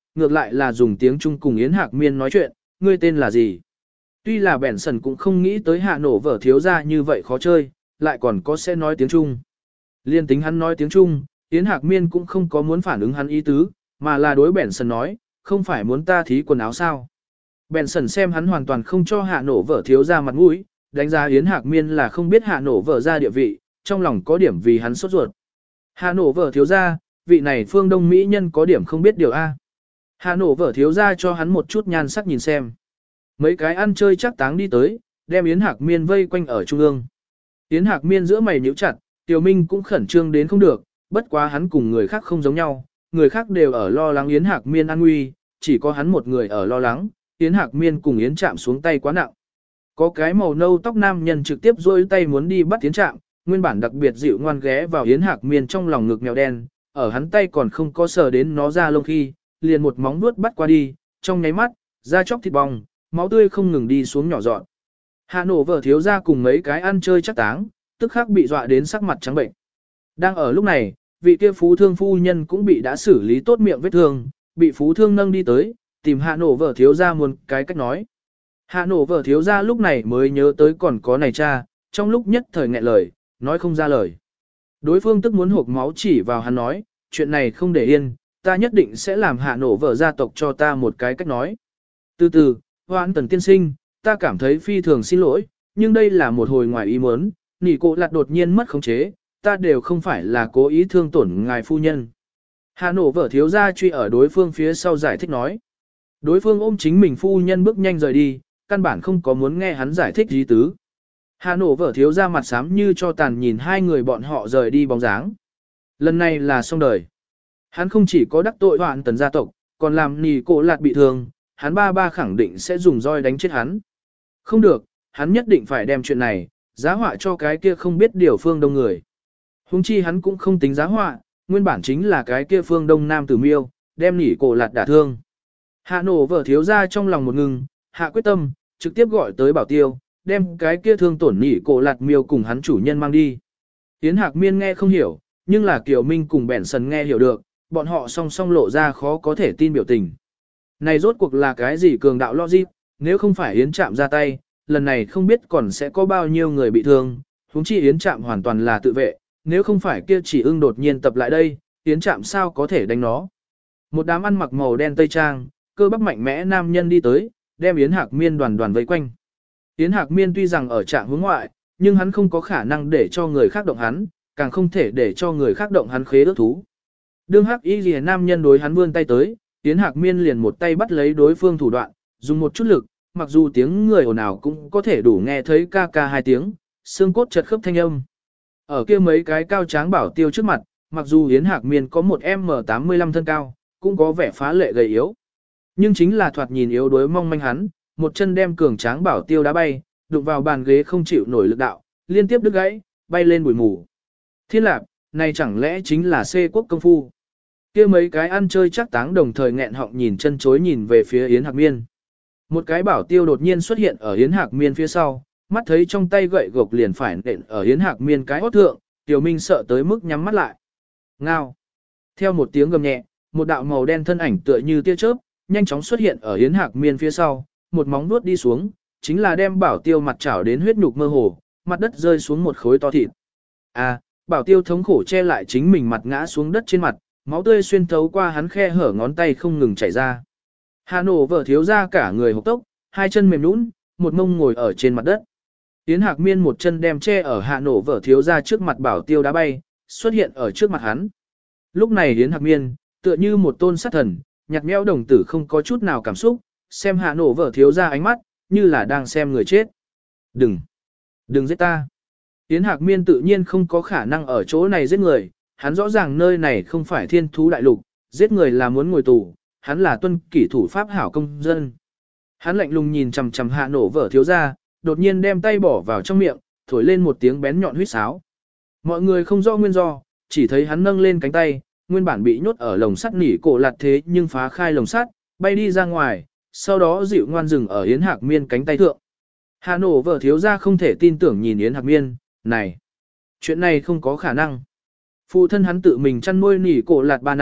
ngược lại là dùng tiếng Trung cùng Yến Hạc Miên nói chuyện, ngươi tên là gì? Tuy là bẻn sần cũng không nghĩ tới hạ nổ vở thiếu ra như vậy khó chơi, lại còn có sẽ nói tiếng Trung. Liên tính hắn nói tiếng Trung, Yến Hạc Miên cũng không có muốn phản ứng hắn ý tứ, mà là đối bẻn sần nói, không phải muốn ta thí quần áo sao. Bẻn sần xem hắn hoàn toàn không cho hạ nổ vở thiếu ra mặt mũi, đánh giá Yến Hạc Miên là không biết hạ nổ vở ra địa vị, trong lòng có điểm vì hắn sốt ruột. Hạ nổ vở thiếu ra, vị này phương Đông Mỹ nhân có điểm không biết điều A. Hạ nổ vở thiếu ra cho hắn một chút nhan sắc nhìn xem. Mấy cái ăn chơi chắc táng đi tới, đem Yến Hạc Miên vây quanh ở trung ương. Yến Hạc Miên giữa mày nhíu chặt, Tiểu Minh cũng khẩn trương đến không được, bất quá hắn cùng người khác không giống nhau, người khác đều ở lo lắng Yến Hạc Miên an nguy, chỉ có hắn một người ở lo lắng, Yến Hạc Miên cùng Yến Trạm xuống tay quá nặng. Có cái màu nâu tóc nam nhân trực tiếp duỗi tay muốn đi bắt Yến Trạm, nguyên bản đặc biệt dịu ngoan ghé vào Yến Hạc Miên trong lòng ngực mèo đen, ở hắn tay còn không có sờ đến nó ra lông khi, liền một móng vuốt bắt qua đi, trong nháy mắt, da chóc thịt bong, máu tươi không ngừng đi xuống nhỏ dọn. Hạ nổ vở thiếu ra cùng mấy cái ăn chơi chắc táng, tức khắc bị dọa đến sắc mặt trắng bệnh. Đang ở lúc này, vị kia phú thương phu nhân cũng bị đã xử lý tốt miệng vết thương, bị phú thương nâng đi tới, tìm hạ nổ vở thiếu ra một cái cách nói. Hạ nổ vở thiếu ra lúc này mới nhớ tới còn có này cha, trong lúc nhất thời nghẹn lời, nói không ra lời. Đối phương tức muốn hộp máu chỉ vào hắn nói, chuyện này không để yên, ta nhất định sẽ làm hạ nổ vở gia tộc cho ta một cái cách nói. Từ từ, Hoan Tần tiên sinh, ta cảm thấy phi thường xin lỗi, nhưng đây là một hồi ngoài ý muốn, nỉ cổ lạt đột nhiên mất khống chế, ta đều không phải là cố ý thương tổn ngài phu nhân. Hạ nổ vở thiếu gia truy ở đối phương phía sau giải thích nói. Đối phương ôm chính mình phu nhân bước nhanh rời đi, căn bản không có muốn nghe hắn giải thích gì tứ. Hạ nổ vở thiếu gia mặt xám như cho tàn nhìn hai người bọn họ rời đi bóng dáng. Lần này là xong đời. Hắn không chỉ có đắc tội Hoạn Tần gia tộc, còn làm nỉ cổ lạt bị thương, hắn ba ba khẳng định sẽ dùng roi đánh chết hắn. Không được, hắn nhất định phải đem chuyện này, giá họa cho cái kia không biết điều phương đông người. Hùng chi hắn cũng không tính giá họa, nguyên bản chính là cái kia phương đông nam tử miêu, đem nỉ cổ lạt đả thương. Hạ nổ vở thiếu ra trong lòng một ngừng, hạ quyết tâm, trực tiếp gọi tới bảo tiêu, đem cái kia thương tổn nỉ cổ lạt miêu cùng hắn chủ nhân mang đi. Yến Hạc Miên nghe không hiểu, nhưng là Kiều Minh cùng Bẻn Sần nghe hiểu được, bọn họ song song lộ ra khó có thể tin biểu tình. Này rốt cuộc là cái gì cường đạo logic, nếu không phải Yến Trạm ra tay, lần này không biết còn sẽ có bao nhiêu người bị thương, huống chi Yến Trạm hoàn toàn là tự vệ, nếu không phải kia chỉ ưng đột nhiên tập lại đây, Yến Trạm sao có thể đánh nó. Một đám ăn mặc màu đen tây trang, cơ bắp mạnh mẽ nam nhân đi tới, đem Yến Hạc Miên đoàn đoàn vây quanh. Yến Hạc Miên tuy rằng ở trạng hướng ngoại, nhưng hắn không có khả năng để cho người khác động hắn, càng không thể để cho người khác động hắn khế ước thú. Đương Hắc Y Liễu nam nhân đối hắn vươn tay tới, Yến Hạc Miên liền một tay bắt lấy đối phương thủ đoạn, dùng một chút lực, mặc dù tiếng người ồn ào cũng có thể đủ nghe thấy ca ca hai tiếng, xương cốt chật khớp thanh âm. Ở kia mấy cái cao tráng bảo tiêu trước mặt, mặc dù Yến Hạc Miên có một em em tám mươi lăm thân cao, cũng có vẻ phá lệ gầy yếu. Nhưng chính là thoạt nhìn yếu đuối mong manh hắn, một chân đem cường tráng bảo tiêu đá bay, đụng vào bàn ghế không chịu nổi lực đạo, liên tiếp đứt gãy, bay lên bụi mù. Thiên Lạp, này chẳng lẽ chính là xê quốc công phu? Kia mấy cái ăn chơi chắc táng đồng thời nghẹn họng nhìn chân chối nhìn về phía Yến Hạc Miên. Một cái bảo tiêu đột nhiên xuất hiện ở Yến Hạc Miên phía sau, mắt thấy trong tay gậy gộc liền phải nện ở Yến Hạc Miên cái hót thượng, Tiểu Minh sợ tới mức nhắm mắt lại. Ngao. Theo một tiếng gầm nhẹ, một đạo màu đen thân ảnh tựa như tia chớp, nhanh chóng xuất hiện ở Yến Hạc Miên phía sau, một móng vuốt đi xuống, chính là đem bảo tiêu mặt chảo đến huyết nhục mơ hồ, mặt đất rơi xuống một khối to thịt. À, bảo tiêu thống khổ che lại chính mình mặt ngã xuống đất trên mặt, máu tươi xuyên thấu qua hắn khe hở ngón tay không ngừng chảy ra. Hà nổ vở thiếu ra cả người hộc tốc, hai chân mềm nhũn, một mông ngồi ở trên mặt đất. Yến Hạc Miên một chân đem che ở hạ nổ vở thiếu ra trước mặt bảo tiêu đá bay, xuất hiện ở trước mặt hắn. Lúc này Yến Hạc Miên, tựa như một tôn sát thần, nhặt nhẽo đồng tử không có chút nào cảm xúc, xem hạ nổ vở thiếu ra ánh mắt, như là đang xem người chết. Đừng! Đừng giết ta! Yến Hạc Miên tự nhiên không có khả năng ở chỗ này giết người, hắn rõ ràng nơi này không phải thiên thú đại lục, giết người là muốn ngồi tù, hắn là tuân kỷ thủ pháp hảo công dân. Hắn lạnh lùng nhìn chằm chằm hạ nổ vở thiếu ra, đột nhiên đem tay bỏ vào trong miệng, thổi lên một tiếng bén nhọn huýt sáo. Mọi người không rõ nguyên do, chỉ thấy hắn nâng lên cánh tay, nguyên bản bị nhốt ở lồng sắt nỉ cổ lạt thế nhưng phá khai lồng sắt, bay đi ra ngoài, sau đó dịu ngoan dừng ở Yến Hạc Miên cánh tay thượng. Hạ nổ vở thiếu ra không thể tin tưởng nhìn Yến Hạc Miên, này, chuyện này không có khả năng. Phụ thân hắn tự mình chăn nuôi nỉ cổ lạt ba năm,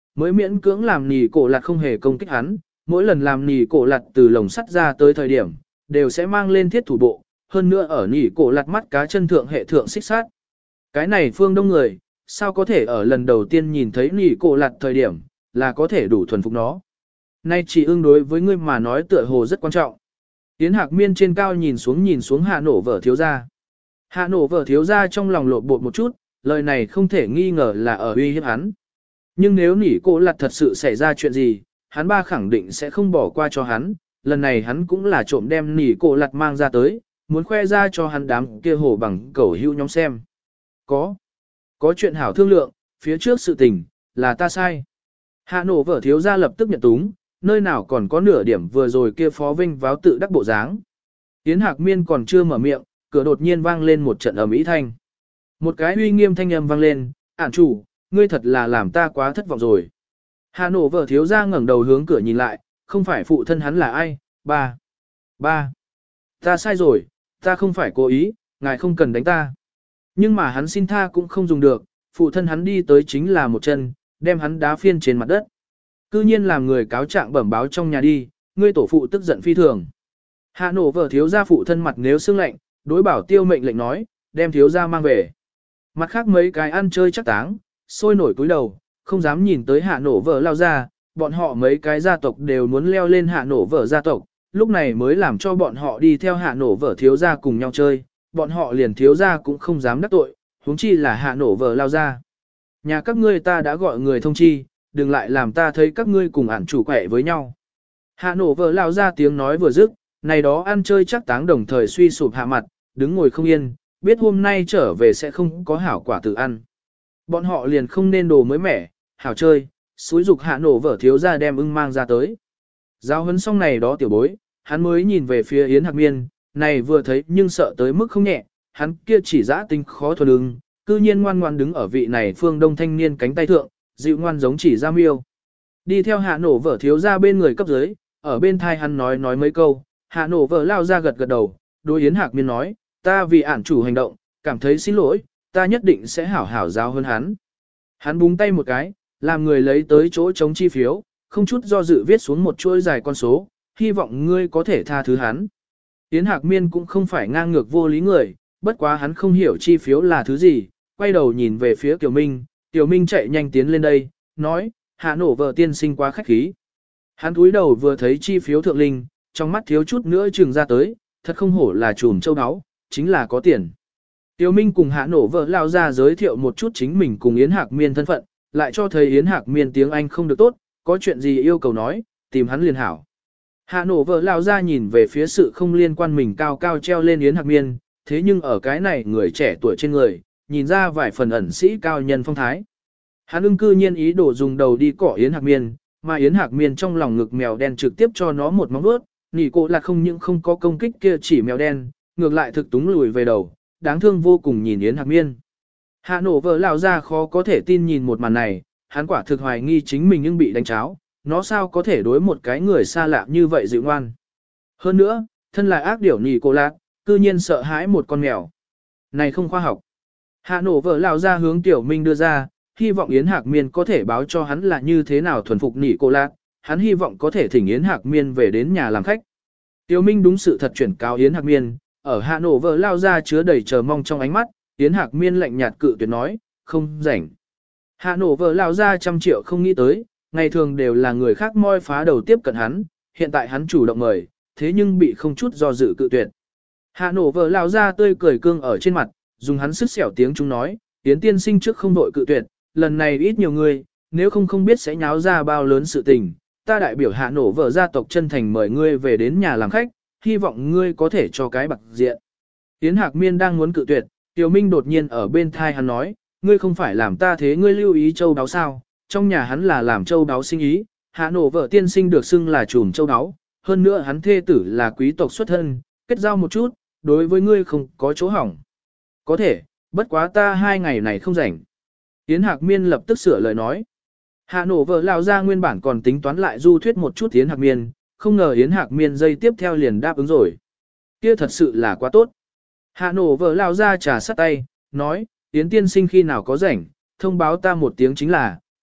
mới miễn cưỡng làm nỉ cổ lạt không hề công kích hắn, mỗi lần làm nỉ cổ lạt từ lồng sắt ra tới thời điểm, đều sẽ mang lên thiết thủ bộ, hơn nữa ở nỉ cổ lạt mắt cá chân thượng hệ thượng xích sát. Cái này phương đông người, sao có thể ở lần đầu tiên nhìn thấy nỉ cổ lạt thời điểm, là có thể đủ thuần phục nó. Nay chỉ ương đối với ngươi mà nói tựa hồ rất quan trọng. Yến Hạc Miên trên cao nhìn xuống nhìn xuống Hạ Nổ Vở thiếu gia. Hạ Nổ Vở thiếu gia trong lòng lộn bột một chút, lời này không thể nghi ngờ là ở uy hiếp hắn. Nhưng nếu nỉ cổ lạt thật sự xảy ra chuyện gì, hắn ba khẳng định sẽ không bỏ qua cho hắn, lần này hắn cũng là trộm đem nỉ cổ lạt mang ra tới, muốn khoe ra cho hắn đám kia hổ bằng cẩu hưu nhóm xem. Có, có chuyện hảo thương lượng, phía trước sự tình, là ta sai. Hạ Nổ Vở thiếu gia lập tức nhận túng, nơi nào còn có nửa điểm vừa rồi kia phó vinh váo tự đắc bộ dáng. Yến Hạc Miên còn chưa mở miệng, cửa đột nhiên vang lên một trận ầm ĩ thanh. Một cái uy nghiêm thanh âm vang lên, "Ản chủ, ngươi thật là làm ta quá thất vọng rồi." Hà Nổ Vở thiếu gia ngẩng đầu hướng cửa nhìn lại, không phải phụ thân hắn là ai, ba. Ba. Ta sai rồi, ta không phải cố ý, ngài không cần đánh ta. Nhưng mà hắn xin tha cũng không dùng được, phụ thân hắn đi tới chính là một chân, đem hắn đá phiên trên mặt đất. Cư nhiên làm người cáo trạng bẩm báo trong nhà đi, ngươi tổ phụ tức giận phi thường. Hạ Nổ Vở thiếu gia phụ thân mặt nếu sưng lạnh, đối Bảo Tiêu mệnh lệnh nói, đem thiếu gia mang về. Mặt khác mấy cái ăn chơi chắc táng, sôi nổi cúi đầu, không dám nhìn tới Hạ Nổ Vở lao ra, bọn họ mấy cái gia tộc đều muốn leo lên Hạ Nổ Vở gia tộc, lúc này mới làm cho bọn họ đi theo Hạ Nổ Vở thiếu gia cùng nhau chơi, bọn họ liền thiếu gia cũng không dám đắc tội, huống chi là Hạ Nổ Vở lao ra. Nhà các ngươi ta đã gọi người thông chi, đừng lại làm ta thấy các ngươi cùng ản chủ quẻ với nhau. Hạ Nổ Vở lao ra tiếng nói vừa dứt, này đó ăn chơi chắc táng đồng thời suy sụp hạ mặt, đứng ngồi không yên, biết hôm nay trở về sẽ không có hảo quả tự ăn. Bọn họ liền không nên đồ mới mẻ, hảo chơi, xúi dục Hạ Nổ Vở thiếu ra đem ưng mang ra tới. Giao hấn xong này đó tiểu bối, hắn mới nhìn về phía Yến Hạc Miên, này vừa thấy nhưng sợ tới mức không nhẹ, hắn kia chỉ dã tinh khó thuần ưng, cư nhiên ngoan ngoan đứng ở vị này phương đông thanh niên cánh tay thượng, dịu ngoan giống chỉ ra miêu. Đi theo Hạ Nổ Vở thiếu ra bên người cấp dưới, ở bên thai hắn nói nói mấy câu, Hạ Nổ Vở lao ra gật gật đầu, đối Yến Hạc Miên nói, ta vì ản chủ hành động, cảm thấy xin lỗi, ta nhất định sẽ hảo hảo giáo hơn hắn. Hắn búng tay một cái, làm người lấy tới chỗ chống chi phiếu, không chút do dự viết xuống một chuỗi dài con số, hy vọng ngươi có thể tha thứ hắn. Yến Hạc Miên cũng không phải ngang ngược vô lý người, bất quá hắn không hiểu chi phiếu là thứ gì, quay đầu nhìn về phía Kiều Minh, Kiều Minh chạy nhanh tiến lên đây, nói, Hạ Nổ Vở tiên sinh quá khách khí. Hắn cúi đầu vừa thấy chi phiếu thượng linh, trong mắt thiếu chút nữa trừng ra tới, thật không hổ là trùm châu áo, chính là có tiền. Tiêu Minh cùng Hạ Nổ Vở lao ra giới thiệu một chút chính mình cùng Yến Hạc Miên thân phận, lại cho thấy Yến Hạc Miên tiếng Anh không được tốt, có chuyện gì yêu cầu nói, tìm hắn liền hảo. Hạ Nổ Vở lao ra nhìn về phía sự không liên quan mình cao cao treo lên Yến Hạc Miên, thế nhưng ở cái này người trẻ tuổi trên người, nhìn ra vài phần ẩn sĩ cao nhân phong thái. Hắn ưng cư nhiên ý đồ dùng đầu đi cỏ Yến Hạc Miên, mà Yến Hạc Miên trong lòng ngực mèo đen trực tiếp cho nó một móng vuốt, nỉ cổ là không những không có công kích kia chỉ mèo đen, ngược lại thực túng lùi về đầu, đáng thương vô cùng nhìn Yến Hạc Miên. Hạ Nổ Vở lão ra khó có thể tin nhìn một màn này, hắn quả thực hoài nghi chính mình nhưng bị đánh cháo, nó sao có thể đối một cái người xa lạ như vậy dịu ngoan. Hơn nữa, thân là ác điểu nỉ cổ lạc, cư nhiên sợ hãi một con mèo. Này không khoa học. Hạ Nổ Vở lão ra hướng Tiểu Minh đưa ra, hy vọng Yến Hạc Miên có thể báo cho hắn là như thế nào thuần phục nỉ cổ lạc, hắn hy vọng có thể thỉnh Yến Hạc Miên về đến nhà làm khách. Tiểu Minh đúng sự thật chuyển cáo Yến Hạc Miên, ở Hạ Nổ Vở lao ra chứa đầy chờ mong trong ánh mắt, Yến Hạc Miên lạnh nhạt cự tuyệt nói, không rảnh. Hạ Nổ Vở lao ra trăm triệu không nghĩ tới, ngày thường đều là người khác moi phá đầu tiếp cận hắn, hiện tại hắn chủ động mời, thế nhưng bị không chút do dự cự tuyệt. Hạ Nổ Vở lao ra tươi cười cương ở trên mặt, dùng hắn sức xẻo tiếng chúng nói, Yến tiên sinh trước không đội cự tuyệt, lần này ít nhiều người, nếu không không biết sẽ nháo ra bao lớn sự tình, ta đại biểu Hạ Nổ Vở gia tộc chân thành mời ngươi về đến nhà làm khách, hy vọng ngươi có thể cho cái bạc diện. Yến Hạc Miên đang muốn cự tuyệt, Tiểu Minh đột nhiên ở bên thai hắn nói, ngươi không phải làm ta thế ngươi lưu ý châu đáo sao, trong nhà hắn là làm châu đáo sinh ý, Hạ Nổ Vở tiên sinh được xưng là trùm châu đáo, hơn nữa hắn thê tử là quý tộc xuất thân, kết giao một chút, đối với ngươi không có chỗ hỏng. Có thể, bất quá ta hai ngày này không rảnh. Yến Hạc Miên lập tức sửa lời nói. Hạ Nổ Vở lao ra nguyên bản còn tính toán lại du thuyết một chút Yến Hạc Miên, không ngờ Yến Hạc Miên dây tiếp theo liền đáp ứng rồi. Kia thật sự là quá tốt. Hạ Nổ Vở lao ra trà sắt tay, nói, Yến tiên sinh khi nào có rảnh, thông báo ta một tiếng chính là,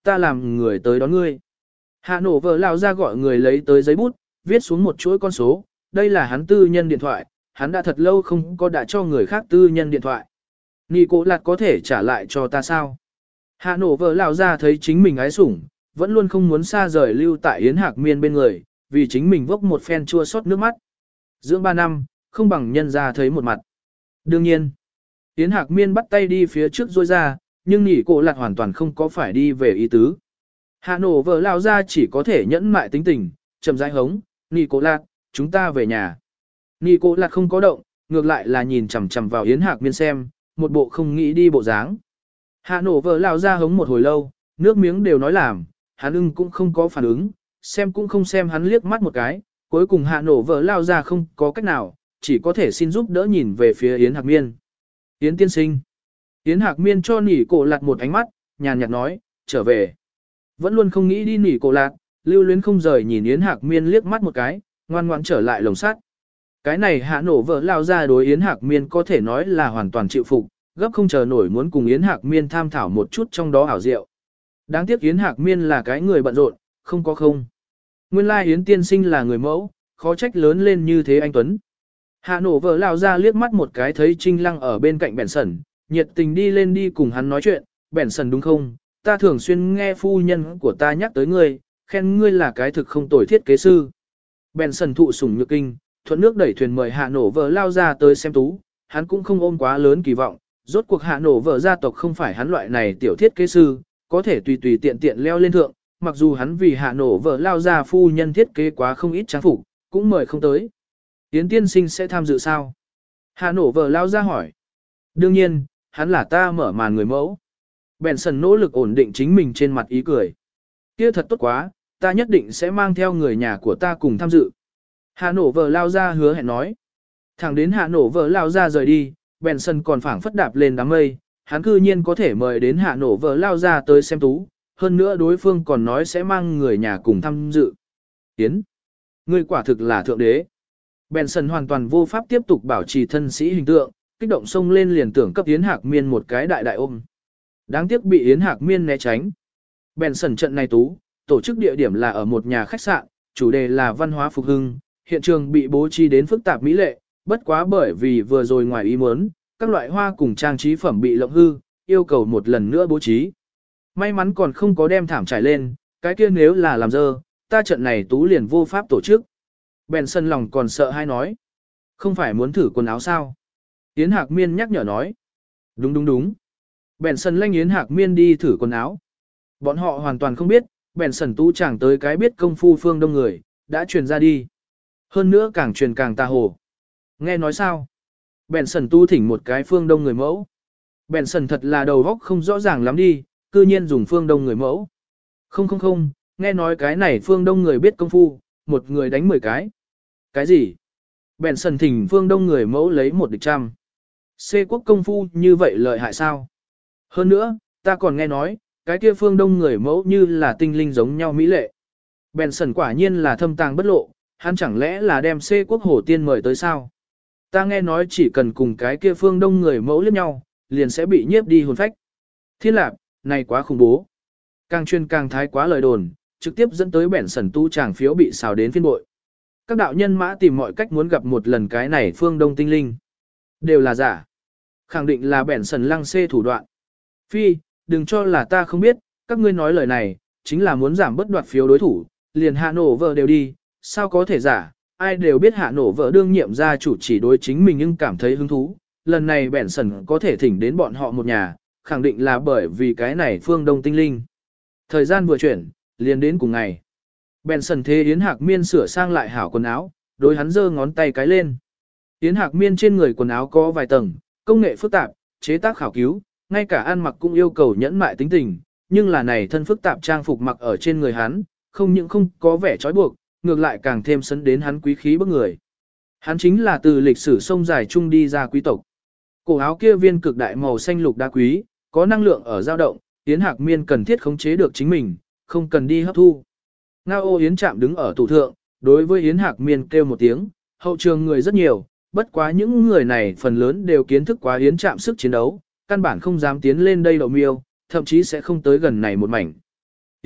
ta làm người tới đón ngươi. Hạ nổ vợ lao ra gọi người lấy tới giấy bút, viết xuống một chuỗi con số, đây là hắn tư nhân điện thoại, hắn đã thật lâu không có đã cho người khác tư nhân điện thoại. Nị cổ lạt có thể trả lại cho ta sao? Hạ nổ vợ lao ra thấy chính mình ái sủng, vẫn luôn không muốn xa rời lưu tại Yến Hạc Miên bên người, vì chính mình vốc một phen chua xót nước mắt. Dưỡng ba năm, không bằng nhân ra thấy một mặt. Đương nhiên, Yến Hạc Miên bắt tay đi phía trước rôi ra, nhưng nỉ cổ lạt hoàn toàn không có phải đi về ý tứ. Hạ nổ vợ lao ra chỉ có thể nhẫn mại tính tình, chậm rãi hống, nỉ cổ lạt, chúng ta về nhà. Nỉ cổ lạt không có động, ngược lại là nhìn chằm chằm vào Yến Hạc Miên xem, một bộ không nghĩ đi bộ dáng. Hạ nổ vợ lao ra hống một hồi lâu, nước miếng đều nói làm, hắn ưng cũng không có phản ứng, xem cũng không xem hắn liếc mắt một cái, cuối cùng hạ nổ vợ lao ra không có cách nào, chỉ có thể xin giúp đỡ nhìn về phía Yến Hạc Miên. Yến tiên sinh. Yến Hạc Miên cho nỉ cổ lạt một ánh mắt, nhàn nhạt nói, trở về. Vẫn luôn không nghĩ đi nỉ cổ lạt, lưu luyến không rời nhìn Yến Hạc Miên liếc mắt một cái, ngoan ngoãn trở lại lồng sắt. Cái này hạ nổ vợ lao ra đối Yến Hạc Miên có thể nói là hoàn toàn chịu phục, gấp không chờ nổi muốn cùng Yến Hạc Miên tham thảo một chút trong đó ảo diệu. Đáng tiếc Yến Hạc Miên là cái người bận rộn, không có không. Nguyên lai Yến tiên sinh là người mẫu, khó trách lớn lên như thế anh Tuấn. Hạ nổ vợ lao ra liếc mắt một cái thấy Trinh Lăng ở bên cạnh Bèn Sẩn, nhiệt tình đi lên đi cùng hắn nói chuyện, Bèn Sẩn đúng không, ta thường xuyên nghe phu nhân của ta nhắc tới ngươi, khen ngươi là cái thực không tồi thiết kế sư. Bèn Sẩn thụ sủng nhược kinh, thuận nước đẩy thuyền mời hạ nổ vợ lao ra tới xem tú, hắn cũng không ôm quá lớn kỳ vọng, rốt cuộc hạ nổ vợ gia tộc không phải hắn loại này tiểu thiết kế sư, có thể tùy tùy tiện tiện leo lên thượng, mặc dù hắn vì hạ nổ vợ lao ra phu nhân thiết kế quá không ít trang phục, cũng mời không tới. Yến tiên sinh sẽ tham dự sao? Hạ nổ vợ lao ra hỏi. Đương nhiên, hắn là ta mở màn người mẫu. Bèn Sần nỗ lực ổn định chính mình trên mặt ý cười. Kia thật tốt quá, ta nhất định sẽ mang theo người nhà của ta cùng tham dự. Hạ nổ vợ lao ra hứa hẹn nói. Thẳng đến hạ nổ vợ lao ra rời đi, Bèn Sần còn phảng phất đạp lên đám mây, hắn cư nhiên có thể mời đến hạ nổ vợ lao ra tới xem tú, hơn nữa đối phương còn nói sẽ mang người nhà cùng tham dự. Yến, ngươi quả thực là thượng đế. Benson hoàn toàn vô pháp tiếp tục bảo trì thân sĩ hình tượng, kích động xông lên liền tưởng cấp Yến Hạc Miên một cái đại đại ôm. Đáng tiếc bị Yến Hạc Miên né tránh. Benson trận này tú, tổ chức địa điểm là ở một nhà khách sạn, chủ đề là văn hóa phục hưng, hiện trường bị bố trí đến phức tạp mỹ lệ, bất quá bởi vì vừa rồi ngoài ý muốn, các loại hoa cùng trang trí phẩm bị lộng hư, yêu cầu một lần nữa bố trí. May mắn còn không có đem thảm trải lên, cái kia nếu là làm dơ, ta trận này tú liền vô pháp tổ chức. Benson lòng còn sợ hay nói. Không phải muốn thử quần áo sao? Yến Hạc Miên nhắc nhở nói. Đúng đúng đúng. Benson lanh Yến Hạc Miên đi thử quần áo. Bọn họ hoàn toàn không biết, Benson tú chẳng tới cái biết công phu phương đông người, đã truyền ra đi. Hơn nữa càng truyền càng tà hồ. Nghe nói sao? Benson tu thỉnh một cái phương đông người mẫu. Benson thật là đầu óc không rõ ràng lắm đi, cư nhiên dùng phương đông người mẫu. Không không không, nghe nói cái này phương đông người biết công phu, một người đánh mười cái. Cái gì? Benson thỉnh phương đông người mẫu lấy một địch trăm. C quốc công phu như vậy lợi hại sao? Hơn nữa, ta còn nghe nói, cái kia phương đông người mẫu như là tinh linh giống nhau mỹ lệ. Benson quả nhiên là thâm tàng bất lộ, hắn chẳng lẽ là đem C quốc hổ tiên mời tới sao? Ta nghe nói chỉ cần cùng cái kia phương đông người mẫu liếc nhau, liền sẽ bị nhiếp đi hồn phách. Thiên lạc, này quá khủng bố. Càng chuyên càng thái quá lời đồn, trực tiếp dẫn tới bẻn sẩn tu tràng phiếu bị xào đến phiên bội. Các đạo nhân mã tìm mọi cách muốn gặp một lần cái này phương đông tinh linh. Đều là giả. Khẳng định là bẻn sẩn lăng xê thủ đoạn. Phi, đừng cho là ta không biết, các ngươi nói lời này, chính là muốn giảm bất đoạt phiếu đối thủ, liền hạ nổ vợ đều đi, sao có thể giả, ai đều biết hạ nổ vợ đương nhiệm gia chủ chỉ đối chính mình nhưng cảm thấy hứng thú, lần này bẻn sẩn có thể thỉnh đến bọn họ một nhà, khẳng định là bởi vì cái này phương đông tinh linh. Thời gian vừa chuyển, liền đến cùng ngày. Benson thế Yến Hạc Miên sửa sang lại hảo quần áo, đối hắn giơ ngón tay cái lên. Yến Hạc Miên trên người quần áo có vài tầng, công nghệ phức tạp, chế tác khảo cứu, ngay cả ăn mặc cũng yêu cầu nhẫn mại tính tình, nhưng là này thân phức tạp trang phục mặc ở trên người hắn, không những không có vẻ trói buộc, ngược lại càng thêm sấn đến hắn quý khí bức người. Hắn chính là từ lịch sử sông dài chung đi ra quý tộc. Cổ áo kia viên cực đại màu xanh lục đá quý, có năng lượng ở dao động, Yến Hạc Miên cần thiết khống chế được chính mình, không cần đi hấp thu. Ngao ô Yến Trạm đứng ở tủ thượng, đối với Yến Hạc Miên kêu một tiếng, hậu trường người rất nhiều, bất quá những người này phần lớn đều kiến thức quá Yến Trạm sức chiến đấu, căn bản không dám tiến lên đây đậu miêu, thậm chí sẽ không tới gần này một mảnh.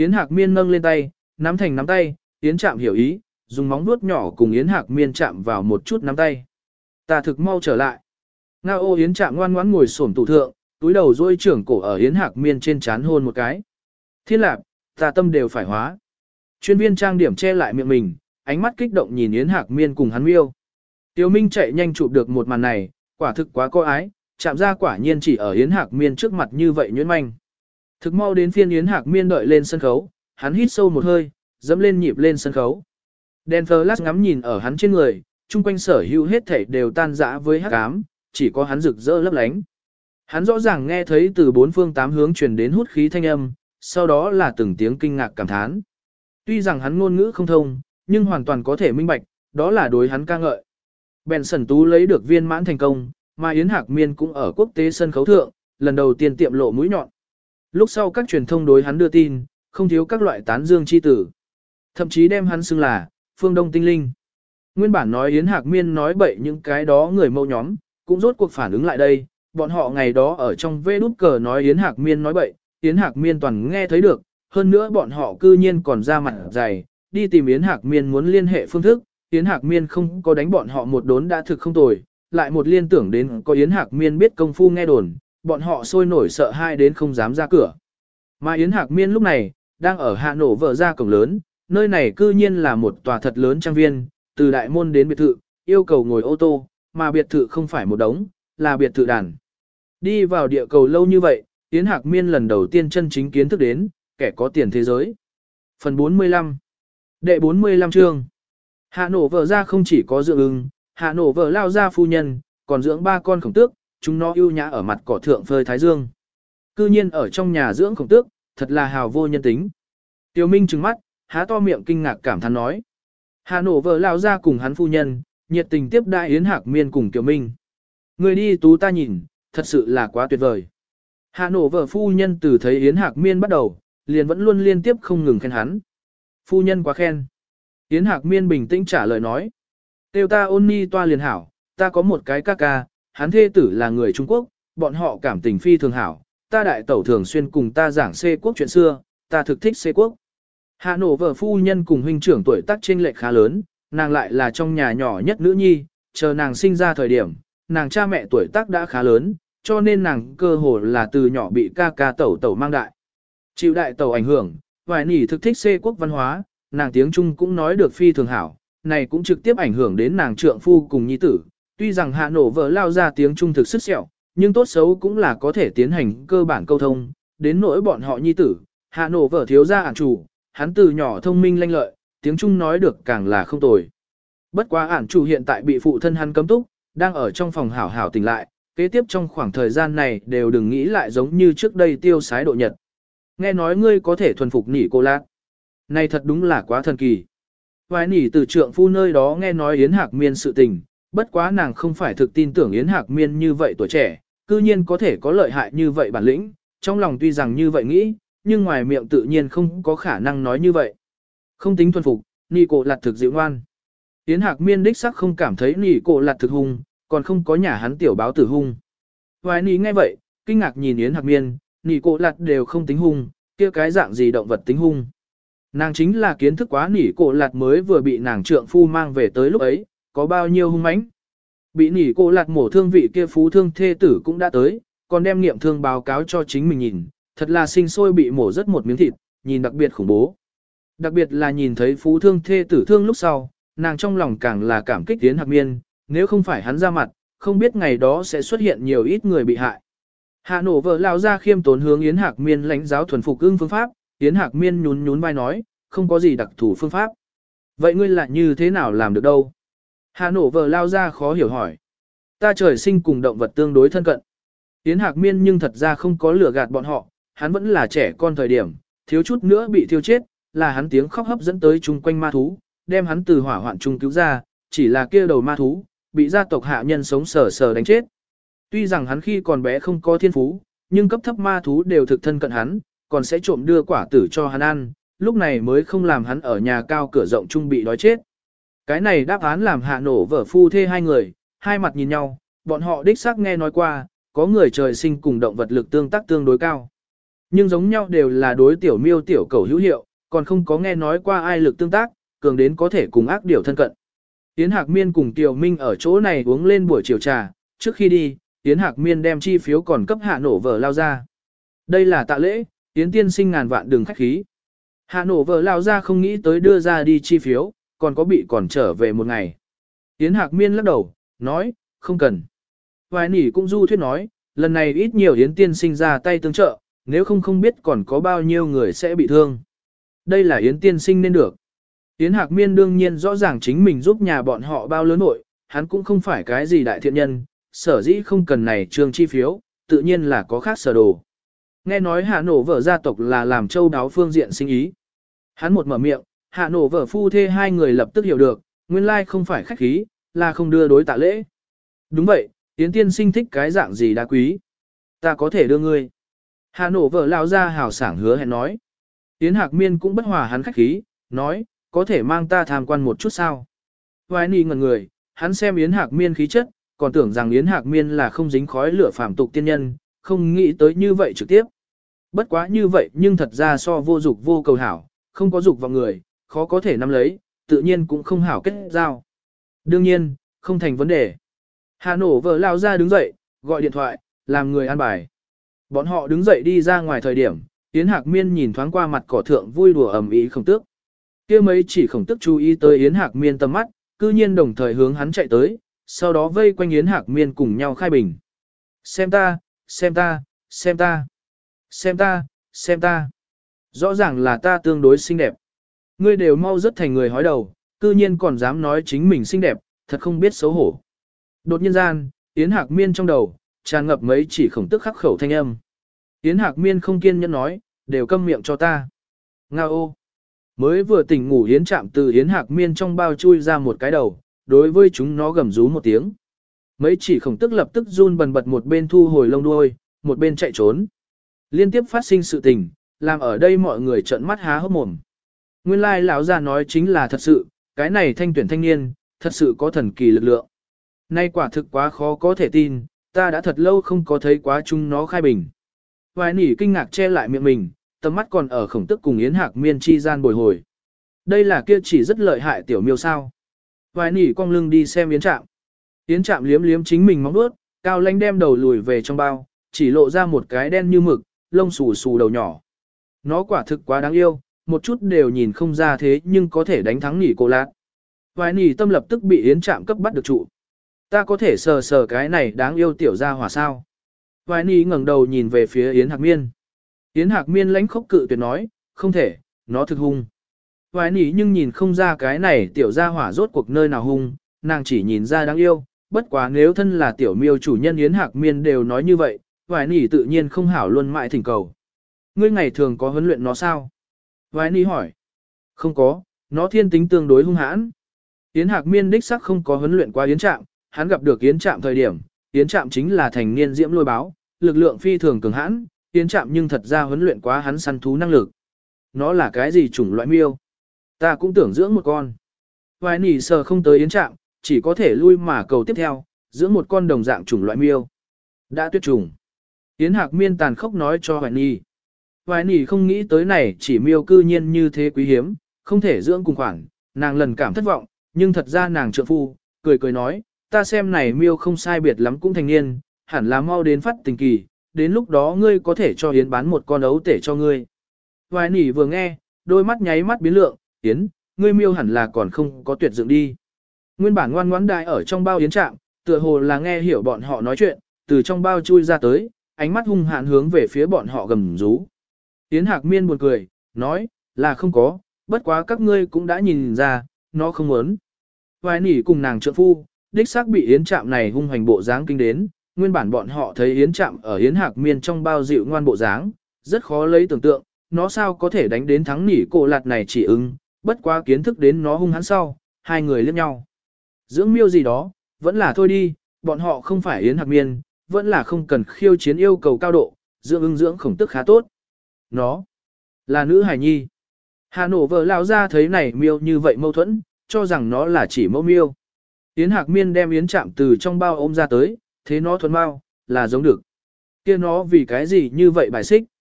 Yến Hạc Miên nâng lên tay, nắm thành nắm tay, Yến Trạm hiểu ý, dùng móng vuốt nhỏ cùng Yến Hạc Miên chạm vào một chút nắm tay. Ta thực mau trở lại. Ngao ô Yến Trạm ngoan ngoãn ngồi xổm tủ thượng, túi đầu duỗi trưởng cổ ở Yến Hạc Miên trên trán hôn một cái. Thiên Lạp, ta tâm đều phải hóa. Chuyên viên trang điểm che lại miệng mình, ánh mắt kích động nhìn Yến Hạc Miên cùng hắn miêu. Tiêu Minh chạy nhanh chụp được một màn này, quả thực quá có ái, chạm ra quả nhiên chỉ ở Yến Hạc Miên trước mặt như vậy nhuyễn manh. Thực mau đến phiên Yến Hạc Miên đợi lên sân khấu, hắn hít sâu một hơi, dẫm lên nhịp lên sân khấu. Đèn flash ngắm nhìn ở hắn trên người, chung quanh sở hữu hết thảy đều tan rã với hắc ám, chỉ có hắn rực rỡ lấp lánh. Hắn rõ ràng nghe thấy từ bốn phương tám hướng truyền đến hút khí thanh âm, sau đó là từng tiếng kinh ngạc cảm thán. Tuy rằng hắn ngôn ngữ không thông, nhưng hoàn toàn có thể minh bạch, đó là đối hắn ca ngợi. Bèn Sẩn Tú lấy được viên mãn thành công, mà Yến Hạc Miên cũng ở quốc tế sân khấu thượng, lần đầu tiên tiệm lộ mũi nhọn. Lúc sau các truyền thông đối hắn đưa tin, không thiếu các loại tán dương chi tử. Thậm chí đem hắn xưng là phương Đông tinh linh. Nguyên bản nói Yến Hạc Miên nói bậy những cái đó người mâu nhóm, cũng rốt cuộc phản ứng lại đây, bọn họ ngày đó ở trong vê đút cờ nói Yến Hạc Miên nói bậy, Yến Hạc Miên toàn nghe thấy được, hơn nữa bọn họ cư nhiên còn ra mặt dày, đi tìm Yến Hạc Miên muốn liên hệ phương thức, Yến Hạc Miên không có đánh bọn họ một đốn đã thực không tồi, lại một liên tưởng đến có Yến Hạc Miên biết công phu nghe đồn, bọn họ sôi nổi sợ hai đến không dám ra cửa. Mà Yến Hạc Miên lúc này, đang ở Hà Nội vợ ra cổng lớn, nơi này cư nhiên là một tòa thật lớn trang viên, từ đại môn đến biệt thự, yêu cầu ngồi ô tô, mà biệt thự không phải một đống, là biệt thự đàn. Đi vào địa cầu lâu như vậy, Yến Hạc Miên lần đầu tiên chân chính kiến thức đến, kẻ có tiền thế giới. Phần bốn mươi lăm Đệ bốn mươi lăm chương Hạ nổ vợ ra không chỉ có dưỡng ưng, hạ nổ vợ lao ra phu nhân, còn dưỡng ba con khổng tước, chúng nó ưu nhã ở mặt cỏ thượng phơi thái dương. Cư nhiên ở trong nhà dưỡng khổng tước, thật là hào vô nhân tính. Tiêu Minh trừng mắt, há to miệng kinh ngạc cảm thán nói. Hạ nổ vợ lao ra cùng hắn phu nhân, nhiệt tình tiếp đại Yến Hạc Miên cùng Tiêu Minh. Người đi tú ta nhìn, thật sự là quá tuyệt vời. Hạ nổ vợ phu nhân từ thấy Yến Hạc Miên bắt đầu, liền vẫn luôn liên tiếp không ngừng khen hắn. Phu nhân quá khen. Yến Hạc Miên bình tĩnh trả lời nói. Tiêu ta ôn ni toa liền hảo, ta có một cái ca ca, hắn thê tử là người Trung Quốc, bọn họ cảm tình phi thường hảo, ta đại tẩu thường xuyên cùng ta giảng xê quốc chuyện xưa, ta thực thích xê quốc. Hạ nổ vợ phu nhân cùng huynh trưởng tuổi tác chênh lệch khá lớn, nàng lại là trong nhà nhỏ nhất nữ nhi, chờ nàng sinh ra thời điểm, nàng cha mẹ tuổi tác đã khá lớn, cho nên nàng cơ hồ là từ nhỏ bị ca ca tẩu tẩu mang đại. Chịu đại tẩu ảnh hưởng, vài nỉ thực thích xê quốc văn hóa, nàng tiếng Trung cũng nói được phi thường hảo, này cũng trực tiếp ảnh hưởng đến nàng trượng phu cùng nhi tử. Tuy rằng hạ nổ vợ lao ra tiếng Trung thực sức sẹo, nhưng tốt xấu cũng là có thể tiến hành cơ bản câu thông, đến nỗi bọn họ nhi tử, hạ nổ vợ thiếu gia ản chủ, hắn từ nhỏ thông minh lanh lợi, tiếng Trung nói được càng là không tồi. Bất quá ản chủ hiện tại bị phụ thân hắn cấm túc, đang ở trong phòng hảo hảo tỉnh lại, kế tiếp trong khoảng thời gian này đều đừng nghĩ lại giống như trước đây tiêu sái độ nhật. Nghe nói ngươi có thể thuần phục nỉ cô lạc. Này thật đúng là quá thần kỳ. Vài nỉ từ trượng phu nơi đó nghe nói Yến Hạc Miên sự tình, bất quá nàng không phải thực tin tưởng Yến Hạc Miên như vậy tuổi trẻ, cư nhiên có thể có lợi hại như vậy bản lĩnh, trong lòng tuy rằng như vậy nghĩ, nhưng ngoài miệng tự nhiên không có khả năng nói như vậy. Không tính thuần phục, nỉ cô lạc thực dịu ngoan. Yến Hạc Miên đích sắc không cảm thấy nỉ cô lạc thực hung, còn không có nhà hắn tiểu báo tử hung. Vài nỉ nghe vậy, kinh ngạc nhìn Yến Hạc Miên, nỉ cô lạc đều không tính hung, kia cái dạng gì động vật tính hung. Nàng chính là kiến thức quá nỉ cổ lạt mới vừa bị nàng trượng phu mang về tới lúc ấy, có bao nhiêu hung mãnh. Bị nỉ cổ lạt mổ thương vị kia phú thương thê tử cũng đã tới, còn đem nghiệm thương báo cáo cho chính mình nhìn, thật là sinh sôi bị mổ rất một miếng thịt, nhìn đặc biệt khủng bố. Đặc biệt là nhìn thấy phú thương thê tử thương lúc sau, nàng trong lòng càng là cảm kích Yến Hạc Miên, nếu không phải hắn ra mặt, không biết ngày đó sẽ xuất hiện nhiều ít người bị hại. Hạ nổ vợ lao ra khiêm tốn hướng Yến Hạc Miên lãnh giáo thuần phục ưng phương pháp, Yến Hạc Miên nhún nhún vai nói, không có gì đặc thù phương pháp. Vậy ngươi lại như thế nào làm được đâu? Hạ nổ vợ lao ra khó hiểu hỏi. Ta trời sinh cùng động vật tương đối thân cận. Yến Hạc Miên nhưng thật ra không có lừa gạt bọn họ, hắn vẫn là trẻ con thời điểm, thiếu chút nữa bị thiêu chết, là hắn tiếng khóc hấp dẫn tới chung quanh ma thú, đem hắn từ hỏa hoạn chung cứu ra, chỉ là kia đầu ma thú, bị gia tộc hạ nhân sống sờ sờ đánh chết. Tuy rằng hắn khi còn bé không có thiên phú, nhưng cấp thấp ma thú đều thực thân cận hắn, còn sẽ trộm đưa quả tử cho hắn ăn, lúc này mới không làm hắn ở nhà cao cửa rộng chung bị đói chết. Cái này đáp án làm hạ nổ vợ phu thê hai người, hai mặt nhìn nhau, bọn họ đích xác nghe nói qua, có người trời sinh cùng động vật lực tương tác tương đối cao. Nhưng giống nhau đều là đối tiểu miêu tiểu cầu hữu hiệu, còn không có nghe nói qua ai lực tương tác, cường đến có thể cùng ác điều thân cận. Yến Hạc Miên cùng Tiểu Minh ở chỗ này uống lên buổi chiều trà, trước khi đi, Yến Hạc Miên đem chi phiếu còn cấp Hạ Nổ Vở lao ra. Đây là tạ lễ, Yến tiên sinh ngàn vạn đường khách khí. Hạ Nổ Vở lao ra không nghĩ tới đưa ra đi chi phiếu, còn có bị còn trở về một ngày. Yến Hạc Miên lắc đầu, nói, không cần. Vài nỉ cũng du thuyết nói, lần này ít nhiều Yến tiên sinh ra tay tương trợ, nếu không không biết còn có bao nhiêu người sẽ bị thương. Đây là Yến tiên sinh nên được. Yến Hạc Miên đương nhiên rõ ràng chính mình giúp nhà bọn họ bao lớn nội, hắn cũng không phải cái gì đại thiện nhân, sở dĩ không cần này trương chi phiếu, tự nhiên là có khác sở đồ. Nghe nói Hạ Nổ Vở gia tộc là làm châu đáo phương diện sinh ý. Hắn một mở miệng, Hạ Nổ Vở phu thê hai người lập tức hiểu được, nguyên lai không phải khách khí, là không đưa đối tạ lễ. Đúng vậy, Yến tiên sinh thích cái dạng gì đá quý. Ta có thể đưa ngươi. Hạ Nổ Vở lao ra hào sảng hứa hẹn nói. Yến Hạc Miên cũng bất hòa hắn khách khí, nói, có thể mang ta tham quan một chút sao. Hoài Nhi ngẩn người, hắn xem Yến Hạc Miên khí chất, còn tưởng rằng Yến Hạc Miên là không dính khói lửa phàm tục tiên nhân, không nghĩ tới như vậy trực tiếp. Bất quá như vậy nhưng thật ra so vô dục vô cầu hảo, không có dục vào người, khó có thể nắm lấy, tự nhiên cũng không hảo kết giao. Đương nhiên, không thành vấn đề. Hà Nổ Vở lao ra đứng dậy, gọi điện thoại, làm người an bài. Bọn họ đứng dậy đi ra ngoài thời điểm, Yến Hạc Miên nhìn thoáng qua mặt cỏ thượng vui đùa ầm ĩ khổng tước. Kia mấy chỉ khổng tước chú ý tới Yến Hạc Miên tầm mắt, cư nhiên đồng thời hướng hắn chạy tới, sau đó vây quanh Yến Hạc Miên cùng nhau khai bình. Xem ta, xem ta, xem ta, xem ta, xem ta. Rõ ràng là ta tương đối xinh đẹp. Ngươi đều mau rất thành người hói đầu, cư nhiên còn dám nói chính mình xinh đẹp, thật không biết xấu hổ. Đột nhiên gian, Yến Hạc Miên trong đầu, tràn ngập mấy chỉ khổng tức khắc khẩu thanh âm. Yến Hạc Miên không kiên nhẫn nói, đều câm miệng cho ta. Nga ô. Mới vừa tỉnh ngủ Yến Trạm từ Yến Hạc Miên trong bao chui ra một cái đầu, đối với chúng nó gầm rú một tiếng. Mấy chỉ khổng tức lập tức run bần bật một bên thu hồi lông đuôi, một bên chạy trốn. Liên tiếp phát sinh sự tình, làm ở đây mọi người trợn mắt há hốc mồm. Nguyên lai lão già nói chính là thật sự, cái này thanh tuyển thanh niên, thật sự có thần kỳ lực lượng. Nay quả thực quá khó có thể tin, ta đã thật lâu không có thấy quá chúng nó khai bình. Vài nỉ kinh ngạc che lại miệng mình, tầm mắt còn ở khổng tức cùng Yến Hạc Miên chi gian bồi hồi. Đây là kia chỉ rất lợi hại tiểu miêu sao. Vài nỉ cong lưng đi xem Yến Trạm. Yến Trạm liếm liếm chính mình móng vuốt, cao lanh đem đầu lùi về trong bao, chỉ lộ ra một cái đen như mực, lông xù xù đầu nhỏ. Nó quả thực quá đáng yêu, một chút đều nhìn không ra thế nhưng có thể đánh thắng nỉ cô lạc. Vài nỉ tâm lập tức bị Yến Trạm cấp bắt được trụ. Ta có thể sờ sờ cái này đáng yêu tiểu gia hỏa sao. Vài nỉ ngẩng đầu nhìn về phía Yến Hạc Miên. Yến Hạc Miên lãnh khốc cự tuyệt nói, không thể, nó thực hung. Vài nỉ nhưng nhìn không ra cái này tiểu gia hỏa rốt cuộc nơi nào hung, nàng chỉ nhìn ra đáng yêu, bất quá nếu thân là tiểu miêu chủ nhân Yến Hạc Miên đều nói như vậy, vài nỉ tự nhiên không hảo luôn mãi thỉnh cầu. Ngươi ngày thường có huấn luyện nó sao? Vài nỉ hỏi. Không có, nó thiên tính tương đối hung hãn. Yến Hạc Miên đích sắc không có huấn luyện qua Yến Trạm, hắn gặp được Yến Trạm thời điểm, Yến Trạm chính là thành niên diễm lôi báo, lực lượng phi thường cường hãn, Yến Trạm nhưng thật ra huấn luyện quá hắn săn thú năng lực. Nó là cái gì chủng loại miêu? Ta cũng tưởng dưỡng một con. Vài nỉ sờ không tới Yến Trạm, chỉ có thể lui mà cầu tiếp theo, dưỡng một con đồng dạng chủng loại miêu. Đã tuyệt chủng. Yến Hạc Miên tàn khốc nói cho Vài nỉ. Vài nỉ không nghĩ tới này chỉ miêu cư nhiên như thế quý hiếm, không thể dưỡng cùng khoản, nàng lần cảm thất vọng, nhưng thật ra nàng trượng phu, cười cười nói, ta xem này miêu không sai biệt lắm cũng thành niên, hẳn là mau đến phát tình kỳ, đến lúc đó ngươi có thể cho Yến bán một con ấu tể cho ngươi. Vài nỉ vừa nghe, đôi mắt nháy mắt biến lượng, Yến, ngươi miêu hẳn là còn không có tuyệt dựng đi. Nguyên bản ngoan ngoãn đại ở trong bao Yến Trạm, tựa hồ là nghe hiểu bọn họ nói chuyện, từ trong bao chui ra tới, ánh mắt hung hãn hướng về phía bọn họ gầm rú. Yến Hạc Miên buồn cười, nói, là không có, bất quá các ngươi cũng đã nhìn ra, nó không muốn. Vài nỉ cùng nàng trượng phu, đích xác bị Yến Trạm này hung hoành bộ dáng kinh đến, nguyên bản bọn họ thấy Yến Trạm ở Yến Hạc Miên trong bao dịu ngoan bộ dáng, rất khó lấy tưởng tượng, nó sao có thể đánh đến thắng nỉ cổ lạt này chỉ ứng, bất quá kiến thức đến nó hung hãn sau, hai người liếc nhau. Dưỡng miêu gì đó, vẫn là thôi đi, bọn họ không phải Yến Hạc Miên, vẫn là không cần khiêu chiến yêu cầu cao độ, dưỡng ưng dưỡng khổng tức khá tốt. Nó là nữ hài nhi. Hà Nổ vợ lao ra thấy này miêu như vậy mâu thuẫn, cho rằng nó là chỉ mẫu miêu. Yến Hạc Miên đem Yến Trạm từ trong bao ôm ra tới, thế nó thuần bao, là giống được. Kia nó vì cái gì như vậy bài xích.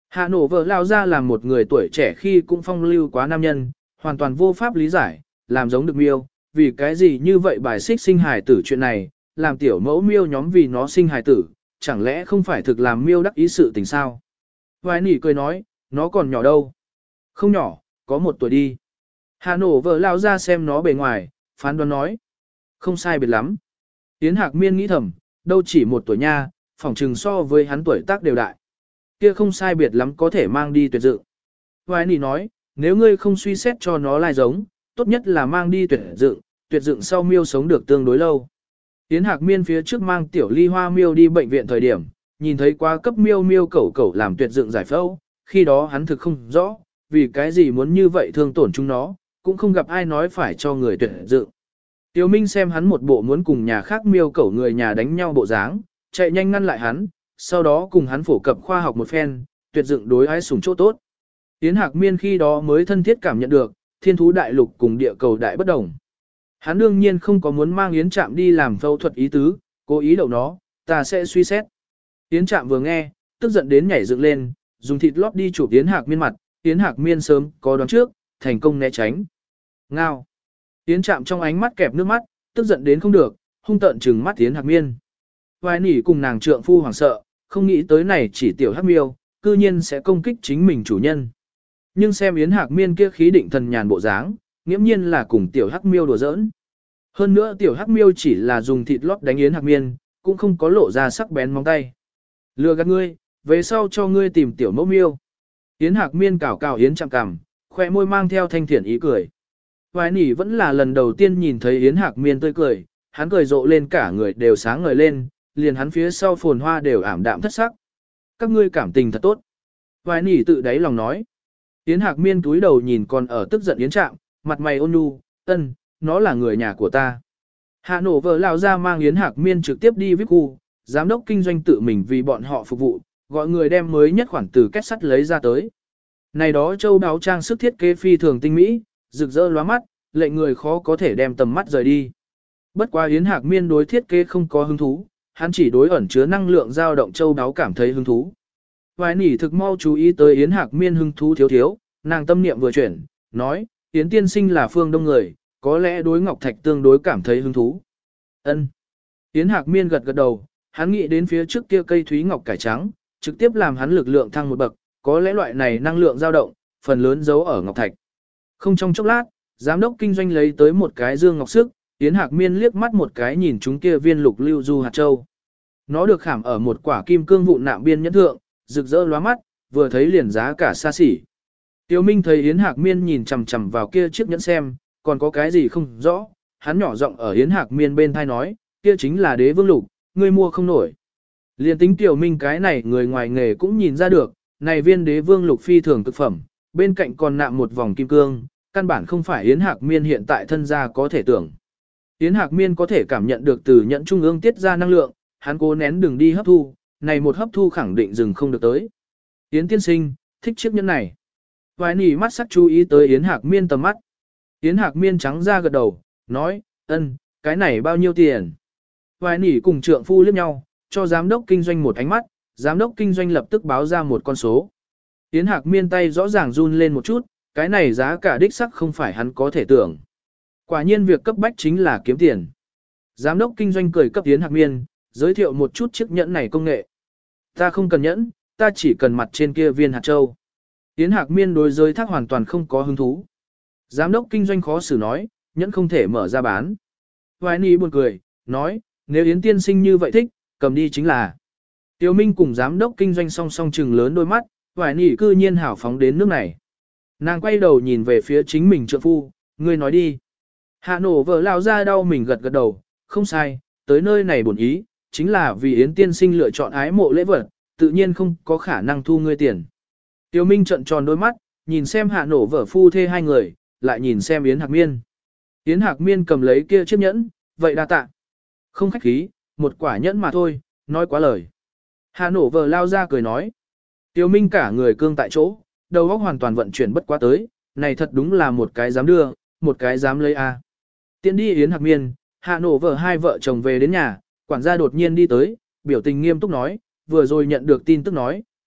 Hà Nổ vợ lao ra làm một người tuổi trẻ khi cũng phong lưu quá nam nhân, hoàn toàn vô pháp lý giải, làm giống được miêu, vì cái gì như vậy bài xích sinh hài tử chuyện này, làm tiểu mẫu miêu nhóm vì nó sinh hài tử, chẳng lẽ không phải thực làm miêu đắc ý sự tình sao? Vài nỉ cười nói, nó còn nhỏ đâu. Không nhỏ, có một tuổi đi. Hà Nổ vợ lao ra xem nó bề ngoài, phán đoán nói. Không sai biệt lắm. Yến Hạc Miên nghĩ thầm, đâu chỉ một tuổi nha, phỏng chừng so với hắn tuổi tác đều đại. Kia không sai biệt lắm có thể mang đi tuyệt dự. Vài nỉ nói, nếu ngươi không suy xét cho nó lai giống, tốt nhất là mang đi tuyệt dựng, tuyệt dựng sau miêu sống được tương đối lâu. Yến Hạc Miên phía trước mang tiểu ly hoa miêu đi bệnh viện thời điểm, nhìn thấy qua cấp miêu miêu cẩu cẩu làm tuyệt dựng giải phẫu, khi đó hắn thực không rõ, vì cái gì muốn như vậy thương tổn chúng nó, cũng không gặp ai nói phải cho người tuyệt dựng. Tiểu Minh xem hắn một bộ muốn cùng nhà khác miêu cẩu người nhà đánh nhau bộ dáng, chạy nhanh ngăn lại hắn, sau đó cùng hắn phổ cập khoa học một phen, tuyệt dựng đối ái sủng chỗ tốt. Yến Hạc Miên khi đó mới thân thiết cảm nhận được, thiên thú đại lục cùng địa cầu đại bất đồng. Hắn đương nhiên không có muốn mang Yến Trạm đi làm phẫu thuật ý tứ, cố ý đậu nó, ta sẽ suy xét. Yến Trạm vừa nghe, tức giận đến nhảy dựng lên, dùng thịt lót đi chụp Yến Hạc Miên mặt, Yến Hạc Miên sớm có đoán trước, thành công né tránh. Ngao. Yến Trạm trong ánh mắt kẹp nước mắt, tức giận đến không được, hung tợn trừng mắt Yến Hạc Miên. Vài nỉ cùng nàng trượng phu hoảng sợ, không nghĩ tới này chỉ tiểu hắc miêu, cư nhiên sẽ công kích chính mình chủ nhân. Nhưng xem Yến Hạc Miên kia khí định thần nhàn bộ dáng, nghiễm nhiên là cùng tiểu hắc miêu đùa giỡn. Hơn nữa tiểu hắc miêu chỉ là dùng thịt lót đánh Yến Hạc Miên, cũng không có lộ ra sắc bén móng tay. Lừa gạt ngươi, về sau cho ngươi tìm tiểu mẫu miêu. Yến Hạc Miên cào cào Yến Trạm cằm, khoe môi mang theo thanh thiện ý cười. Vài nỉ vẫn là lần đầu tiên nhìn thấy Yến Hạc Miên tươi cười, hắn cười rộ lên cả người đều sáng ngời lên, liền hắn phía sau phồn hoa đều ảm đạm thất sắc. Các ngươi cảm tình thật tốt. Vài nỉ tự đáy lòng nói. Yến Hạc Miên túi đầu nhìn còn ở tức giận Yến Trạm, mặt mày ôn nhu, ân, nó là người nhà của ta. Hà Nổ vợ lao ra mang Yến Hạc Miên trực tiếp đi vê i pê khu, giám đốc kinh doanh tự mình vì bọn họ phục vụ, gọi người đem mới nhất khoản từ kết sắt lấy ra tới. Này đó châu đáo trang sức thiết kế phi thường tinh mỹ, rực rỡ lóa mắt, lệnh người khó có thể đem tầm mắt rời đi. Bất quá Yến Hạc Miên đối thiết kế không có hứng thú, hắn chỉ đối ẩn chứa năng lượng dao động châu đáo cảm thấy hứng thú. Vài nỉ thực mau chú ý tới Yến Hạc Miên hứng thú thiếu thiếu, nàng tâm niệm vừa chuyển, nói, Yến tiên sinh là phương đông người, có lẽ đối ngọc thạch tương đối cảm thấy hứng thú. Ân. Yến Hạc Miên gật gật đầu, hắn nghĩ đến phía trước kia cây thúy ngọc cải trắng, trực tiếp làm hắn lực lượng thăng một bậc, có lẽ loại này năng lượng dao động, phần lớn giấu ở ngọc thạch. Không trong chốc lát, giám đốc kinh doanh lấy tới một cái dương ngọc sức, Yến Hạc Miên liếc mắt một cái nhìn chúng kia viên lục lưu du hạt châu. Nó được khảm ở một quả kim cương vụn nạm biên nhẫn thượng, rực rỡ lóa mắt, vừa thấy liền giá cả xa xỉ. Tiêu Minh thấy Yến Hạc Miên nhìn chằm chằm vào kia chiếc nhẫn xem, còn có cái gì không rõ, hắn nhỏ giọng ở Yến Hạc Miên bên tai nói, kia chính là đế vương lục, ngươi mua không nổi. Liên tính Tiểu Minh cái này người ngoài nghề cũng nhìn ra được, này viên đế vương lục phi thường cực phẩm, bên cạnh còn nạm một vòng kim cương, căn bản không phải Yến Hạc Miên hiện tại thân gia có thể tưởng. Yến Hạc Miên có thể cảm nhận được từ nhẫn trung ương tiết ra năng lượng, hắn cố nén đừng đi hấp thu, này một hấp thu khẳng định dừng không được tới. Yến tiên sinh, thích chiếc nhẫn này. Vài nỉ mắt sắc chú ý tới Yến Hạc Miên tầm mắt. Yến Hạc Miên trắng ra gật đầu, nói, ân, cái này bao nhiêu tiền? Vài nỉ cùng trượng phu liếc nhau, cho giám đốc kinh doanh một ánh mắt, giám đốc kinh doanh lập tức báo ra một con số. Yến Hạc Miên tay rõ ràng run lên một chút, cái này giá cả đích sắc không phải hắn có thể tưởng. Quả nhiên việc cấp bách chính là kiếm tiền. Giám đốc kinh doanh cười cấp Yến Hạc Miên, giới thiệu một chút chiếc nhẫn này công nghệ. Ta không cần nhẫn, ta chỉ cần mặt trên kia viên hạt châu. Yến Hạc Miên đối giới thác hoàn toàn không có hứng thú. Giám đốc kinh doanh khó xử nói, nhẫn không thể mở ra bán. Vài Nhi buồn cười, nói, nếu Yến tiên sinh như vậy thích, cầm đi chính là. Tiêu Minh cùng giám đốc kinh doanh song song trừng lớn đôi mắt, Vài Nhi cư nhiên hảo phóng đến nước này. Nàng quay đầu nhìn về phía chính mình trượng phu, ngươi nói đi. Hạ nổ vợ lao ra đau mình gật gật đầu, không sai, tới nơi này bổn ý, chính là vì Yến tiên sinh lựa chọn ái mộ lễ vật, tự nhiên không có khả năng thu ngươi tiền. Tiêu Minh trợn tròn đôi mắt, nhìn xem hạ nổ vợ phu thê hai người, lại nhìn xem Yến Hạc Miên. Yến Hạc Miên cầm lấy kia chiếc nhẫn, vậy đa tạ. Không khách khí, một quả nhẫn mà thôi, nói quá lời. Hạ nổ vợ lao ra cười nói. Tiêu Minh cả người cương tại chỗ, đầu óc hoàn toàn vận chuyển bất quá tới, này thật đúng là một cái dám đưa, một cái dám lấy a. Tiện đi Yến Hạc Miên, Hạ nổ vợ hai vợ chồng về đến nhà, quản gia đột nhiên đi tới, biểu tình nghiêm túc nói, vừa rồi nhận được tin tức nói,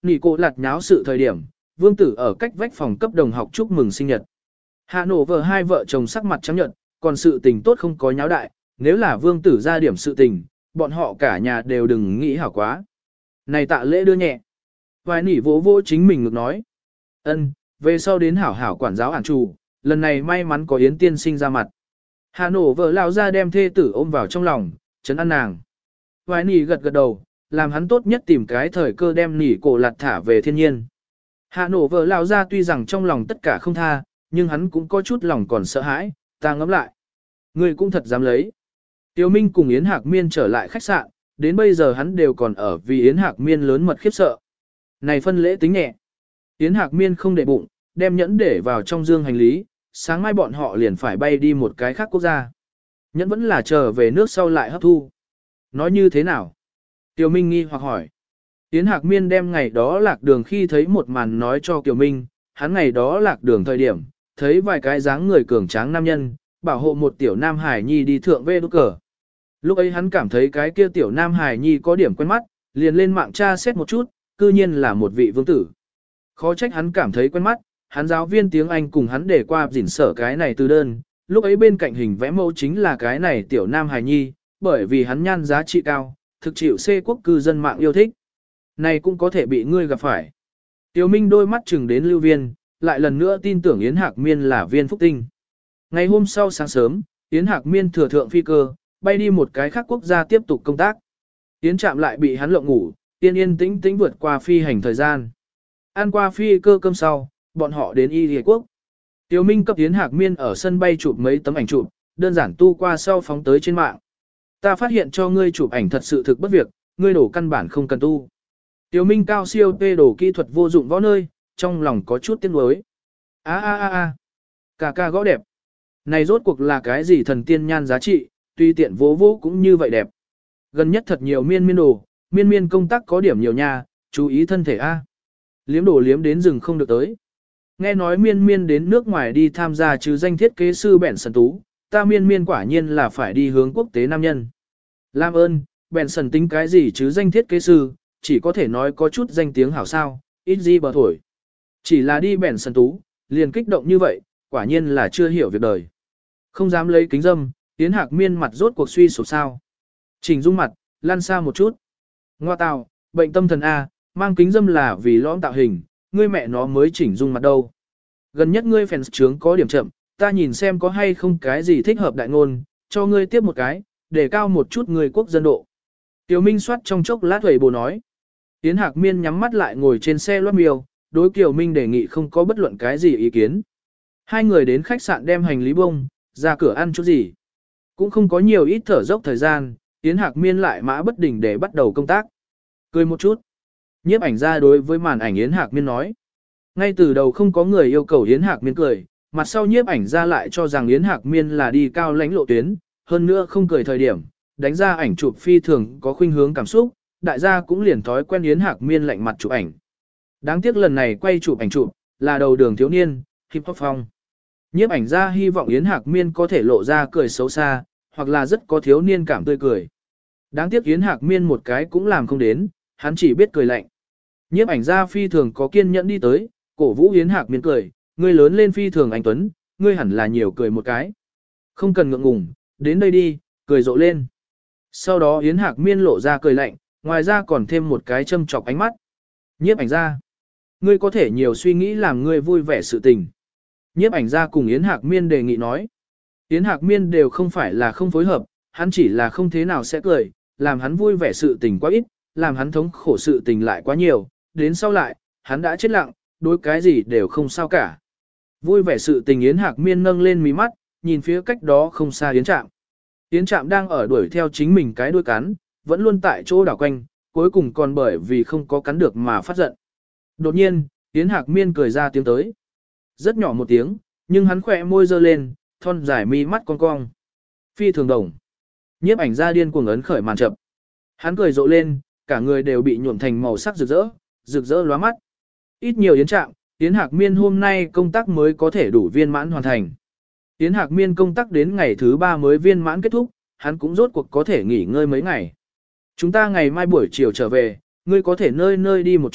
Nỉ cô lạt nháo sự thời điểm, vương tử ở cách vách phòng cấp đồng học chúc mừng sinh nhật. Hạ nổ vợ hai vợ chồng sắc mặt trắng nhợt, còn sự tình tốt không có nháo đại, nếu là vương tử ra điểm sự tình, bọn họ cả nhà đều đừng nghĩ hảo quá. Này tạ lễ đưa nhẹ. Vài nỉ vỗ vỗ chính mình ngược nói. Ân, về sau đến hảo hảo quản giáo ản chủ, lần này may mắn có Yến tiên sinh ra mặt. Hà nổ vợ lao ra đem thê tử ôm vào trong lòng, chấn an nàng. Vài nỉ gật gật đầu, làm hắn tốt nhất tìm cái thời cơ đem nỉ cổ lạt thả về thiên nhiên. Hà nổ vợ lao ra tuy rằng trong lòng tất cả không tha, nhưng hắn cũng có chút lòng còn sợ hãi, ta ngẫm lại. Người cũng thật dám lấy. Tiêu Minh cùng Yến Hạc Miên trở lại khách sạn, đến bây giờ hắn đều còn ở vì Yến Hạc Miên lớn mật khiếp sợ. Này phân lễ tính nhẹ. Yến Hạc Miên không để bụng, đem nhẫn để vào trong dương hành lý, sáng mai bọn họ liền phải bay đi một cái khác quốc gia. Nhẫn vẫn là chờ về nước sau lại hấp thu. Nói như thế nào? Tiêu Minh nghi hoặc hỏi. Yến Hạc Miên đem ngày đó lạc đường khi thấy một màn nói cho Kiều Minh, hắn ngày đó lạc đường thời điểm, thấy vài cái dáng người cường tráng nam nhân, bảo hộ một tiểu nam hải nhi đi thượng về đốt cờ. Lúc ấy hắn cảm thấy cái kia tiểu nam hải nhi có điểm quen mắt, liền lên mạng tra xét một chút, cư nhiên là một vị vương tử. Khó trách hắn cảm thấy quen mắt, hắn giáo viên tiếng Anh cùng hắn để qua dỉn sở cái này từ đơn, lúc ấy bên cạnh hình vẽ mẫu chính là cái này tiểu nam hải nhi, bởi vì hắn nhan giá trị cao, thực chịu C quốc cư dân mạng yêu thích. Này cũng có thể bị ngươi gặp phải. Tiểu Minh đôi mắt chừng đến lưu viên, lại lần nữa tin tưởng Yến Hạc Miên là viên phúc tinh. Ngày hôm sau sáng sớm, Yến Hạc Miên thừa thượng phi cơ, bay đi một cái khác quốc gia tiếp tục công tác. Yến Trạm lại bị hắn lộng ngủ, yên yên tĩnh tĩnh vượt qua phi hành thời gian. Ăn qua phi cơ cơm sau, bọn họ đến Y Lìa Quốc. Tiểu Minh cấp Yến Hạc Miên ở sân bay chụp mấy tấm ảnh chụp, đơn giản tu qua sau phóng tới trên mạng. Ta phát hiện cho ngươi chụp ảnh thật sự thực bất việc, ngươi đổ căn bản không cần tu. Tiểu Minh cao siêu phê đổ kỹ thuật vô dụng võ nơi, trong lòng có chút tiếc nuối. A a a a, ca ca gõ đẹp. Này rốt cuộc là cái gì thần tiên nhan giá trị, tuy tiện vô vô cũng như vậy đẹp. Gần nhất thật nhiều miên miên đồ, miên miên công tác có điểm nhiều nha, chú ý thân thể a. Liếm đồ liếm đến rừng không được tới. Nghe nói miên miên đến nước ngoài đi tham gia chứ danh thiết kế sư Bèn Sần Tú, ta miên miên quả nhiên là phải đi hướng quốc tế nam nhân. Làm ơn, Bèn Sần tính cái gì chứ danh thiết kế sư, chỉ có thể nói có chút danh tiếng hảo sao, ít gì bờ thổi. Chỉ là đi Bèn Sần Tú, liền kích động như vậy, quả nhiên là chưa hiểu việc đời. Không dám lấy kính dâm, Yến Hạc Miên mặt rốt cuộc suy sụp sao. Chỉnh dung mặt, lăn xa một chút. Ngoa tào, bệnh tâm thần A, mang kính dâm là vì lõm tạo hình, ngươi mẹ nó mới chỉnh dung mặt đâu. Gần nhất ngươi fans trướng có điểm chậm, ta nhìn xem có hay không cái gì thích hợp đại ngôn, cho ngươi tiếp một cái, để cao một chút người quốc dân độ. Tiểu Minh soát trong chốc lát huệ bồ nói. Yến Hạc Miên nhắm mắt lại ngồi trên xe loát miêu, đối Kiều Minh đề nghị không có bất luận cái gì ý kiến. Hai người đến khách sạn đem hành lý bông, ra cửa ăn chút gì. Cũng không có nhiều ít thở dốc thời gian, Yến Hạc Miên lại mã bất đình để bắt đầu công tác. Cười một chút. Nhiếp ảnh ra đối với màn ảnh Yến Hạc Miên nói. Ngay từ đầu không có người yêu cầu Yến Hạc Miên cười, mặt sau nhiếp ảnh ra lại cho rằng Yến Hạc Miên là đi cao lãnh lộ tuyến, hơn nữa không cười thời điểm, đánh ra ảnh chụp phi thường có khuynh hướng cảm xúc, đại gia cũng liền thói quen Yến Hạc Miên lạnh mặt chụp ảnh. Đáng tiếc lần này quay chụp ảnh chụp, là đầu đường thiếu niên, hip hop phong. Nhiếp ảnh ra hy vọng Yến Hạc Miên có thể lộ ra cười xấu xa, hoặc là rất có thiếu niên cảm tươi cười. Đáng tiếc Yến Hạc Miên một cái cũng làm không đến, hắn chỉ biết cười lạnh. Nhiếp ảnh ra phi thường có kiên nhẫn đi tới, cổ vũ Yến Hạc Miên cười, ngươi lớn lên phi thường anh tuấn, ngươi hẳn là nhiều cười một cái. Không cần ngượng ngùng, đến đây đi, cười rộ lên. Sau đó Yến Hạc Miên lộ ra cười lạnh, ngoài ra còn thêm một cái châm chọc ánh mắt. Nhiếp ảnh ra, ngươi có thể nhiều suy nghĩ làm ngươi vui vẻ sự tình. Nhiếp ảnh ra cùng Yến Hạc Miên đề nghị nói. Yến Hạc Miên đều không phải là không phối hợp, hắn chỉ là không thế nào sẽ cười, làm hắn vui vẻ sự tình quá ít, làm hắn thống khổ sự tình lại quá nhiều, đến sau lại, hắn đã chết lặng, đối cái gì đều không sao cả. Vui vẻ sự tình Yến Hạc Miên nâng lên mí mắt, nhìn phía cách đó không xa Yến Trạm. Yến Trạm đang ở đuổi theo chính mình cái đuôi cắn, vẫn luôn tại chỗ đảo quanh, cuối cùng còn bởi vì không có cắn được mà phát giận. Đột nhiên, Yến Hạc Miên cười ra tiếng tới. Rất nhỏ một tiếng, nhưng hắn khỏe môi dơ lên, thon dài mi mắt cong cong. Phi thường đồng. Nhiếp ảnh ra điên cuồng ấn khởi màn chậm. Hắn cười rộ lên, cả người đều bị nhuộm thành màu sắc rực rỡ, rực rỡ lóa mắt. Ít nhiều Yến Trạm, Yến Hạc Miên hôm nay công tác mới có thể đủ viên mãn hoàn thành. Yến Hạc Miên công tác đến ngày thứ ba mới viên mãn kết thúc, hắn cũng rốt cuộc có thể nghỉ ngơi mấy ngày. Chúng ta ngày mai buổi chiều trở về, ngươi có thể nơi nơi đi một chút,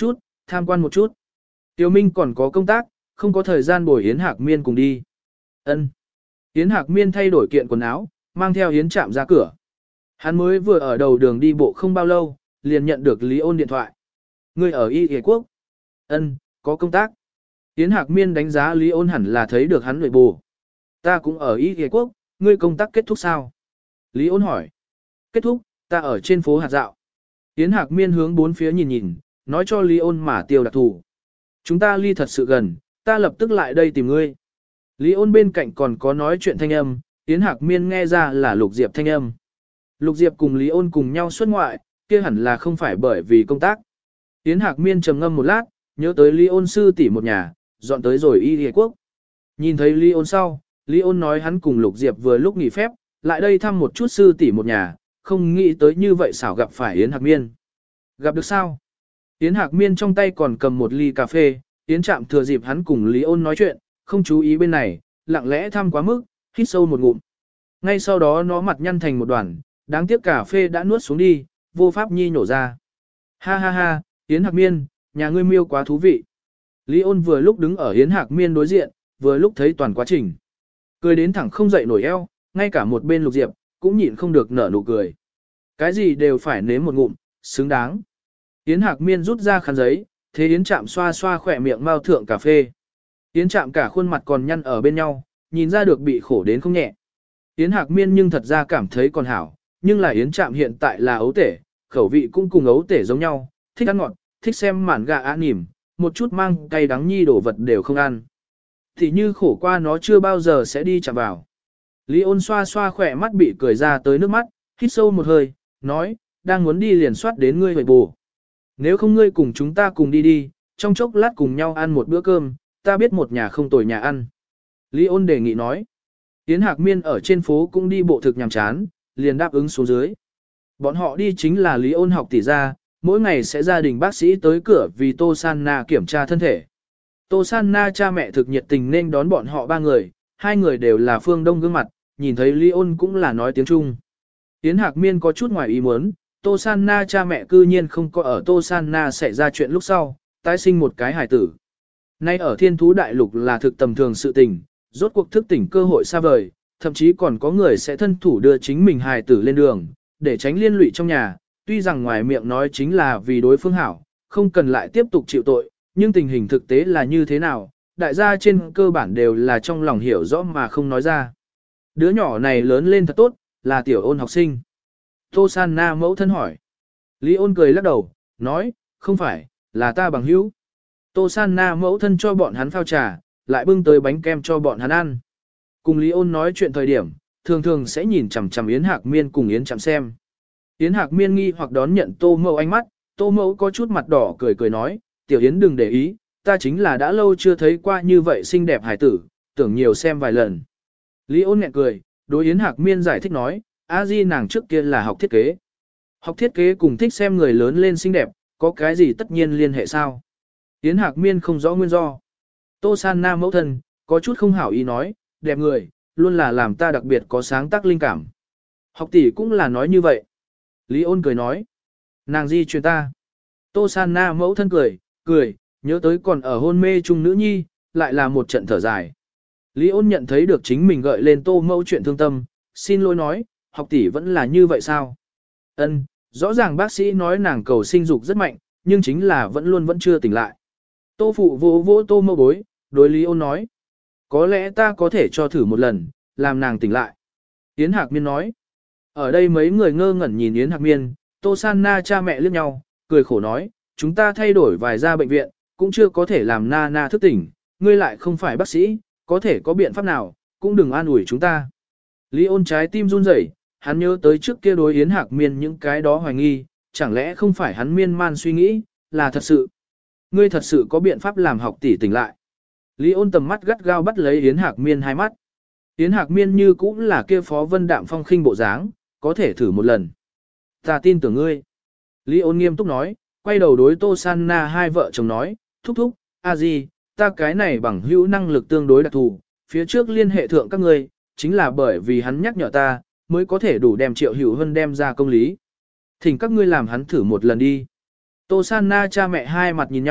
tham quan một chút. Tiểu Minh còn có công tác, không có thời gian bồi Yến Hạc Miên cùng đi. Ân. Yến Hạc Miên thay đổi kiện quần áo, mang theo Yến Trạm ra cửa. Hắn mới vừa ở đầu đường đi bộ không bao lâu, liền nhận được Lý Ôn điện thoại. Ngươi ở Y Y Quốc? Ân, có công tác. Yến Hạc Miên đánh giá Lý Ôn hẳn là thấy được hắn nội bù. Ta cũng ở Y Y Quốc, ngươi công tác kết thúc sao? Lý Ôn hỏi. Kết thúc, ta ở trên phố hạt dạo. Yến Hạc Miên hướng bốn phía nhìn nhìn, nói cho Lý Ôn mà tiêu đặc thù. Chúng ta ly thật sự gần, ta lập tức lại đây tìm ngươi. Lý Ôn bên cạnh còn có nói chuyện thanh âm, Yến Hạc Miên nghe ra là Lục Diệp thanh âm. Lục Diệp cùng Lý Ôn cùng nhau xuất ngoại, kia hẳn là không phải bởi vì công tác. Yến Hạc Miên trầm ngâm một lát, nhớ tới Lý Ôn sư tỷ một nhà, dọn tới rồi Y Y Quốc. Nhìn thấy Lý Ôn sau, Lý Ôn nói hắn cùng Lục Diệp vừa lúc nghỉ phép, lại đây thăm một chút sư tỷ một nhà, không nghĩ tới như vậy xảo gặp phải Yến Hạc Miên. Gặp được sao? Yến Hạc Miên trong tay còn cầm một ly cà phê, Yến Trạm thừa dịp hắn cùng Lý Ôn nói chuyện, không chú ý bên này, lặng lẽ thăm quá mức, hít sâu một ngụm. Ngay sau đó nó mặt nhăn thành một đoàn, đáng tiếc cà phê đã nuốt xuống đi, vô pháp nhi nhổ ra. Ha ha ha, Yến Hạc Miên, nhà ngươi miêu quá thú vị. Lý Ôn vừa lúc đứng ở Yến Hạc Miên đối diện, vừa lúc thấy toàn quá trình. Cười đến thẳng không dậy nổi eo, ngay cả một bên Lục Diệp, cũng nhịn không được nở nụ cười. Cái gì đều phải nếm một ngụm, xứng đáng. Yến Hạc Miên rút ra khăn giấy, thế Yến Trạm xoa xoa khỏe miệng mau thượng cà phê. Yến Trạm cả khuôn mặt còn nhăn ở bên nhau, nhìn ra được bị khổ đến không nhẹ. Yến Hạc Miên nhưng thật ra cảm thấy còn hảo, nhưng là Yến Trạm hiện tại là ấu tể, khẩu vị cũng cùng ấu tể giống nhau, thích ăn ngọt, thích xem mản gà á nỉm, một chút mang cay đắng nhi đổ vật đều không ăn. Thì như khổ qua nó chưa bao giờ sẽ đi chạm vào. Lý Ôn xoa xoa khỏe mắt bị cười ra tới nước mắt, hít sâu một hơi, nói, đang muốn đi liền soát đến ngươi hồi bù. Nếu không ngươi cùng chúng ta cùng đi đi, trong chốc lát cùng nhau ăn một bữa cơm, ta biết một nhà không tồi nhà ăn. Lý Ôn đề nghị nói. Yến Hạc Miên ở trên phố cũng đi bộ thực nhàm chán, liền đáp ứng xuống dưới. Bọn họ đi chính là Lý Ôn học tỷ gia, mỗi ngày sẽ gia đình bác sĩ tới cửa vì Tô San Na kiểm tra thân thể. Tô San Na cha mẹ thực nhiệt tình nên đón bọn họ ba người, hai người đều là phương Đông gương mặt, nhìn thấy Lý Ôn cũng là nói tiếng Trung. Yến Hạc Miên có chút ngoài ý muốn, Tô San Na cha mẹ cư nhiên không có ở Tô San Na xảy ra chuyện lúc sau, tái sinh một cái hài tử. Nay ở thiên thú đại lục là thực tầm thường sự tình, rốt cuộc thức tỉnh cơ hội xa vời, thậm chí còn có người sẽ thân thủ đưa chính mình hài tử lên đường, để tránh liên lụy trong nhà, tuy rằng ngoài miệng nói chính là vì đối phương hảo, không cần lại tiếp tục chịu tội, nhưng tình hình thực tế là như thế nào, đại gia trên cơ bản đều là trong lòng hiểu rõ mà không nói ra. Đứa nhỏ này lớn lên thật tốt, là tiểu Ôn học sinh. Tô San Na mẫu thân hỏi. Lý Ôn cười lắc đầu, nói, không phải, là ta bằng hữu. Tô San Na mẫu thân cho bọn hắn phao trà, lại bưng tới bánh kem cho bọn hắn ăn. Cùng Lý Ôn nói chuyện thời điểm, thường thường sẽ nhìn chằm chằm Yến Hạc Miên cùng Yến Trạm xem. Yến Hạc Miên nghi hoặc đón nhận Tô Mẫu ánh mắt, Tô Mẫu có chút mặt đỏ cười cười nói, tiểu Yến đừng để ý, ta chính là đã lâu chưa thấy qua như vậy xinh đẹp hài tử, tưởng nhiều xem vài lần. Lý Ôn nhẹ cười, đối Yến Hạc Miên giải thích nói, a di nàng trước kia là học thiết kế. Học thiết kế cùng thích xem người lớn lên xinh đẹp, có cái gì tất nhiên liên hệ sao? Yến Hạc Miên không rõ nguyên do. Tô San Na mẫu thân, có chút không hảo ý nói, đẹp người, luôn là làm ta đặc biệt có sáng tác linh cảm. Học tỷ cũng là nói như vậy. Lý Ôn cười nói, nàng di truyền ta. Tô San Na mẫu thân cười, cười, nhớ tới còn ở hôn mê chung nữ nhi, lại là một trận thở dài. Lý Ôn nhận thấy được chính mình gợi lên Tô Mẫu chuyện thương tâm, xin lỗi nói, học tỷ vẫn là như vậy sao? Ân, rõ ràng bác sĩ nói nàng cầu sinh dục rất mạnh, nhưng chính là vẫn luôn vẫn chưa tỉnh lại. Tô phụ vỗ vỗ Tô Mẫu bối, đối Lý Ôn nói, có lẽ ta có thể cho thử một lần, làm nàng tỉnh lại. Yến Hạc Miên nói, ở đây mấy người ngơ ngẩn nhìn Yến Hạc Miên, Tô San Na cha mẹ liếc nhau, cười khổ nói, chúng ta thay đổi vài gia bệnh viện, cũng chưa có thể làm Na Na thức tỉnh, ngươi lại không phải bác sĩ, có thể có biện pháp nào, cũng đừng an ủi chúng ta. Lý Ôn trái tim run rẩy, hắn nhớ tới trước kia đối Yến Hạc Miên những cái đó hoài nghi, chẳng lẽ không phải hắn miên man suy nghĩ, là thật sự. Ngươi thật sự có biện pháp làm học tỷ tỉnh lại. Lý Ôn tầm mắt gắt gao bắt lấy Yến Hạc Miên hai mắt. Yến Hạc Miên như cũng là kia phó vân đạm phong khinh bộ dáng, có thể thử một lần. Ta tin tưởng ngươi. Lý Ôn nghiêm túc nói, quay đầu đối Tô San Na hai vợ chồng nói, thúc thúc, a di, ta cái này bằng hữu năng lực tương đối đặc thù, phía trước liên hệ thượng các ngươi, chính là bởi vì hắn nhắc nhở ta, mới có thể đủ đem Triệu Hữu Hân đem ra công lý. Thỉnh các ngươi làm hắn thử một lần đi. Tô San Na cha mẹ hai mặt nhìn nhau,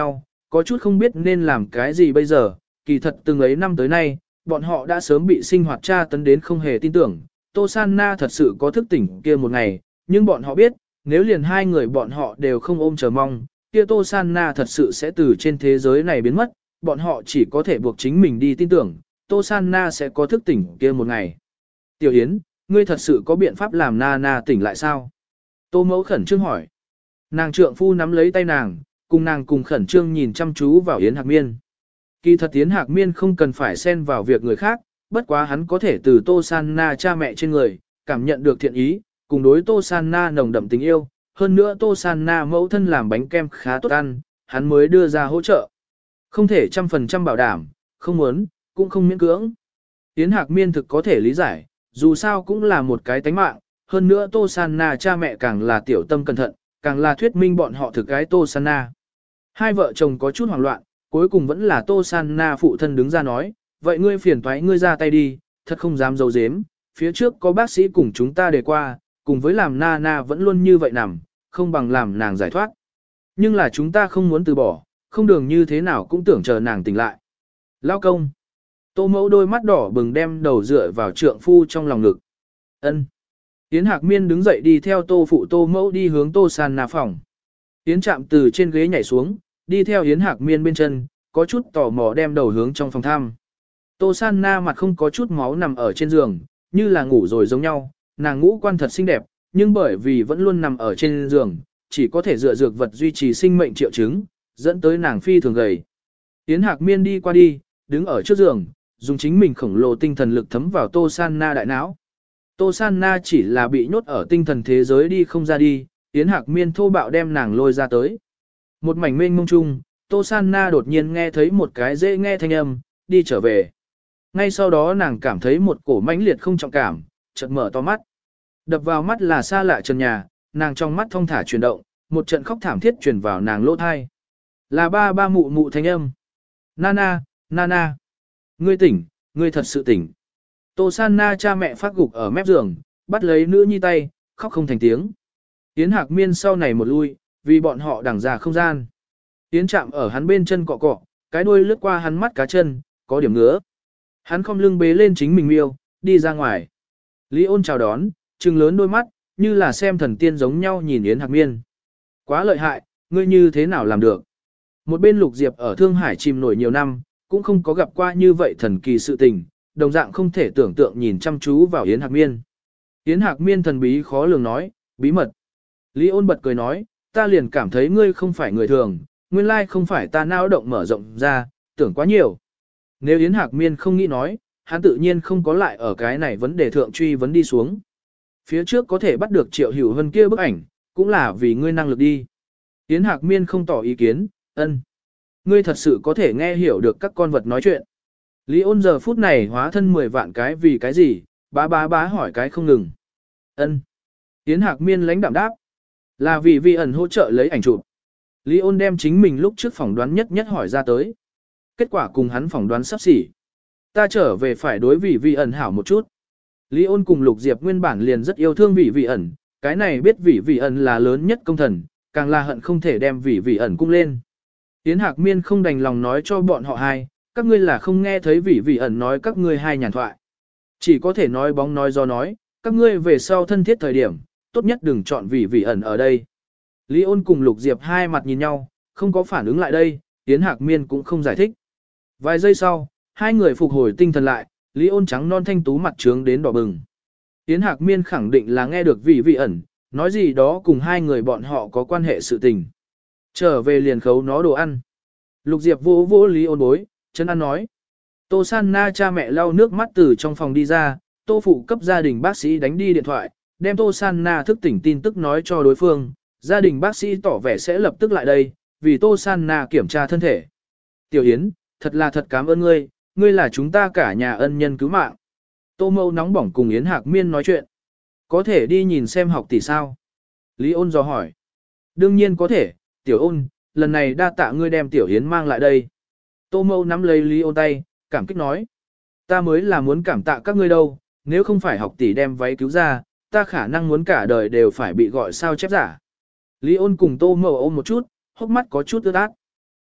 có chút không biết nên làm cái gì bây giờ, kỳ thật từng ấy năm tới nay, bọn họ đã sớm bị sinh hoạt tra tấn đến không hề tin tưởng, Tô San Na thật sự có thức tỉnh kia một ngày, nhưng bọn họ biết, nếu liền hai người bọn họ đều không ôm chờ mong, kia Tô San Na thật sự sẽ từ trên thế giới này biến mất, bọn họ chỉ có thể buộc chính mình đi tin tưởng, Tô San Na sẽ có thức tỉnh kia một ngày. Tiểu Yến, ngươi thật sự có biện pháp làm Na Na tỉnh lại sao? Tô mẫu khẩn trương hỏi. Nàng trượng phu nắm lấy tay nàng, cùng nàng cùng khẩn trương nhìn chăm chú vào Yến Hạc Miên. Kỳ thật Yến Hạc Miên không cần phải xen vào việc người khác, bất quá hắn có thể từ Tô San Na cha mẹ trên người, cảm nhận được thiện ý, cùng đối Tô San Na nồng đậm tình yêu. Hơn nữa Tô San Na mẫu thân làm bánh kem khá tốt ăn, hắn mới đưa ra hỗ trợ. Không thể trăm phần trăm bảo đảm, không muốn, cũng không miễn cưỡng. Yến Hạc Miên thực có thể lý giải, dù sao cũng là một cái tánh mạng, hơn nữa Tô San Na cha mẹ càng là tiểu tâm cẩn thận, càng là thuyết minh bọn họ thực cái Tô San Na. Hai vợ chồng có chút hoảng loạn, cuối cùng vẫn là Tô San Na phụ thân đứng ra nói, vậy ngươi phiền toái ngươi ra tay đi, thật không dám giấu giếm, phía trước có bác sĩ cùng chúng ta đề qua, cùng với làm Na Na vẫn luôn như vậy nằm, không bằng làm nàng giải thoát. Nhưng là chúng ta không muốn từ bỏ, không đường như thế nào cũng tưởng chờ nàng tỉnh lại. Lao công. Tô mẫu đôi mắt đỏ bừng đem đầu dựa vào trượng phu trong lòng ngực. Ân. Yến Hạc Miên đứng dậy đi theo tô phụ tô mẫu đi hướng Tô San Na phòng. Yến chạm từ trên ghế nhảy xuống, đi theo Yến Hạc Miên bên chân, có chút tò mò đem đầu hướng trong phòng thăm. Tô San Na mặt không có chút máu nằm ở trên giường, như là ngủ rồi giống nhau, nàng ngũ quan thật xinh đẹp, nhưng bởi vì vẫn luôn nằm ở trên giường, chỉ có thể dựa dược vật duy trì sinh mệnh triệu chứng, dẫn tới nàng phi thường gầy. Yến Hạc Miên đi qua đi, đứng ở trước giường, dùng chính mình khổng lồ tinh thần lực thấm vào Tô San Na đại não. Tô San Na chỉ là bị nhốt ở tinh thần thế giới đi không ra đi, Yến Hạc Miên thô bạo đem nàng lôi ra tới. Một mảnh mênh mông chung, Tô San Na đột nhiên nghe thấy một cái dễ nghe thanh âm, đi trở về. Ngay sau đó nàng cảm thấy một cổ mãnh liệt không trọng cảm, chợt mở to mắt. Đập vào mắt là xa lạ trần nhà, nàng trong mắt thong thả chuyển động, một trận khóc thảm thiết truyền vào nàng lỗ thai. Là ba ba mụ mụ thanh âm. Nana, Nana. Ngươi tỉnh, ngươi thật sự tỉnh. Tô San Na cha mẹ phát gục ở mép giường, bắt lấy nữ nhi tay, khóc không thành tiếng. Yến Hạc Miên sau này một lui, vì bọn họ đằng ra không gian. Yến chạm ở hắn bên chân cọ cọ, cái đuôi lướt qua hắn mắt cá chân, có điểm ngứa. Hắn không lưng bế lên chính mình miêu, đi ra ngoài. Lý ôn chào đón, trừng lớn đôi mắt, như là xem thần tiên giống nhau nhìn Yến Hạc Miên. Quá lợi hại, ngươi như thế nào làm được? Một bên Lục Diệp ở Thương Hải chìm nổi nhiều năm, cũng không có gặp qua như vậy thần kỳ sự tình, đồng dạng không thể tưởng tượng nhìn chăm chú vào Yến Hạc Miên. Yến Hạc Miên thần bí khó lường nói, bí mật. Lý ôn bật cười nói, ta liền cảm thấy ngươi không phải người thường, nguyên lai không phải ta não động mở rộng ra, tưởng quá nhiều. Nếu Yến Hạc Miên không nghĩ nói, hắn tự nhiên không có lại ở cái này vấn đề thượng truy vấn đi xuống. Phía trước có thể bắt được Triệu Hữu Hân kia bức ảnh, cũng là vì ngươi năng lực đi. Yến Hạc Miên không tỏ ý kiến, ân. Ngươi thật sự có thể nghe hiểu được các con vật nói chuyện. Lý ôn giờ phút này hóa thân mười vạn cái vì cái gì, bá bá bá hỏi cái không ngừng. Ân. Yến Hạc Miên lãnh đạm đáp. Là vì vi ẩn hỗ trợ lấy ảnh chụp. Lý ôn đem chính mình lúc trước phỏng đoán nhất nhất hỏi ra tới. Kết quả cùng hắn phỏng đoán sắp xỉ. Ta trở về phải đối vị vi ẩn hảo một chút. Lý ôn cùng Lục Diệp nguyên bản liền rất yêu thương vị vi ẩn, cái này biết vị vi ẩn là lớn nhất công thần, càng là hận không thể đem vị vi ẩn cung lên. Yến Hạc Miên không đành lòng nói cho bọn họ hai, các ngươi là không nghe thấy vị vi ẩn nói các ngươi hai nhàn thoại. Chỉ có thể nói bóng nói do nói, các ngươi về sau thân thiết thời điểm, tốt nhất đừng chọn vị vi ẩn ở đây. Lý ôn cùng Lục Diệp hai mặt nhìn nhau, không có phản ứng lại đây, Yến Hạc Miên cũng không giải thích. Vài giây sau, hai người phục hồi tinh thần lại, Lý ôn trắng non thanh tú mặt trướng đến đỏ bừng. Yến Hạc Miên khẳng định là nghe được vị vị ẩn, nói gì đó cùng hai người bọn họ có quan hệ sự tình. Trở về liền khấu nó đồ ăn. Lục Diệp vỗ vỗ Lý ôn bối, chân ăn nói. Tô San Na cha mẹ lau nước mắt từ trong phòng đi ra, Tô phụ cấp gia đình bác sĩ đánh đi điện thoại, đem Tô San Na thức tỉnh tin tức nói cho đối phương, gia đình bác sĩ tỏ vẻ sẽ lập tức lại đây, vì Tô San Na kiểm tra thân thể. Tiểu Yến, thật là thật cảm ơn ngươi, ngươi là chúng ta cả nhà ân nhân cứu mạng. Tô Mâu nóng bỏng cùng Yến Hạc Miên nói chuyện. Có thể đi nhìn xem học tỷ sao? Lý ôn dò hỏi. Đương nhiên có thể, Tiểu ôn, lần này đa tạ ngươi đem Tiểu Yến mang lại đây. Tô Mâu nắm lấy Lý ôn tay, cảm kích nói. Ta mới là muốn cảm tạ các ngươi đâu, nếu không phải học tỷ đem váy cứu ra, ta khả năng muốn cả đời đều phải bị gọi sao chép giả. Lý ôn cùng Tô Mâu ôm một chút, hốc mắt có chút ướt át.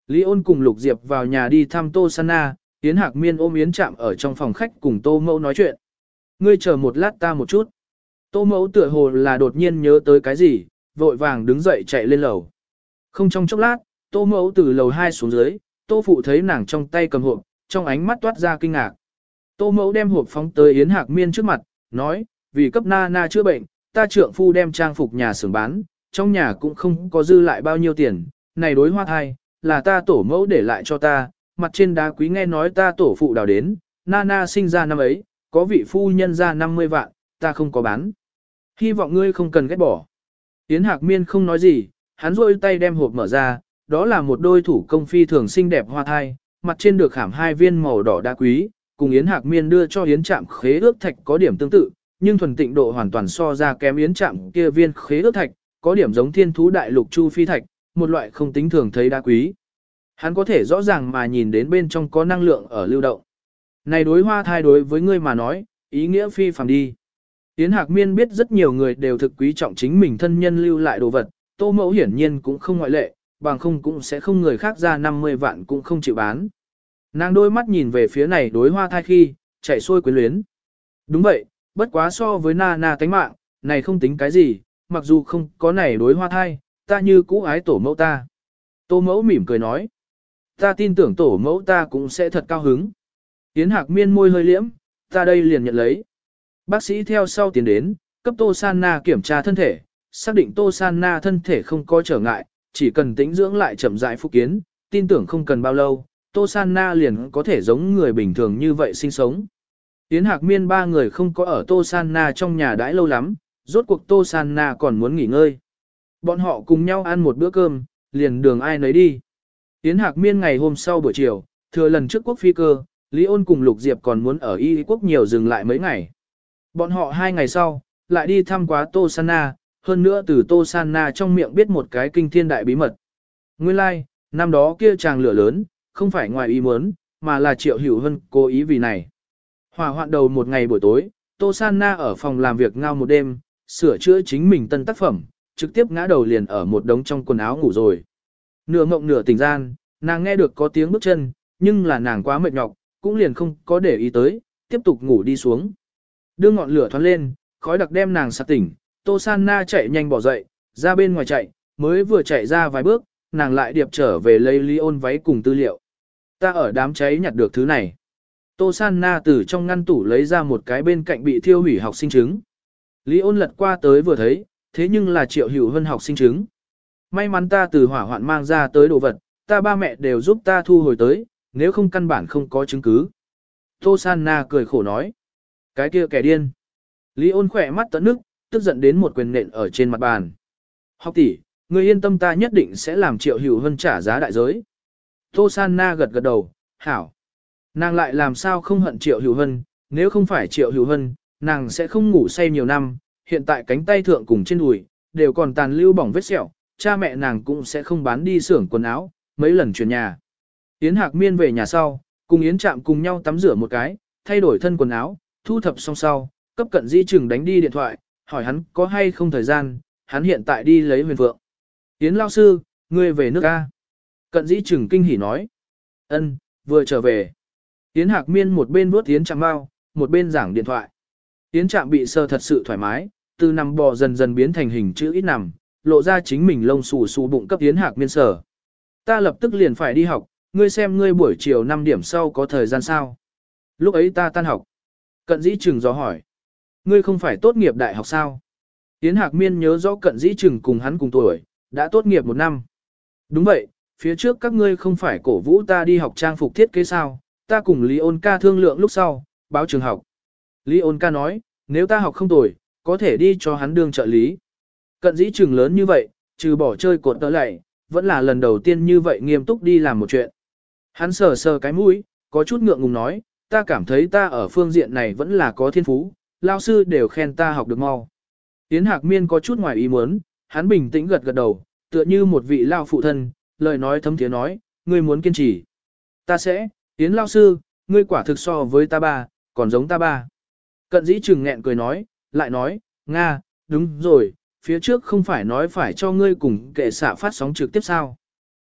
Lý Ôn cùng Lục Diệp vào nhà đi thăm Tô Sanna, Yến Hạc Miên ôm Yến Trạm ở trong phòng khách cùng Tô Mẫu nói chuyện. Ngươi chờ một lát ta một chút. Tô Mẫu tựa hồ là đột nhiên nhớ tới cái gì, vội vàng đứng dậy chạy lên lầu. Không trong chốc lát, Tô Mẫu từ lầu hai xuống dưới, Tô Phụ thấy nàng trong tay cầm hộp, trong ánh mắt toát ra kinh ngạc. Tô Mẫu đem hộp phóng tới Yến Hạc Miên trước mặt, nói, vì cấp na na chữa bệnh, ta trượng phu đem trang phục nhà xưởng bán, trong nhà cũng không có dư lại bao nhiêu tiền, này đối hoa thai, là ta tổ mẫu để lại cho ta, mặt trên đá quý nghe nói ta tổ phụ đào đến, na na sinh ra năm ấy, có vị phu nhân ra năm mươi vạn, ta không có bán. Hy vọng ngươi không cần ghét bỏ. Yến Hạc Miên không nói gì, hắn rôi tay đem hộp mở ra, đó là một đôi thủ công phi thường xinh đẹp hoa thai, mặt trên được khảm hai viên màu đỏ đá quý, cùng Yến Hạc Miên đưa cho Yến Trạm khế ước thạch có điểm tương tự, nhưng thuần tịnh độ hoàn toàn so ra kém Yến Trạm kia viên khế ước thạch, có điểm giống thiên thú đại lục chu phi thạch, một loại không tính thường thấy đá quý. Hắn có thể rõ ràng mà nhìn đến bên trong có năng lượng ở lưu động. Này đối hoa thai đối với ngươi mà nói, ý nghĩa phi phàm đi. Yến Hạc Miên biết rất nhiều người đều thực quý trọng chính mình thân nhân lưu lại đồ vật, Tô Mẫu hiển nhiên cũng không ngoại lệ, bằng không cũng sẽ không người khác ra năm mươi vạn cũng không chịu bán. Nàng đôi mắt nhìn về phía này đối hoa thai khi, chạy xuôi quyến luyến. Đúng vậy, bất quá so với na na tánh mạng, này không tính cái gì, mặc dù không có này đối hoa thai, ta như cũ ái tổ mẫu ta. Tô Mẫu mỉm cười nói, ta tin tưởng tổ mẫu ta cũng sẽ thật cao hứng. Yến Hạc Miên môi hơi liễm, ta đây liền nhận lấy. Bác sĩ theo sau tiến đến, cấp Tô Sanna kiểm tra thân thể, xác định Tô Sanna thân thể không có trở ngại, chỉ cần tĩnh dưỡng lại chậm rãi phục kiến, tin tưởng không cần bao lâu, Tô Sanna liền có thể giống người bình thường như vậy sinh sống. Yến Hạc Miên ba người không có ở Tô Sanna trong nhà đãi lâu lắm, rốt cuộc Tô Sanna còn muốn nghỉ ngơi. Bọn họ cùng nhau ăn một bữa cơm, liền đường ai nấy đi. Yến Hạc Miên ngày hôm sau buổi chiều, thừa lần trước quốc phi cơ, Lý Ôn cùng Lục Diệp còn muốn ở Y quốc nhiều dừng lại mấy ngày. Bọn họ hai ngày sau, lại đi thăm quá Tô Sanna, hơn nữa từ Tô Sanna trong miệng biết một cái kinh thiên đại bí mật. Nguyên lai, like, năm đó kia chàng lửa lớn, không phải ngoài ý muốn, mà là Triệu Hữu Hân cố ý vì này. Hỏa hoạn đầu một ngày buổi tối, Tô Sanna ở phòng làm việc ngao một đêm, sửa chữa chính mình tân tác phẩm, trực tiếp ngã đầu liền ở một đống trong quần áo ngủ rồi. Nửa mộng nửa tỉnh gian, nàng nghe được có tiếng bước chân, nhưng là nàng quá mệt nhọc, cũng liền không có để ý tới, tiếp tục ngủ đi xuống. Đưa ngọn lửa thoát lên, khói đặc đem nàng sạc tỉnh, Tô Sanna chạy nhanh bỏ dậy, ra bên ngoài chạy, mới vừa chạy ra vài bước, nàng lại điệp trở về lấy Lý Ôn váy cùng tư liệu. Ta ở đám cháy nhặt được thứ này. Tô Sanna từ trong ngăn tủ lấy ra một cái bên cạnh bị thiêu hủy học sinh chứng. Lý Ôn lật qua tới vừa thấy, thế nhưng là Triệu Hữu Hân học sinh chứng. May mắn ta từ hỏa hoạn mang ra tới đồ vật, ta ba mẹ đều giúp ta thu hồi tới, nếu không căn bản không có chứng cứ. Tô Sanna cười khổ nói. Cái kia kẻ điên. Lý Ôn khỏe mắt tận nước, tức giận đến một quyền nện ở trên mặt bàn. Học tỷ, người yên tâm ta nhất định sẽ làm Triệu Hữu Hân trả giá đại giới. Tô Sanna gật gật đầu, hảo. Nàng lại làm sao không hận Triệu Hữu Hân, nếu không phải Triệu Hữu Hân, nàng sẽ không ngủ say nhiều năm, hiện tại cánh tay thượng cùng trên đùi, đều còn tàn lưu bỏng vết sẹo, cha mẹ nàng cũng sẽ không bán đi xưởng quần áo, mấy lần chuyển nhà. Yến Hạc Miên về nhà sau, cùng Yến Trạm cùng nhau tắm rửa một cái, thay đổi thân quần áo, thu thập xong sau, cấp Cận Dĩ Trừng đánh đi điện thoại, hỏi hắn có hay không thời gian, hắn hiện tại đi lấy Huyền Phượng. Yến lao sư, ngươi về nước A. Cận Dĩ Trừng kinh hỉ nói. Ân, vừa trở về. Yến Hạc Miên một bên vuốt Yến Trạm bao, một bên giảng điện thoại. Yến Trạm bị sờ thật sự thoải mái, từ nằm bò dần dần biến thành hình chữ ít nằm, lộ ra chính mình lông xù xù bụng cấp Yến Hạc Miên sờ. Ta lập tức liền phải đi học, ngươi xem ngươi buổi chiều năm điểm sau có thời gian sao? Lúc ấy ta tan học. Cận Dĩ Trừng dò hỏi. Ngươi không phải tốt nghiệp đại học sao? Yến Hạc Miên nhớ rõ Cận Dĩ Trừng cùng hắn cùng tuổi, đã tốt nghiệp một năm. Đúng vậy, phía trước các ngươi không phải cổ vũ ta đi học trang phục thiết kế sao? Ta cùng Lý Ôn ca thương lượng lúc sau, báo trường học. Lý Ôn ca nói, nếu ta học không tồi, có thể đi cho hắn đương trợ lý. Cận Dĩ Trừng lớn như vậy, trừ bỏ chơi cột tớ lạy, vẫn là lần đầu tiên như vậy nghiêm túc đi làm một chuyện. Hắn sờ sờ cái mũi, có chút ngượng ngùng nói, ta cảm thấy ta ở phương diện này vẫn là có thiên phú, lao sư đều khen ta học được mau. Yến Hạc Miên có chút ngoài ý muốn, hắn bình tĩnh gật gật đầu, tựa như một vị lao phụ thân, lời nói thấm thiế nói, ngươi muốn kiên trì. Ta sẽ, Yến lao sư, ngươi quả thực so với ta ba, còn giống ta ba. Cận Dĩ Trừng nghẹn cười nói, lại nói, Nga, đúng rồi, phía trước không phải nói phải cho ngươi cùng kệ xạ phát sóng trực tiếp sao.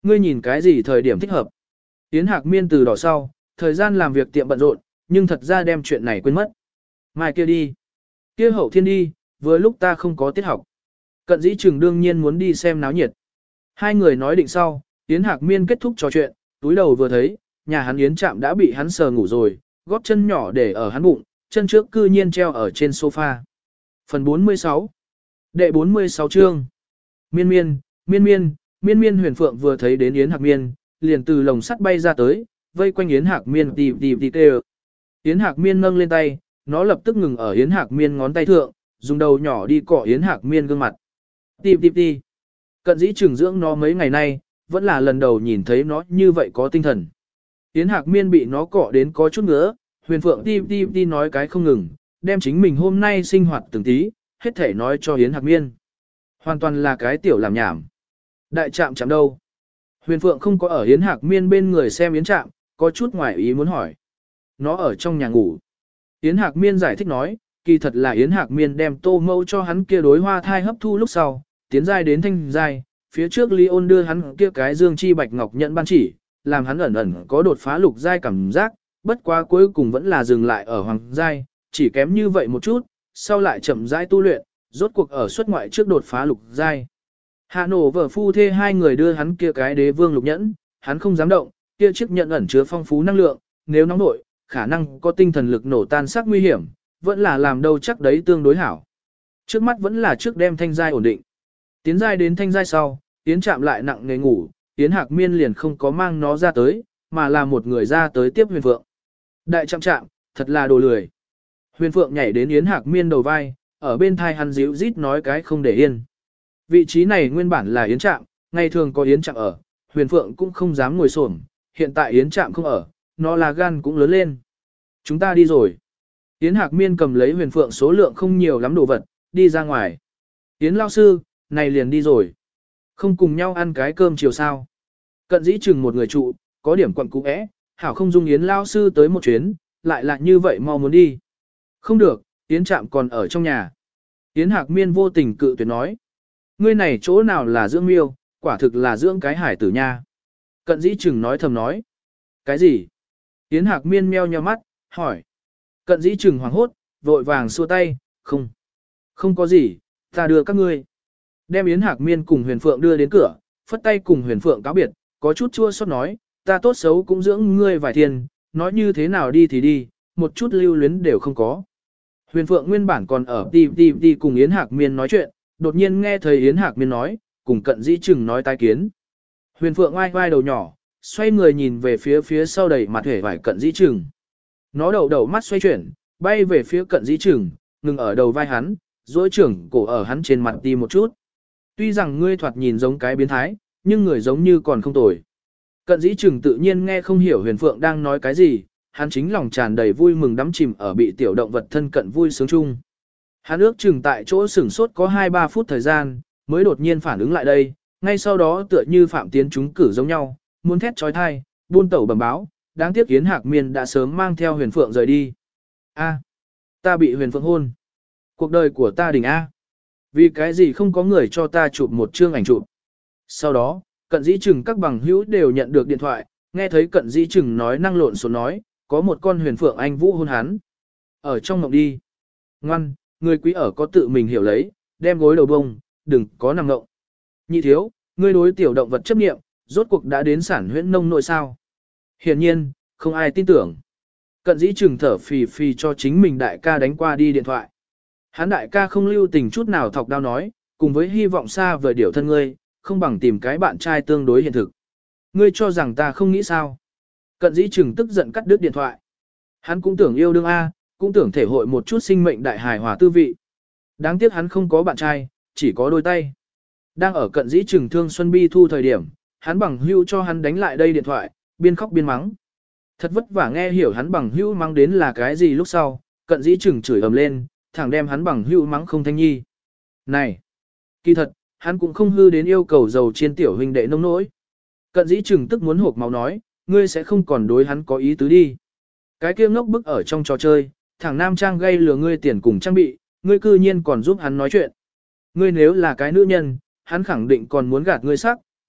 Ngươi nhìn cái gì thời điểm thích hợp? Yến Hạc Miên từ đỏ sau, thời gian làm việc tiệm bận rộn, nhưng thật ra đem chuyện này quên mất. Mai kia đi. Kia hậu thiên đi, vừa lúc ta không có tiết học. Cận dĩ trường đương nhiên muốn đi xem náo nhiệt. Hai người nói định sau, Yến Hạc Miên kết thúc trò chuyện, túi đầu vừa thấy, nhà hắn Yến Trạm đã bị hắn sờ ngủ rồi, gót chân nhỏ để ở hắn bụng, chân trước cư nhiên treo ở trên sofa. Phần bốn mươi sáu. Đệ bốn mươi sáu chương. Miên miên, miên miên, miên miên Huyền Phượng vừa thấy đến Yến Hạc Miên, liền từ lồng sắt bay ra tới, vây quanh Yến Hạc Miên tì tì tì tê. Yến Hạc Miên nâng lên tay, nó lập tức ngừng ở Yến Hạc Miên ngón tay thượng, dùng đầu nhỏ đi cọ Yến Hạc Miên gương mặt. Tì tì tì. Cận dĩ trường dưỡng nó mấy ngày nay, vẫn là lần đầu nhìn thấy nó như vậy có tinh thần. Yến Hạc Miên bị nó cọ đến có chút ngứa, Huyền Phượng ti ti ti nói cái không ngừng, đem chính mình hôm nay sinh hoạt từng tí, hết thể nói cho Yến Hạc Miên. Hoàn toàn là cái tiểu làm nhảm. Đại Trạm chạm đâu? Huyền Phượng không có ở Yến Hạc Miên bên người xem Yến Trạm, có chút ngoài ý muốn hỏi. Nó ở trong nhà ngủ. Yến Hạc Miên giải thích nói, kỳ thật là Yến Hạc Miên đem tô mâu cho hắn kia đối hoa thai hấp thu lúc sau, tiến giai đến thanh giai, phía trước Ly Ôn đưa hắn kia cái dương chi bạch ngọc nhận ban chỉ, làm hắn ẩn ẩn có đột phá lục giai cảm giác, bất quá cuối cùng vẫn là dừng lại ở hoàng giai, chỉ kém như vậy một chút, sau lại chậm rãi tu luyện, rốt cuộc ở xuất ngoại trước đột phá lục giai. Hạ nổ vợ phu thê hai người đưa hắn kia cái đế vương lục nhẫn, hắn không dám động, kia chiếc nhẫn ẩn chứa phong phú năng lượng, nếu nóng nội, khả năng có tinh thần lực nổ tan xác nguy hiểm, vẫn là làm đâu chắc đấy tương đối hảo. Trước mắt vẫn là trước đem thanh giai ổn định. Tiến giai đến thanh giai sau, Yến Trạm lại nặng nề ngủ, Yến Hạc Miên liền không có mang nó ra tới, mà là một người ra tới tiếp Huyền Phượng. Đại Trạm Trạm, thật là đồ lười. Huyền Phượng nhảy đến Yến Hạc Miên đầu vai, ở bên thai hắn díu rít nói cái không để yên. Vị trí này nguyên bản là Yến Trạm, ngày thường có Yến Trạm ở, Huyền Phượng cũng không dám ngồi xổm, hiện tại Yến Trạm không ở, nó là gan cũng lớn lên. Chúng ta đi rồi. Yến Hạc Miên cầm lấy Huyền Phượng số lượng không nhiều lắm đồ vật, đi ra ngoài. Yến lao sư, này liền đi rồi. Không cùng nhau ăn cái cơm chiều sao. Cận dĩ chừng một người trụ, có điểm quặng cũ é, hảo không dung Yến lao sư tới một chuyến, lại là như vậy mau muốn đi. Không được, Yến Trạm còn ở trong nhà. Yến Hạc Miên vô tình cự tuyệt nói. Ngươi này chỗ nào là dưỡng miêu, quả thực là dưỡng cái hải tử nha. Cận dĩ chừng nói thầm nói. Cái gì? Yến Hạc Miên meo nheo mắt, hỏi. Cận dĩ chừng hoảng hốt, vội vàng xua tay, không. Không có gì, ta đưa các ngươi. Đem Yến Hạc Miên cùng Huyền Phượng đưa đến cửa, phất tay cùng Huyền Phượng cáo biệt, có chút chua xót nói, ta tốt xấu cũng dưỡng ngươi vài thiên, nói như thế nào đi thì đi, một chút lưu luyến đều không có. Huyền Phượng nguyên bản còn ở đi đi đi cùng Yến Hạc Miên nói chuyện, đột nhiên nghe thấy Yến Hạc Miên nói, cùng Cận dĩ chừng nói tai kiến. Huyền Phượng oai oai đầu nhỏ, xoay người nhìn về phía phía sau đầy mặt hể vải Cận dĩ chừng. Nó đầu đầu mắt xoay chuyển, bay về phía Cận dĩ chừng, ngừng ở đầu vai hắn, duỗi trưởng cổ ở hắn trên mặt đi một chút. Tuy rằng ngươi thoạt nhìn giống cái biến thái, nhưng người giống như còn không tồi. Cận dĩ chừng tự nhiên nghe không hiểu Huyền Phượng đang nói cái gì, hắn chính lòng tràn đầy vui mừng đắm chìm ở bị tiểu động vật thân cận vui sướng chung. Hắn ước chừng tại chỗ sửng sốt có hai ba phút thời gian, mới đột nhiên phản ứng lại đây, ngay sau đó tựa như phạm tiến chúng cử giống nhau, muốn thét trói thai, buôn tẩu bẩm báo, đáng tiếc Yến Hạc Miên đã sớm mang theo Huyền Phượng rời đi. A, ta bị Huyền Phượng hôn. Cuộc đời của ta đỉnh A. Vì cái gì không có người cho ta chụp một chương ảnh chụp. Sau đó, Cận dĩ chừng các bằng hữu đều nhận được điện thoại, nghe thấy Cận dĩ chừng nói năng lộn số nói, có một con Huyền Phượng anh vũ hôn hắn. Ở trong mộng đi. Ngoan, người quý ở có tự mình hiểu lấy, đem gối đầu bông, đừng có nằm ngộng. Nhị thiếu, ngươi đối tiểu động vật chấp nghiệm, rốt cuộc đã đến sản huyễn nông nội sao. Hiển nhiên, không ai tin tưởng. Cận dĩ chừng thở phì phì cho chính mình đại ca đánh qua đi điện thoại. Hắn đại ca không lưu tình chút nào thọc đao nói, cùng với hy vọng xa vời điều thân ngươi, không bằng tìm cái bạn trai tương đối hiện thực. Ngươi cho rằng ta không nghĩ sao. Cận dĩ chừng tức giận cắt đứt điện thoại. Hắn cũng tưởng yêu đương A, cũng tưởng thể hội một chút sinh mệnh đại hài hòa tư vị. Đáng tiếc hắn không có bạn trai, chỉ có đôi tay. Đang ở Cận dĩ chừng thương Xuân Bi thu thời điểm, hắn bằng hữu cho hắn đánh lại đây điện thoại, biên khóc biên mắng. Thật vất vả nghe hiểu hắn bằng hữu mắng đến là cái gì lúc sau, Cận dĩ chừng chửi ầm lên, thẳng đem hắn bằng hữu mắng không thanh nhi. Này! Kỳ thật, hắn cũng không hư đến yêu cầu giàu chiên tiểu huynh đệ nông nỗi. Cận dĩ chừng tức muốn hộp máu nói, ngươi sẽ không còn đối hắn có ý tứ đi. Cái kia ngốc bức ở trong trò chơi, thằng nam trang gây lừa ngươi tiền cùng trang bị, ngươi cư nhiên còn giúp hắn nói chuyện. Ngươi nếu là cái nữ nhân, hắn khẳng định còn muốn gạt ngươi sắc,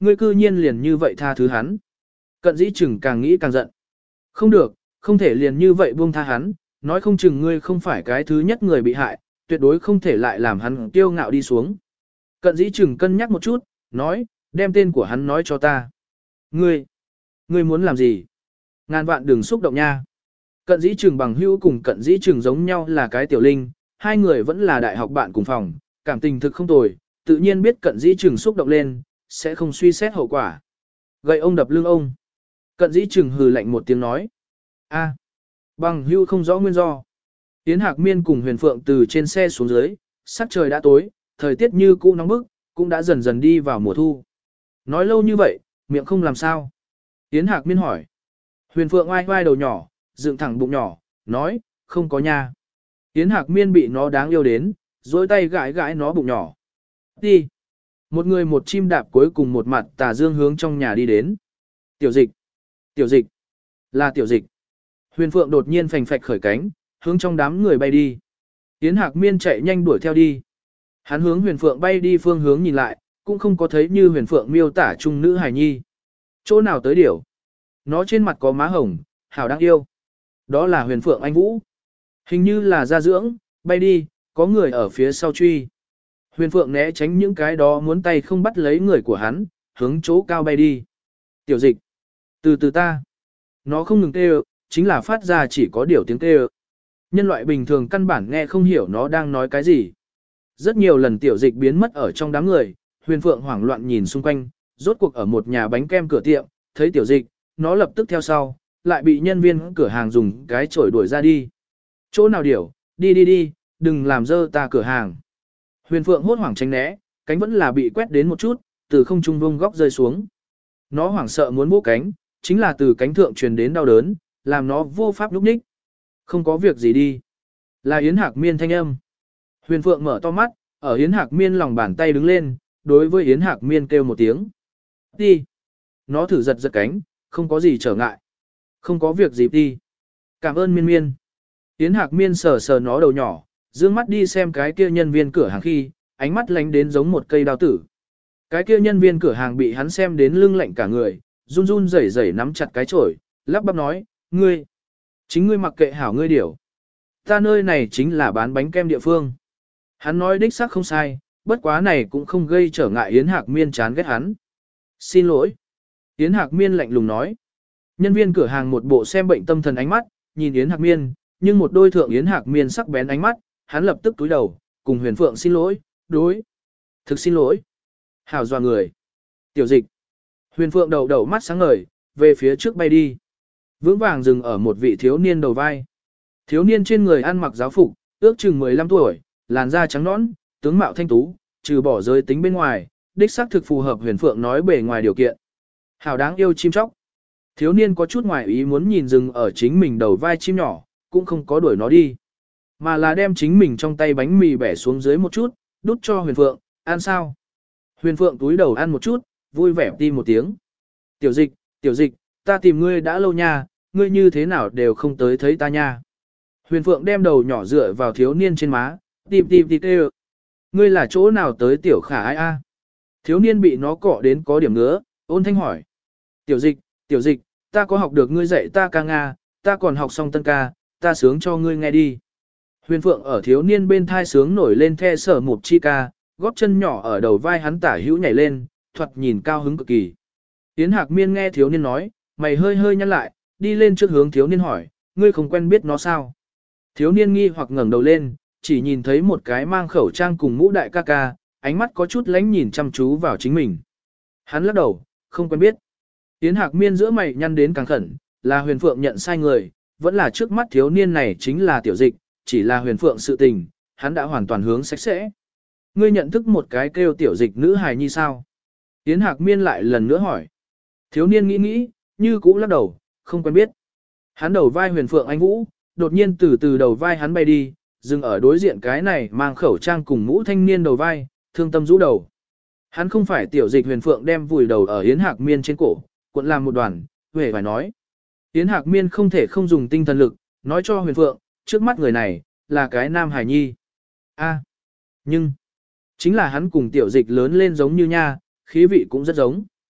ngươi cư nhiên liền như vậy tha thứ hắn. Cận dĩ chừng càng nghĩ càng giận. Không được, không thể liền như vậy buông tha hắn, nói không chừng ngươi không phải cái thứ nhất người bị hại, tuyệt đối không thể lại làm hắn kiêu ngạo đi xuống. Cận dĩ chừng cân nhắc một chút, nói, đem tên của hắn nói cho ta. Ngươi, ngươi muốn làm gì? Ngàn vạn đừng xúc động nha. Cận dĩ chừng bằng hữu cùng cận dĩ chừng giống nhau là cái tiểu linh, hai người vẫn là đại học bạn cùng phòng, cảm tình thực không tồi, tự nhiên biết cận dĩ chừng xúc động lên, sẽ không suy xét hậu quả. Gậy ông đập lưng ông. Cận dĩ chừng hừ lạnh một tiếng nói. A, bằng hữu không rõ nguyên do. Yến Hạc Miên cùng Huyền Phượng từ trên xe xuống dưới, sắc trời đã tối, thời tiết như cũ nóng bức, cũng đã dần dần đi vào mùa thu. Nói lâu như vậy, miệng không làm sao. Yến Hạc Miên hỏi. Huyền Phượng oai oai đầu nhỏ, dựng thẳng bụng nhỏ, nói, không có nha. Yến Hạc Miên bị nó đáng yêu đến, dối tay gãi gãi nó bụng nhỏ. Đi. Một người một chim đạp cuối cùng một mặt tà dương hướng trong nhà đi đến. Tiểu dịch. Tiểu dịch. Là tiểu dịch. Huyền Phượng đột nhiên phành phạch khởi cánh, hướng trong đám người bay đi. Yến Hạc Miên chạy nhanh đuổi theo đi. Hắn hướng Huyền Phượng bay đi phương hướng nhìn lại, cũng không có thấy như Huyền Phượng miêu tả trung nữ hài nhi. Chỗ nào tới điểu? Nó trên mặt có má hồng, hảo đáng yêu. Đó là Huyền Phượng anh Vũ. Hình như là gia dưỡng, bay đi, có người ở phía sau truy. Huyền Phượng né tránh những cái đó muốn tay không bắt lấy người của hắn, hướng chỗ cao bay đi. Tiểu dịch. Từ từ ta. Nó không ngừng kêu, chính là phát ra chỉ có điều tiếng kêu. Nhân loại bình thường căn bản nghe không hiểu nó đang nói cái gì. Rất nhiều lần tiểu dịch biến mất ở trong đám người, Huyền Phượng hoảng loạn nhìn xung quanh, rốt cuộc ở một nhà bánh kem cửa tiệm, thấy tiểu dịch, nó lập tức theo sau, lại bị nhân viên cửa hàng dùng cái chổi đuổi ra đi. Chỗ nào điểu, đi đi đi, đừng làm dơ ta cửa hàng. Huyền Phượng hốt hoảng tránh né, cánh vẫn là bị quét đến một chút, từ không trung vông góc rơi xuống. Nó hoảng sợ muốn bổ cánh, chính là từ cánh thượng truyền đến đau đớn, làm nó vô pháp lúc ních. Không có việc gì đi. Là Yến Hạc Miên thanh âm. Huyền Phượng mở to mắt, ở Yến Hạc Miên lòng bàn tay đứng lên, đối với Yến Hạc Miên kêu một tiếng. Đi. Nó thử giật giật cánh, không có gì trở ngại. Không có việc gì đi. Cảm ơn Miên Miên. Yến Hạc Miên sờ sờ nó đầu nhỏ, dương mắt đi xem cái kia nhân viên cửa hàng khi, ánh mắt lánh đến giống một cây đao tử. Cái kia nhân viên cửa hàng bị hắn xem đến lưng lạnh cả người, run run rẩy rẩy nắm chặt cái chổi, lắp bắp nói, ngươi, chính ngươi mặc kệ hảo ngươi điểu. Ta nơi này chính là bán bánh kem địa phương. Hắn nói đích xác không sai, bất quá này cũng không gây trở ngại Yến Hạc Miên chán ghét hắn. Xin lỗi. Yến Hạc Miên lạnh lùng nói. Nhân viên cửa hàng một bộ xem bệnh tâm thần ánh mắt, nhìn Yến Hạc Miên, nhưng một đôi thượng Yến Hạc Miên sắc bén ánh mắt, hắn lập tức túi đầu, cùng Huyền Phượng xin lỗi, đối. Thực xin lỗi. Hảo dọa người. Tiểu dịch. Huyền Phượng đầu đầu mắt sáng ngời, về phía trước bay đi. Vững vàng dừng ở một vị thiếu niên đầu vai. Thiếu niên trên người ăn mặc giáo phục, ước chừng mười lăm tuổi, làn da trắng nõn, tướng mạo thanh tú, trừ bỏ giới tính bên ngoài, đích xác thực phù hợp Huyền Phượng nói bề ngoài điều kiện. Hảo đáng yêu chim chóc. Thiếu niên có chút ngoài ý muốn nhìn dừng ở chính mình đầu vai chim nhỏ, cũng không có đuổi nó đi. Mà là đem chính mình trong tay bánh mì bẻ xuống dưới một chút, đút cho Huyền Phượng, ăn sao? Huyền Phượng túi đầu ăn một chút, vui vẻ ti một tiếng. Tiểu dịch, tiểu dịch, ta tìm ngươi đã lâu nha, ngươi như thế nào đều không tới thấy ta nha. Huyền Phượng đem đầu nhỏ dựa vào thiếu niên trên má, tìm tìm tìm tê. Ngươi là chỗ nào tới tiểu khả ai a? Thiếu niên bị nó cọ đến có điểm ngứa, ôn thanh hỏi. Tiểu dịch, tiểu dịch, ta có học được ngươi dạy ta ca Nga, ta còn học xong tân ca, ta sướng cho ngươi nghe đi. Huyền Phượng ở thiếu niên bên thai sướng nổi lên the sở một chi ca, góp chân nhỏ ở đầu vai hắn tả hữu nhảy lên, thoạt nhìn cao hứng cực kỳ. Yến Hạc Miên nghe thiếu niên nói, mày hơi hơi nhăn lại, đi lên trước hướng thiếu niên hỏi, ngươi không quen biết nó sao? Thiếu niên nghi hoặc ngẩng đầu lên, chỉ nhìn thấy một cái mang khẩu trang cùng mũ đại ca ca, ánh mắt có chút lánh nhìn chăm chú vào chính mình. Hắn lắc đầu, không quen biết. Yến Hạc Miên giữa mày nhăn đến càng khẩn, là Huyền Phượng nhận sai người, vẫn là trước mắt thiếu niên này chính là tiểu dịch, chỉ là Huyền Phượng sự tình, hắn đã hoàn toàn hướng sạch sẽ. Ngươi nhận thức một cái kêu tiểu dịch nữ hài nhi sao? Yến Hạc Miên lại lần nữa hỏi. Thiếu niên nghĩ nghĩ, như cũ lắc đầu, không quen biết. Hắn đầu vai Huyền Phượng anh Vũ, đột nhiên từ từ đầu vai hắn bay đi, dừng ở đối diện cái này mang khẩu trang cùng mũ thanh niên đầu vai, thương tâm rũ đầu. Hắn không phải tiểu dịch Huyền Phượng đem vùi đầu ở Yến Hạc Miên trên cổ, cuộn làm một đoàn, huệ phải nói. Yến Hạc Miên không thể không dùng tinh thần lực, nói cho Huyền Phượng, trước mắt người này, là cái nam hài nhi. A, nhưng, chính là hắn cùng tiểu dịch lớn lên giống như nha, khí vị cũng rất giống.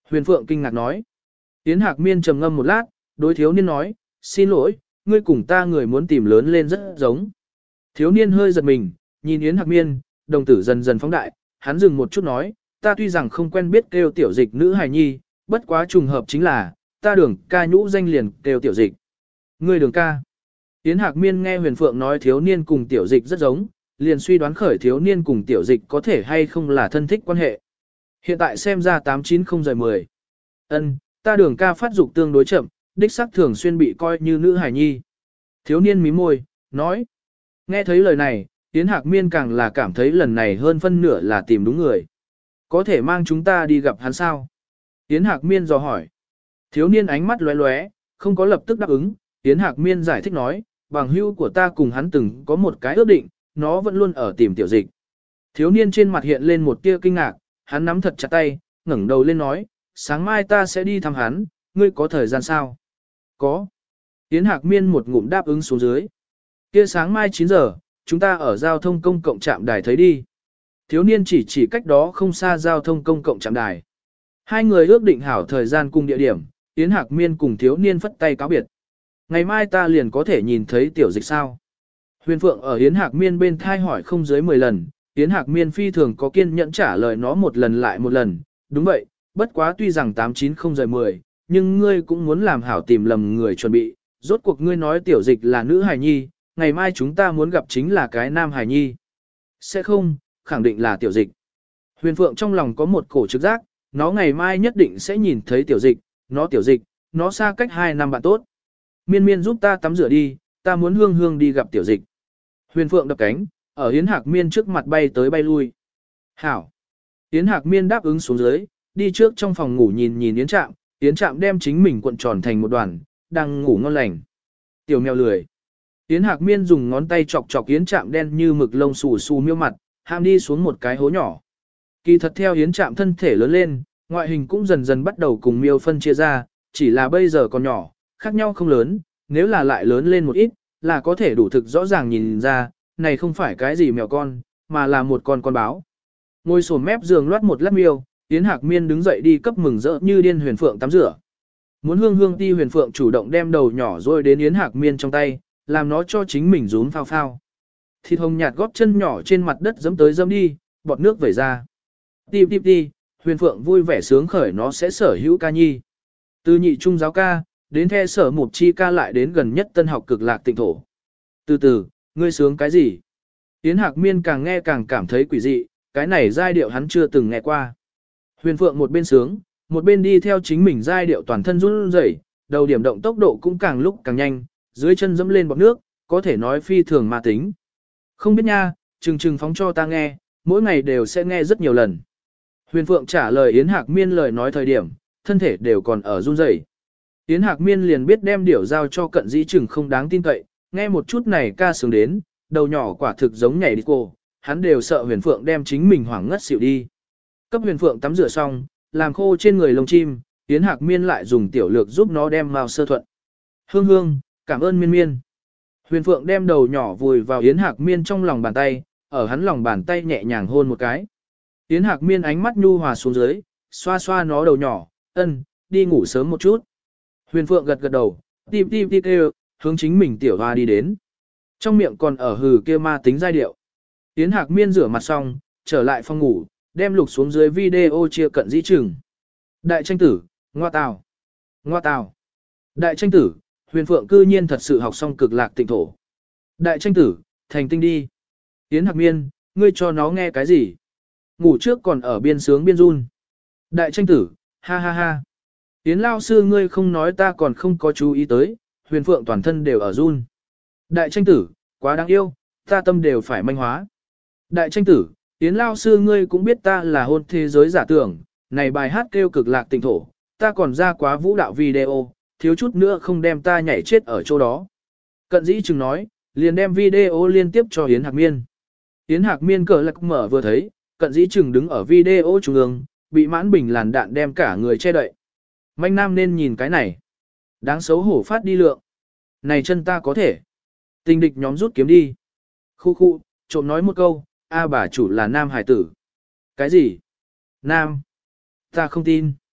Huyền Phượng kinh ngạc nói. Yến Hạc Miên trầm ngâm một lát, đối thiếu niên nói, xin lỗi, ngươi cùng ta người muốn tìm lớn lên rất giống. Thiếu niên hơi giật mình, nhìn Yến Hạc Miên, đồng tử dần dần phóng đại, hắn dừng một chút nói, ta tuy rằng không quen biết kêu tiểu dịch nữ hài nhi, bất quá trùng hợp chính là, ta đường ca nhũ danh liền kêu tiểu dịch. Ngươi đường ca. Yến Hạc Miên nghe Huyền Phượng nói thiếu niên cùng tiểu dịch rất giống, liền suy đoán khởi thiếu niên cùng tiểu dịch có thể hay không là thân thích quan hệ. Hiện tại xem ra tám chín không rời mười. Ân, ta đường ca phát dục tương đối chậm, đích xác thường xuyên bị coi như nữ hài nhi. Thiếu niên mím môi, nói. Nghe thấy lời này, Yến Hạc Miên càng là cảm thấy lần này hơn phân nửa là tìm đúng người. Có thể mang chúng ta đi gặp hắn sao? Yến Hạc Miên dò hỏi. Thiếu niên ánh mắt lóe lóe, không có lập tức đáp ứng. Yến Hạc Miên giải thích nói, bằng hữu của ta cùng hắn từng có một cái ước định, nó vẫn luôn ở tìm tiểu dịch. Thiếu niên trên mặt hiện lên một tia kinh ngạc, hắn nắm thật chặt tay, ngẩng đầu lên nói, sáng mai ta sẽ đi thăm hắn, ngươi có thời gian sao? Có. Yến Hạc Miên một ngụm đáp ứng xuống dưới. Kia sáng mai chín giờ, chúng ta ở giao thông công cộng trạm đài thấy đi. Thiếu niên chỉ chỉ cách đó không xa giao thông công cộng trạm đài. Hai người ước định hảo thời gian cùng địa điểm, Yến Hạc Miên cùng thiếu niên phất tay cáo biệt. Ngày mai ta liền có thể nhìn thấy tiểu dịch sao? Huyền Phượng ở Yến Hạc Miên bên thai hỏi không dưới mười lần, Yến Hạc Miên phi thường có kiên nhẫn trả lời nó một lần lại một lần. Đúng vậy, bất quá tuy rằng tám chín không rời mười, nhưng ngươi cũng muốn làm hảo tìm lầm người chuẩn bị. Rốt cuộc ngươi nói tiểu dịch là nữ hài nhi, ngày mai chúng ta muốn gặp chính là cái nam hài nhi. Sẽ không, khẳng định là tiểu dịch. Huyền Phượng trong lòng có một cổ trực giác, nó ngày mai nhất định sẽ nhìn thấy tiểu dịch, nó tiểu dịch, nó xa cách hai năm bạn tốt. Miên miên giúp ta tắm rửa đi, ta muốn hương hương đi gặp tiểu dịch. Huyền Phượng đập cánh, ở Yến Hạc Miên trước mặt bay tới bay lui. Hảo. Yến Hạc Miên đáp ứng xuống dưới, đi trước trong phòng ngủ nhìn nhìn Yến Trạm, Yến Trạm đem chính mình cuộn tròn thành một đoàn, đang ngủ ngon lành. Tiểu mèo lười. Yến Hạc Miên dùng ngón tay chọc chọc Yến Trạm đen như mực lông xù xù miêu mặt, ham đi xuống một cái hố nhỏ. Kỳ thật theo Yến Trạm thân thể lớn lên, ngoại hình cũng dần dần bắt đầu cùng miêu phân chia ra, chỉ là bây giờ còn nhỏ, khác nhau không lớn, nếu là lại lớn lên một ít, là có thể đủ thực rõ ràng nhìn ra, này không phải cái gì mèo con, mà là một con con báo. Ngồi sổm mép giường loát một lát miêu, Yến Hạc Miên đứng dậy đi cấp mừng rỡ như điên Huyền Phượng tắm rửa. Muốn hương hương ti Huyền Phượng chủ động đem đầu nhỏ rồi đến Yến Hạc Miên trong tay, làm nó cho chính mình rún phao phao. Thịt hồng nhạt góp chân nhỏ trên mặt đất dẫm tới dẫm đi, bọt nước vẩy ra. Ti ti ti, Huyền Phượng vui vẻ sướng khởi nó sẽ sở hữu ca nhi. Từ nhị trung giáo ca, đến the sở một chi ca lại đến gần nhất tân học cực lạc tịnh thổ. Từ từ, ngươi sướng cái gì? Yến Hạc Miên càng nghe càng cảm thấy quỷ dị, cái này giai điệu hắn chưa từng nghe qua. Huyền Phượng một bên sướng, một bên đi theo chính mình giai điệu toàn thân run rẩy, đầu điểm động tốc độ cũng càng lúc càng nhanh, dưới chân dẫm lên bọt nước, có thể nói phi thường ma tính. Không biết nha, chừng chừng phóng cho ta nghe, mỗi ngày đều sẽ nghe rất nhiều lần. Huyền Phượng trả lời Yến Hạc Miên lời nói thời điểm, thân thể đều còn ở run rẩy. Yến Hạc Miên liền biết đem điểu giao cho cận dĩ chừng không đáng tin cậy, nghe một chút này ca sướng đến, đầu nhỏ quả thực giống nhảy đi cô, hắn đều sợ Huyền Phượng đem chính mình hoảng ngất xỉu đi. Cấp Huyền Phượng tắm rửa xong, làm khô trên người lông chim, Yến Hạc Miên lại dùng tiểu lược giúp nó đem mao sơ thuận. Hương hương, cảm ơn Miên Miên. Huyền Phượng đem đầu nhỏ vùi vào Yến Hạc Miên trong lòng bàn tay, ở hắn lòng bàn tay nhẹ nhàng hôn một cái. Yến Hạc Miên ánh mắt nhu hòa xuống dưới, xoa xoa nó đầu nhỏ, ân, đi ngủ sớm một chút. Huyền Phượng gật gật đầu, tim tim tim kêu, hướng chính mình tiểu hoa đi đến. Trong miệng còn ở hừ kia ma tính giai điệu. Yến Hạc Miên rửa mặt xong, trở lại phòng ngủ, đem lục xuống dưới video chia cận dĩ chừng. Đại tranh tử, ngoa tào, ngoa tào. Đại tranh tử, Huyền Phượng cư nhiên thật sự học xong cực lạc tịnh thổ. Đại tranh tử, thành tinh đi. Yến Hạc Miên, ngươi cho nó nghe cái gì? Ngủ trước còn ở biên sướng biên run. Đại tranh tử, ha ha ha. Yến lao sư ngươi không nói ta còn không có chú ý tới, Huyền Phượng toàn thân đều ở run. Đại tranh tử, quá đáng yêu, ta tâm đều phải manh hóa. Đại tranh tử, Yến lao sư ngươi cũng biết ta là hôn thế giới giả tưởng, này bài hát kêu cực lạc tịnh thổ, ta còn ra quá vũ đạo video, thiếu chút nữa không đem ta nhảy chết ở chỗ đó. Cận dĩ chừng nói, liền đem video liên tiếp cho Yến Hạc Miên. Yến Hạc Miên cờ lạc mở vừa thấy, cận dĩ chừng đứng ở video trung ương, bị mãn bình làn đạn đem cả người che đậy. Manh nam nên nhìn cái này. Đáng xấu hổ phát đi lượng. Này chân ta có thể. Tình địch nhóm rút kiếm đi. Khu khu, trộm nói một câu, a bà chủ là nam hải tử. Cái gì? Nam. Ta không tin.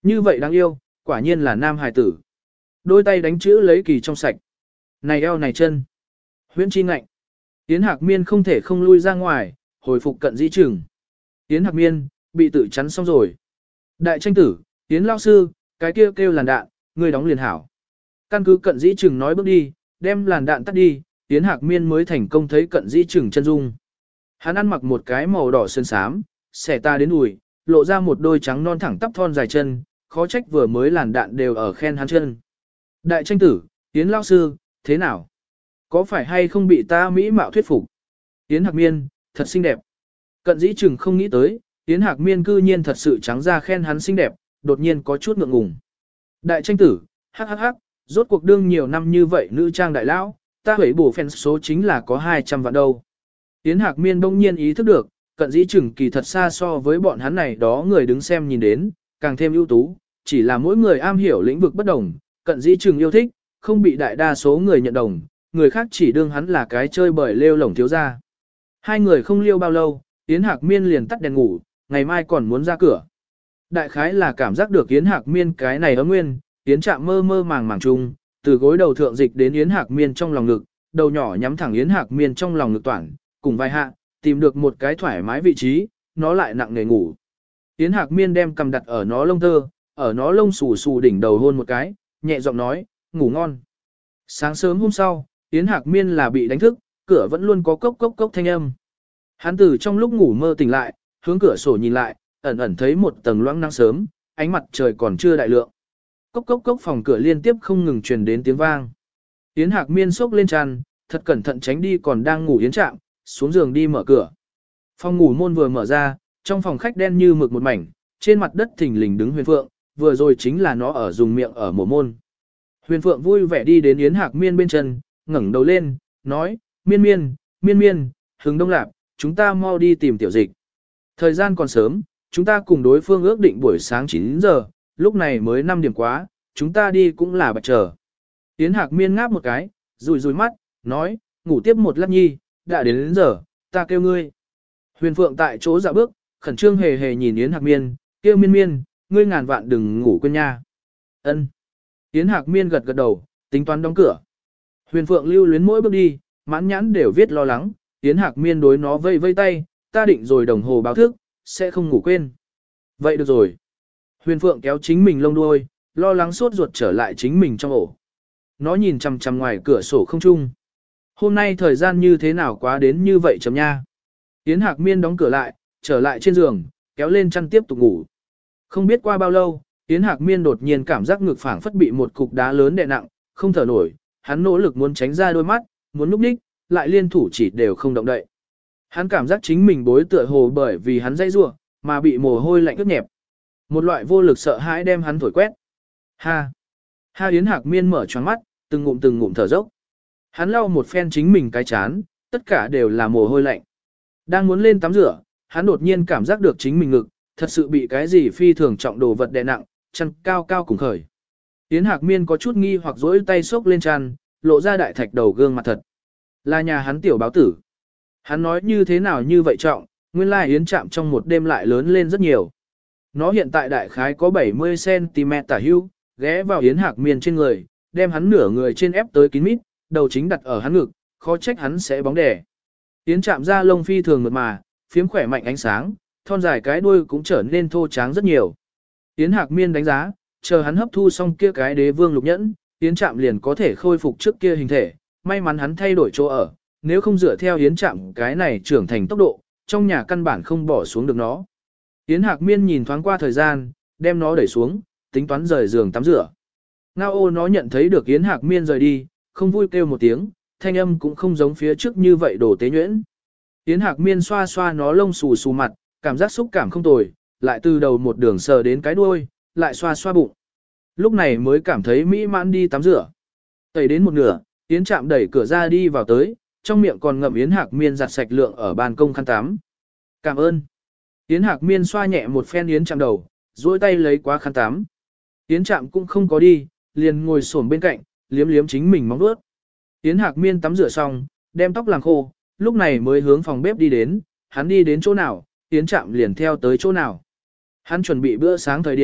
Như vậy đáng yêu, quả nhiên là nam hài tử. Đôi tay đánh chữ lấy kỳ trong sạch. Này eo này chân. Huyễn chi ngạnh. Yến Hạc Miên không thể không lui ra ngoài, hồi phục cận dĩ chừng. Yến Hạc Miên, bị tự chắn xong rồi. Đại tranh tử, Yến lao sư, cái kia kêu, kêu làn đạn, người đóng liền hảo. Căn cứ cận dĩ chừng nói bước đi, đem làn đạn tắt đi, Yến Hạc Miên mới thành công thấy cận dĩ chừng chân dung. Hắn ăn mặc một cái màu đỏ sơn xám, xẻ ta đến đùi, lộ ra một đôi trắng non thẳng tắp thon dài chân, khó trách vừa mới làn đạn đều ở khen hắn chân. Đại tranh tử, Yến lao sư, thế nào? Có phải hay không bị ta mỹ mạo thuyết phục? Yến Hạc Miên, thật xinh đẹp. Cận dĩ chừng không nghĩ tới, Yến Hạc Miên cư nhiên thật sự trắng ra khen hắn xinh đẹp, đột nhiên có chút ngượng ngùng. Đại tranh tử, hắc hắc hắc, rốt cuộc đương nhiều năm như vậy nữ trang đại lão, ta hủy bổ fan số chính là có hai trăm vạn đâu. Yến Hạc Miên đông nhiên ý thức được, cận dĩ chừng kỳ thật xa so với bọn hắn này đó người đứng xem nhìn đến, càng thêm ưu tú, chỉ là mỗi người am hiểu lĩnh vực bất đồng, cận dĩ chừng yêu thích, không bị đại đa số người nhận đồng, người khác chỉ đương hắn là cái chơi bời lêu lổng thiếu gia. Hai người không liêu bao lâu, Yến Hạc Miên liền tắt đèn ngủ, ngày mai còn muốn ra cửa. Đại khái là cảm giác được Yến Hạc Miên cái này ấm nguyên, Yến Trạm mơ mơ màng màng chung, từ gối đầu thượng dịch đến Yến Hạc Miên trong lòng ngực, đầu nhỏ nhắm thẳng Yến Hạc Miên trong lòng ngực toản, cùng vai hạ, tìm được một cái thoải mái vị trí, nó lại nặng nề ngủ. Yến Hạc Miên đem cầm đặt ở nó lông tơ, ở nó lông xù xù đỉnh đầu hôn một cái, nhẹ giọng nói, ngủ ngon. Sáng sớm hôm sau, Yến Hạc Miên là bị đánh thức, cửa vẫn luôn có cốc cốc cốc thanh âm. Hắn từ trong lúc ngủ mơ tỉnh lại, hướng cửa sổ nhìn lại, ẩn ẩn thấy một tầng loãng nắng sớm, ánh mặt trời còn chưa đại lượng. Cốc cốc cốc phòng cửa liên tiếp không ngừng truyền đến tiếng vang. Yến Hạc Miên xốc lên chăn, thật cẩn thận tránh đi còn đang ngủ Yến Trạm, xuống giường đi mở cửa. Phòng ngủ môn vừa mở ra, trong phòng khách đen như mực một mảnh, trên mặt đất thình lình đứng Huyền Phượng, vừa rồi chính là nó ở dùng miệng ở mổ môn. Huyền Phượng vui vẻ đi đến Yến Hạc Miên bên chân, ngẩng đầu lên, nói, Miên Miên, Miên Miên, Hừng Đông Lạp, chúng ta mau đi tìm tiểu dịch. Thời gian còn sớm, chúng ta cùng đối phương ước định buổi sáng chín giờ, lúc này mới năm điểm quá, chúng ta đi cũng là bạch chờ. Yến Hạc Miên ngáp một cái, rùi rùi mắt, nói, ngủ tiếp một lát nhi, đã đến đến giờ, ta kêu ngươi. Huyền Phượng tại chỗ dạo bước, khẩn trương hề hề nhìn Yến Hạc Miên, kêu Miên Miên, ngươi ngàn vạn đừng ngủ quên nha. Ân. Yến Hạc Miên gật gật đầu, tính toán đóng cửa. Huyền Phượng lưu luyến mỗi bước đi, mãn nhãn đều viết lo lắng, Yến Hạc Miên đối nó vây vây tay, ta định rồi đồng hồ báo thức, sẽ không ngủ quên. Vậy được rồi. Huyền Phượng kéo chính mình lông đuôi, lo lắng sốt ruột trở lại chính mình trong ổ. Nó nhìn chằm chằm ngoài cửa sổ không trung. Hôm nay thời gian như thế nào quá đến như vậy chấm nha. Yến Hạc Miên đóng cửa lại, trở lại trên giường, kéo lên chăn tiếp tục ngủ. Không biết qua bao lâu, Yến Hạc Miên đột nhiên cảm giác ngực phảng phất bị một cục đá lớn đè nặng, không thở nổi, hắn nỗ lực muốn tránh ra đôi mắt, muốn núp đích, lại liên thủ chỉ đều không động đậy. Hắn cảm giác chính mình bối tựa hồ bởi vì hắn dây rủa mà bị mồ hôi lạnh ướt nhẹp. Một loại vô lực sợ hãi đem hắn thổi quét. Ha! Ha Yến Hạc Miên mở choáng mắt, từng ngụm từng ngụm thở dốc. Hắn lau một phen chính mình cái chán, tất cả đều là mồ hôi lạnh. Đang muốn lên tắm rửa, hắn đột nhiên cảm giác được chính mình ngực, thật sự bị cái gì phi thường trọng đồ vật đè nặng, chân cao cao cùng khởi. Yến Hạc Miên có chút nghi hoặc duỗi tay xốc lên chăn, lộ ra đại thạch đầu gương mặt thật. Là nhà hắn tiểu báo tử. Hắn nói như thế nào như vậy trọng, nguyên lai Yến Trạm trong một đêm lại lớn lên rất nhiều. Nó hiện tại đại khái có bảy mươi xăng ti mét tả hữu, ghé vào Yến Hạc Miên trên người, đem hắn nửa người trên ép tới kín mít, đầu chính đặt ở hắn ngực, khó trách hắn sẽ bóng đẻ. Yến Trạm da lông phi thường mượt mà, phiếm khỏe mạnh ánh sáng, thon dài cái đuôi cũng trở nên thô tráng rất nhiều. Yến Hạc Miên đánh giá, chờ hắn hấp thu xong kia cái đế vương lục nhẫn, Yến Trạm liền có thể khôi phục trước kia hình thể, may mắn hắn thay đổi chỗ ở, nếu không dựa theo Yến Trạm cái này trưởng thành tốc độ, trong nhà căn bản không bỏ xuống được nó. Yến Hạc Miên nhìn thoáng qua thời gian, đem nó đẩy xuống, tính toán rời giường tắm rửa. Ngao ô nó nhận thấy được Yến Hạc Miên rời đi, không vui kêu một tiếng, thanh âm cũng không giống phía trước như vậy đổ tế nhuyễn. Yến Hạc Miên xoa xoa nó lông xù xù mặt, cảm giác xúc cảm không tồi, lại từ đầu một đường sờ đến cái đuôi, lại xoa xoa bụng. Lúc này mới cảm thấy mỹ mãn đi tắm rửa. Tẩy đến một nửa, Yến Trạm đẩy cửa ra đi vào tới, trong miệng còn ngậm Yến Hạc Miên giặt sạch lượng ở ban công khăn tắm. Cảm ơn. Yến Hạc Miên xoa nhẹ một phen Yến Trạm đầu, duỗi tay lấy qua khăn tắm. Yến Trạm cũng không có đi, liền ngồi xổm bên cạnh, liếm liếm chính mình móng vuốt. Yến Hạc Miên tắm rửa xong, đem tóc làm khô, lúc này mới hướng phòng bếp đi đến, hắn đi đến chỗ nào, Yến Trạm liền theo tới chỗ nào. Hắn chuẩn bị bữa sáng thời điểm,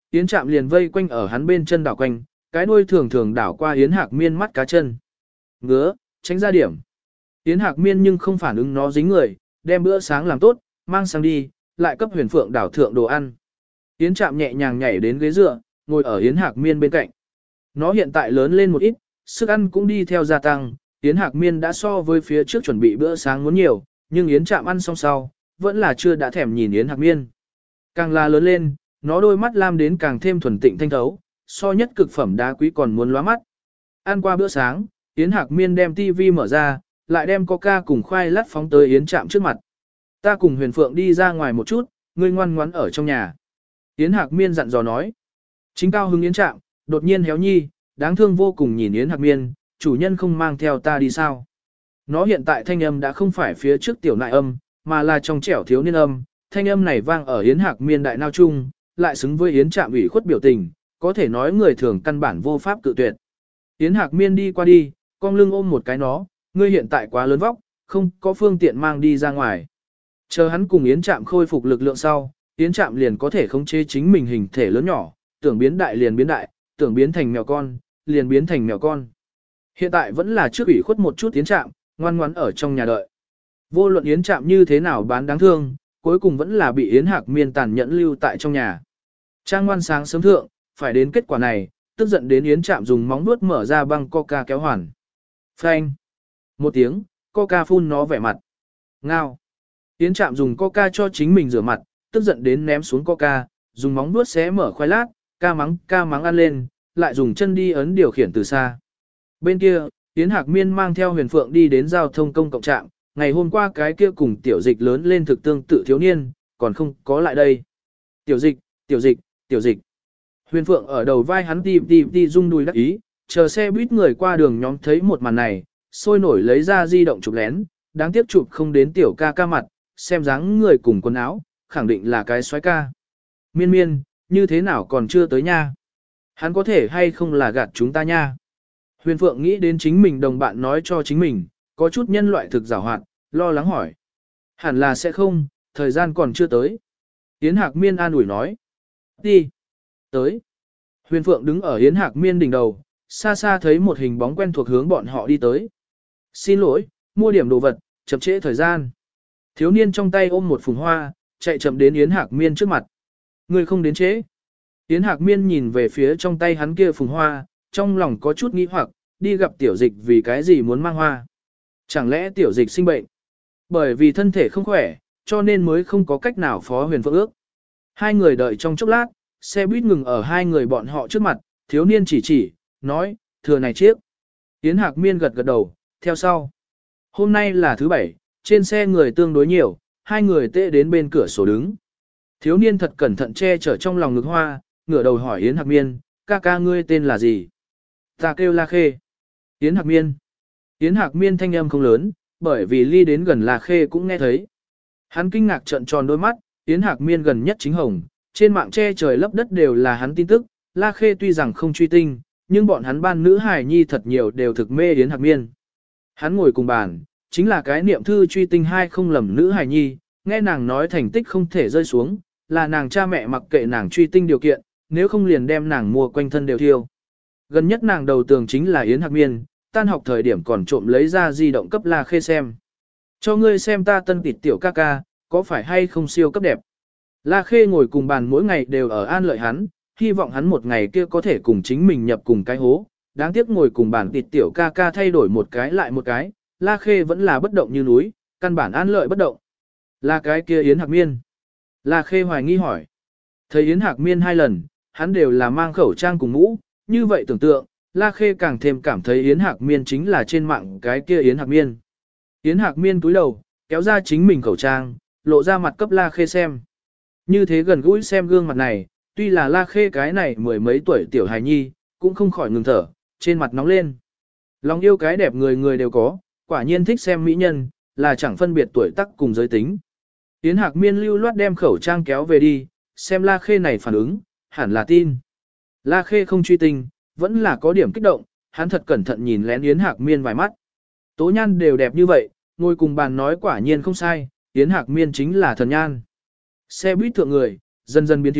Yến Trạm liền vây quanh ở hắn bên chân đảo quanh, cái đuôi thường thường đảo qua Yến Hạc Miên mắt cá chân. Ngứa, tránh ra điểm. Yến Hạc Miên nhưng không phản ứng nó dính người, đem bữa sáng làm tốt, mang sang đi, lại cấp Huyền Phượng đảo thượng đồ ăn. Yến Trạm nhẹ nhàng nhảy đến ghế dựa, ngồi ở Yến Hạc Miên bên cạnh. Nó hiện tại lớn lên một ít, sức ăn cũng đi theo gia tăng, Yến Hạc Miên đã so với phía trước chuẩn bị bữa sáng muốn nhiều, nhưng Yến Trạm ăn xong sau, vẫn là chưa đã thèm nhìn Yến Hạc Miên. Càng là lớn lên, nó đôi mắt lam đến càng thêm thuần tịnh thanh thấu, so nhất cực phẩm đá quý còn muốn lóa mắt. Ăn qua bữa sáng, Yến Hạc Miên đem tivi mở ra, lại đem coca cùng khoai lát phóng tới Yến Trạm trước mặt. Ta cùng Huyền Phượng đi ra ngoài một chút, ngươi ngoan ngoãn ở trong nhà. Yến Hạc Miên dặn dò nói. Chính cao hứng Yến Trạm, đột nhiên héo nhi, đáng thương vô cùng nhìn Yến Hạc Miên, chủ nhân không mang theo ta đi sao. Nó hiện tại thanh âm đã không phải phía trước tiểu nại âm, mà là trong trẻo thiếu niên âm, thanh âm này vang ở Yến Hạc Miên đại nao chung, lại xứng với Yến Trạm ủy khuất biểu tình, có thể nói người thường căn bản vô pháp cự tuyệt. Yến Hạc Miên đi qua đi, cong lưng ôm một cái nó, ngươi hiện tại quá lớn vóc, không có phương tiện mang đi ra ngoài. Chờ hắn cùng Yến Trạm khôi phục lực lượng sau, Yến Trạm liền có thể khống chế chính mình hình thể lớn nhỏ, tưởng biến đại liền biến đại, tưởng biến thành mèo con, liền biến thành mèo con. Hiện tại vẫn là trước ủy khuất một chút Yến Trạm, ngoan ngoãn ở trong nhà đợi. Vô luận Yến Trạm như thế nào bán đáng thương, cuối cùng vẫn là bị Yến Hạc Miên tàn nhẫn lưu tại trong nhà. Trang ngoan sáng sớm thượng, phải đến kết quả này, tức giận đến Yến Trạm dùng móng vuốt mở ra băng coca kéo hoàn. Phanh. Một tiếng, coca phun nó vẻ mặt. Ngao. Yến Trạm dùng coca cho chính mình rửa mặt, tức giận đến ném xuống coca, dùng móng vuốt xé mở khoai lát, ca mắng ca mắng ăn lên, lại dùng chân đi ấn điều khiển từ xa. Bên kia, Yến Hạc Miên mang theo Huyền Phượng đi đến giao thông công cộng trạm, ngày hôm qua cái kia cùng tiểu dịch lớn lên thực tương tự thiếu niên, còn không có lại đây. Tiểu dịch, tiểu dịch, tiểu dịch. Huyền Phượng ở đầu vai hắn đi đi đi rung đùi đắc ý, chờ xe buýt người qua đường nhóm thấy một màn này, sôi nổi lấy ra di động chụp lén, đáng tiếc chụp không đến tiểu ca ca mặt, xem dáng người cùng quần áo, khẳng định là cái soái ca. Miên miên, như thế nào còn chưa tới nha? Hắn có thể hay không là gạt chúng ta nha? Huyền Phượng nghĩ đến chính mình đồng bạn nói cho chính mình, có chút nhân loại thực giảo hoạt, lo lắng hỏi. Hẳn là sẽ không, thời gian còn chưa tới. Yến Hạc Miên an ủi nói. Đi. Tới. Huyền Phượng đứng ở Yến Hạc Miên đỉnh đầu, xa xa thấy một hình bóng quen thuộc hướng bọn họ đi tới. Xin lỗi, mua điểm đồ vật, chậm trễ thời gian. Thiếu niên trong tay ôm một phùng hoa, chạy chậm đến Yến Hạc Miên trước mặt. Người không đến trễ. Yến Hạc Miên nhìn về phía trong tay hắn kia phùng hoa, trong lòng có chút nghĩ hoặc, đi gặp tiểu dịch vì cái gì muốn mang hoa. Chẳng lẽ tiểu dịch sinh bệnh? Bởi vì thân thể không khỏe, cho nên mới không có cách nào phó Huyền Phượng ước. Hai người đợi trong chốc lát, xe buýt ngừng ở hai người bọn họ trước mặt, thiếu niên chỉ chỉ, nói, thừa này chiếc. Yến Hạc Miên gật gật đầu, theo sau. Hôm nay là thứ bảy, trên xe người tương đối nhiều, hai người tệ đến bên cửa sổ đứng. Thiếu niên thật cẩn thận che chở trong lòng ngực hoa, ngửa đầu hỏi Yến Hạc Miên, ca ca ngươi tên là gì? Ta kêu La Khê. Yến Hạc Miên. Yến Hạc Miên thanh âm không lớn, bởi vì ly đến gần La Khê cũng nghe thấy. Hắn kinh ngạc trợn tròn đôi mắt, Yến Hạc Miên gần nhất chính hồng, trên mạng che trời lấp đất đều là hắn tin tức, La Khê tuy rằng không truy tinh, nhưng bọn hắn ban nữ hài nhi thật nhiều đều thực mê Yến Hạc Miên. Hắn ngồi cùng bàn, chính là cái niệm thư truy tinh hai không lầm nữ hài nhi, nghe nàng nói thành tích không thể rơi xuống, là nàng cha mẹ mặc kệ nàng truy tinh điều kiện, nếu không liền đem nàng mua quanh thân đều thiêu. Gần nhất nàng đầu tường chính là Yến Hạc Miên, tan học thời điểm còn trộm lấy ra di động cấp La Khê xem. Cho ngươi xem ta tân tịt tiểu ca ca, có phải hay không siêu cấp đẹp. La Khê ngồi cùng bàn mỗi ngày đều ở an lợi hắn, hy vọng hắn một ngày kia có thể cùng chính mình nhập cùng cái hố. Đáng tiếc ngồi cùng bàn tịt tiểu ca ca thay đổi một cái lại một cái, La Khê vẫn là bất động như núi, căn bản an lợi bất động. Là cái kia Yến Hạc Miên. La Khê hoài nghi hỏi. Thấy Yến Hạc Miên hai lần, hắn đều là mang khẩu trang cùng mũ, như vậy tưởng tượng, La Khê càng thêm cảm thấy Yến Hạc Miên chính là trên mạng cái kia Yến Hạc Miên. Yến Hạc Miên cúi đầu, kéo ra chính mình khẩu trang, lộ ra mặt cấp La Khê xem. Như thế gần gũi xem gương mặt này, tuy là La Khê cái này mười mấy tuổi tiểu hài nhi, cũng không khỏi ngừng thở, trên mặt nóng lên. Lòng yêu cái đẹp người người đều có, quả nhiên thích xem mỹ nhân, là chẳng phân biệt tuổi tác cùng giới tính. Yến Hạc Miên lưu loát đem khẩu trang kéo về đi, xem La Khê này phản ứng, hẳn là tin. La Khê không truy tình, vẫn là có điểm kích động, hắn thật cẩn thận nhìn lén Yến Hạc Miên vài mắt. Tố nhan đều đẹp như vậy, ngồi cùng bàn nói quả nhiên không sai, Yến Hạc Miên chính là thần nhan. Xe buýt thượng người, dần dần biến thiếu,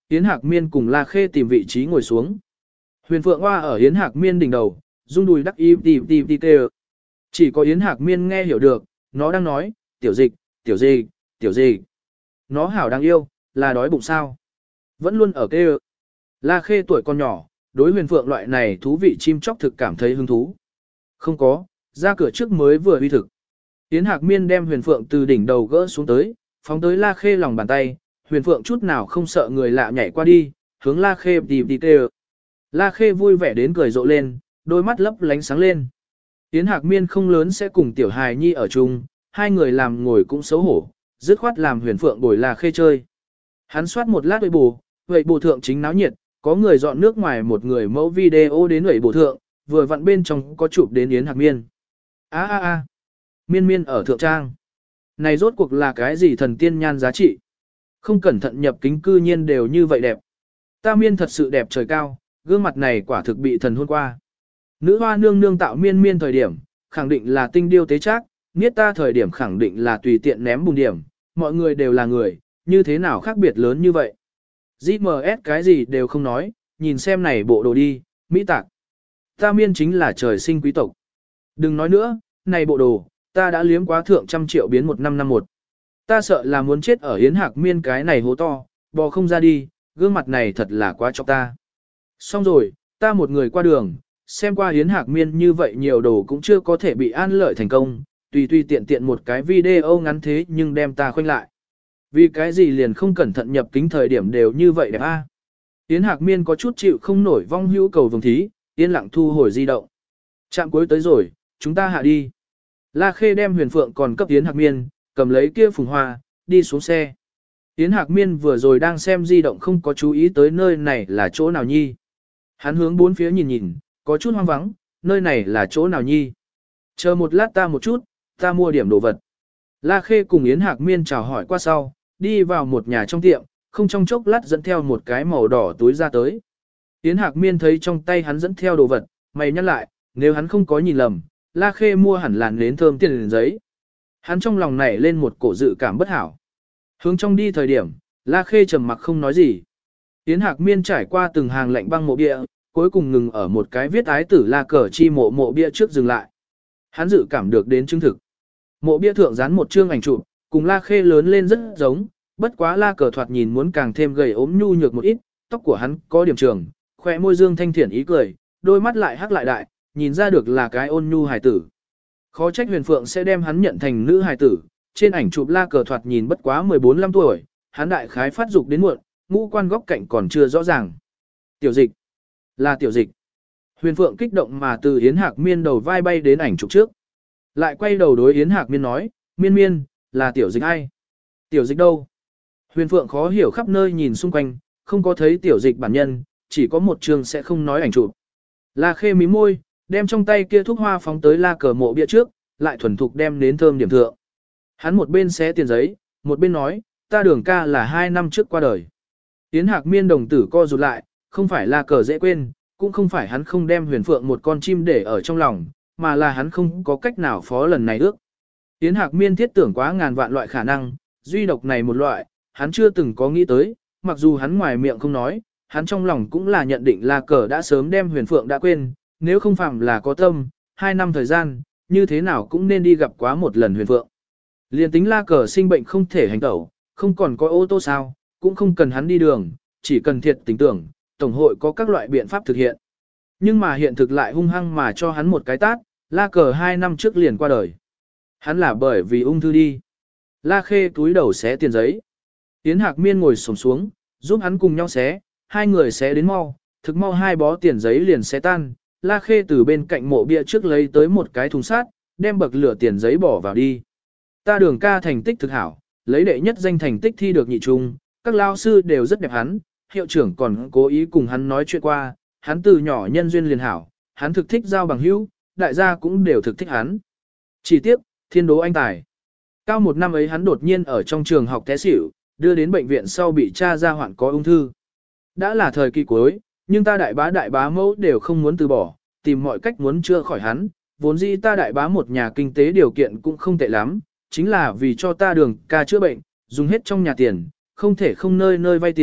Yến Hạc Miên cùng La Khê tìm vị trí ngồi xuống. Huyền Phượng Hoa ở Yến Hạc Miên đỉnh đầu, rung đùi đắc y tì tì tì tê. Chỉ có Yến Hạc Miên nghe hiểu được, nó đang nói, tiểu dịch, tiểu dịch, tiểu dịch. Nó hảo đáng yêu, là đói bụng sao. Vẫn luôn ở kêu. La Khê tuổi còn nhỏ, đối Huyền Phượng loại này thú vị chim chóc thực cảm thấy hứng thú. Không có, ra cửa trước mới vừa uy thực. Yến Hạc Miên đem Huyền Phượng từ đỉnh đầu gỡ xuống tới, phóng tới La Khê lòng bàn tay, Huyền Phượng chút nào không sợ người lạ nhảy qua đi, hướng La Khê đi đi tê. La Khê vui vẻ đến cười rộ lên, đôi mắt lấp lánh sáng lên. Yến Hạc Miên không lớn sẽ cùng Tiểu Hài Nhi ở chung, hai người làm ngồi cũng xấu hổ, dứt khoát làm Huyền Phượng bồi La Khê chơi. Hắn soát một lát vậy bù, vậy bù thượng chính náo nhiệt, có người dọn nước ngoài một người mẫu video đến vậy bù thượng, vừa vặn bên trong có chụp đến Yến Hạc Miên. A a a, Miên Miên ở thượng trang. Này rốt cuộc là cái gì thần tiên nhan giá trị? Không cẩn thận nhập kính cư nhiên đều như vậy đẹp. Ta Miên thật sự đẹp trời cao, gương mặt này quả thực bị thần hôn qua. Nữ hoa nương nương tạo Miên Miên thời điểm, khẳng định là tinh điêu tế trác, niết ta thời điểm khẳng định là tùy tiện ném bùn điểm, mọi người đều là người, như thế nào khác biệt lớn như vậy. giê em ét cái gì đều không nói, nhìn xem này bộ đồ đi, mỹ tạc. Ta Miên chính là trời sinh quý tộc. Đừng nói nữa, này bộ đồ, ta đã liếm quá thượng trăm triệu biến một năm năm một. Ta sợ là muốn chết ở Yến Hạc Miên cái này hố to, bò không ra đi, gương mặt này thật là quá chọc ta. Xong rồi, ta một người qua đường, xem qua Yến Hạc Miên như vậy nhiều đồ cũng chưa có thể bị an lợi thành công, tùy tùy tiện tiện một cái video ngắn thế nhưng đem ta khoanh lại. Vì cái gì liền không cẩn thận nhập kính thời điểm đều như vậy đẹp a. Yến Hạc Miên có chút chịu không nổi vong hữu cầu vồng thí, yên lặng thu hồi di động. Trạm cuối tới rồi, chúng ta hạ đi. La Khê đem Huyền Phượng còn cấp Yến Hạc Miên, cầm lấy kia phùng hoa, đi xuống xe. Yến Hạc Miên vừa rồi đang xem di động không có chú ý tới nơi này là chỗ nào nhi. Hắn hướng bốn phía nhìn nhìn, có chút hoang vắng, nơi này là chỗ nào nhi. Chờ một lát ta một chút, ta mua điểm đồ vật. La Khê cùng Yến Hạc Miên chào hỏi qua sau, đi vào một nhà trong tiệm, không trong chốc lát dẫn theo một cái màu đỏ túi ra tới. Yến Hạc Miên thấy trong tay hắn dẫn theo đồ vật, mày nhắc lại, nếu hắn không có nhìn lầm, La Khê mua hẳn là nến thơm tiền giấy. Hắn trong lòng nảy lên một cổ dự cảm bất hảo. Hướng trong đi thời điểm, La Khê trầm mặc không nói gì. Yến Hạc Miên trải qua từng hàng lạnh băng mộ bia, cuối cùng ngừng ở một cái viết ái tử La Cờ Chi mộ mộ bia trước dừng lại. Hắn dự cảm được đến chứng thực. Mộ bia thượng dán một chương ảnh chụp, cùng La Khê lớn lên rất giống, bất quá La Cờ thoạt nhìn muốn càng thêm gầy ốm nhu nhược một ít, tóc của hắn có điểm trường, khóe môi dương thanh thiển ý cười, đôi mắt lại hắc lại đại, nhìn ra được là cái ôn nhu hài tử. Khó trách Huyền Phượng sẽ đem hắn nhận thành nữ hài tử, trên ảnh chụp La Cờ thoạt nhìn bất quá mười bốn lăm tuổi, hắn đại khái phát dục đến muộn, ngũ quan góc cạnh còn chưa rõ ràng. Tiểu dịch, là tiểu dịch. Huyền Phượng kích động mà từ Yến Hạc Miên đầu vai bay đến ảnh chụp trước. Lại quay đầu đối Yến Hạc Miên nói, Miên Miên, là tiểu dịch ai? Tiểu dịch đâu? Huyền Phượng khó hiểu khắp nơi nhìn xung quanh, không có thấy tiểu dịch bản nhân, chỉ có một trường sẽ không nói ảnh chụp. La Khê mím môi, đem trong tay kia thuốc hoa phóng tới La Cờ mộ bia trước, lại thuần thục đem nến thơm điểm thượng. Hắn một bên xé tiền giấy, một bên nói, ta Đường ca là hai năm trước qua đời. Yến Hạc Miên đồng tử co rụt lại, không phải La Cờ dễ quên, cũng không phải hắn không đem Huyền Phượng một con chim để ở trong lòng, mà là hắn không có cách nào phó lần này ước. Yến Hạc Miên thiết tưởng quá ngàn vạn loại khả năng, duy độc này một loại, hắn chưa từng có nghĩ tới, mặc dù hắn ngoài miệng không nói, hắn trong lòng cũng là nhận định La Cờ đã sớm đem Huyền Phượng đã quên, nếu không phạm là có tâm, hai năm thời gian, như thế nào cũng nên đi gặp quá một lần Huyền Phượng. Liên tính La Cờ sinh bệnh không thể hành tẩu, không còn có ô tô sao, cũng không cần hắn đi đường, chỉ cần thiệt tình tưởng, Tổng hội có các loại biện pháp thực hiện. Nhưng mà hiện thực lại hung hăng mà cho hắn một cái tát, La Cờ hai năm trước liền qua đời. Hắn là bởi vì ung thư đi. La Khê túi đầu xé tiền giấy. Yến Hạc Miên ngồi xổm xuống, giúp hắn cùng nhau xé, hai người xé đến mau, thực mau hai bó tiền giấy liền xé tan. La Khê từ bên cạnh mộ bia trước lấy tới một cái thùng sắt, đem bậc lửa tiền giấy bỏ vào đi. Ta Đường ca thành tích thực hảo, lấy đệ nhất danh thành tích thi được nhị trung, các lao sư đều rất đẹp hắn, hiệu trưởng còn cố ý cùng hắn nói chuyện qua, hắn từ nhỏ nhân duyên liền hảo, hắn thực thích giao bằng hữu, đại gia cũng đều thực thích hắn. Chỉ tiếc, thiên đố anh tài. Cao một năm ấy hắn đột nhiên ở trong trường học té xỉu, đưa đến bệnh viện sau bị tra ra hoạn có ung thư. Đã là thời kỳ cuối, nhưng ta đại bá đại bá mẫu đều không muốn từ bỏ, tìm mọi cách muốn chữa khỏi hắn, vốn dĩ ta đại bá một nhà kinh tế điều kiện cũng không tệ lắm, chính là vì cho ta Đường ca chữa bệnh, dùng hết trong nhà tiền, không thể không nơi nơi vay tiền,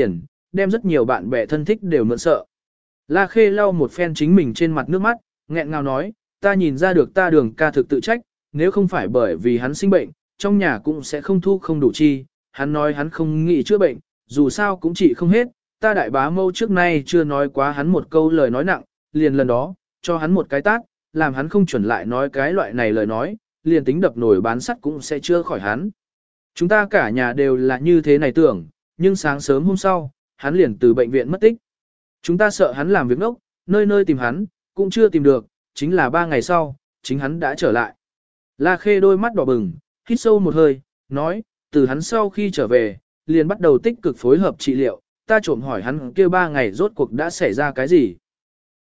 đem rất nhiều bạn bè thân thích đều mượn sợ. La Khê lau một phen chính mình trên mặt nước mắt, nghẹn ngào nói, ta nhìn ra được ta đường ca thực tự trách, nếu không phải bởi vì hắn sinh bệnh, trong nhà cũng sẽ không thu không đủ chi, hắn nói hắn không nghĩ chữa bệnh, dù sao cũng chỉ không hết, ta đại bá mâu trước nay chưa nói quá hắn một câu lời nói nặng, liền lần đó, cho hắn một cái tát, làm hắn không chuẩn lại nói cái loại này lời nói, liền tính đập nổi bán sắt cũng sẽ chưa khỏi hắn. Chúng ta cả nhà đều là như thế này tưởng, nhưng sáng sớm hôm sau, hắn liền từ bệnh viện mất tích. Chúng ta sợ hắn làm việc ngốc, nơi nơi tìm hắn, cũng chưa tìm được, chính là ba ngày sau, chính hắn đã trở lại. La Khê đôi mắt đỏ bừng, hít sâu một hơi, nói, từ hắn sau khi trở về, liền bắt đầu tích cực phối hợp trị liệu, ta trộm hỏi hắn kia ba ngày rốt cuộc đã xảy ra cái gì.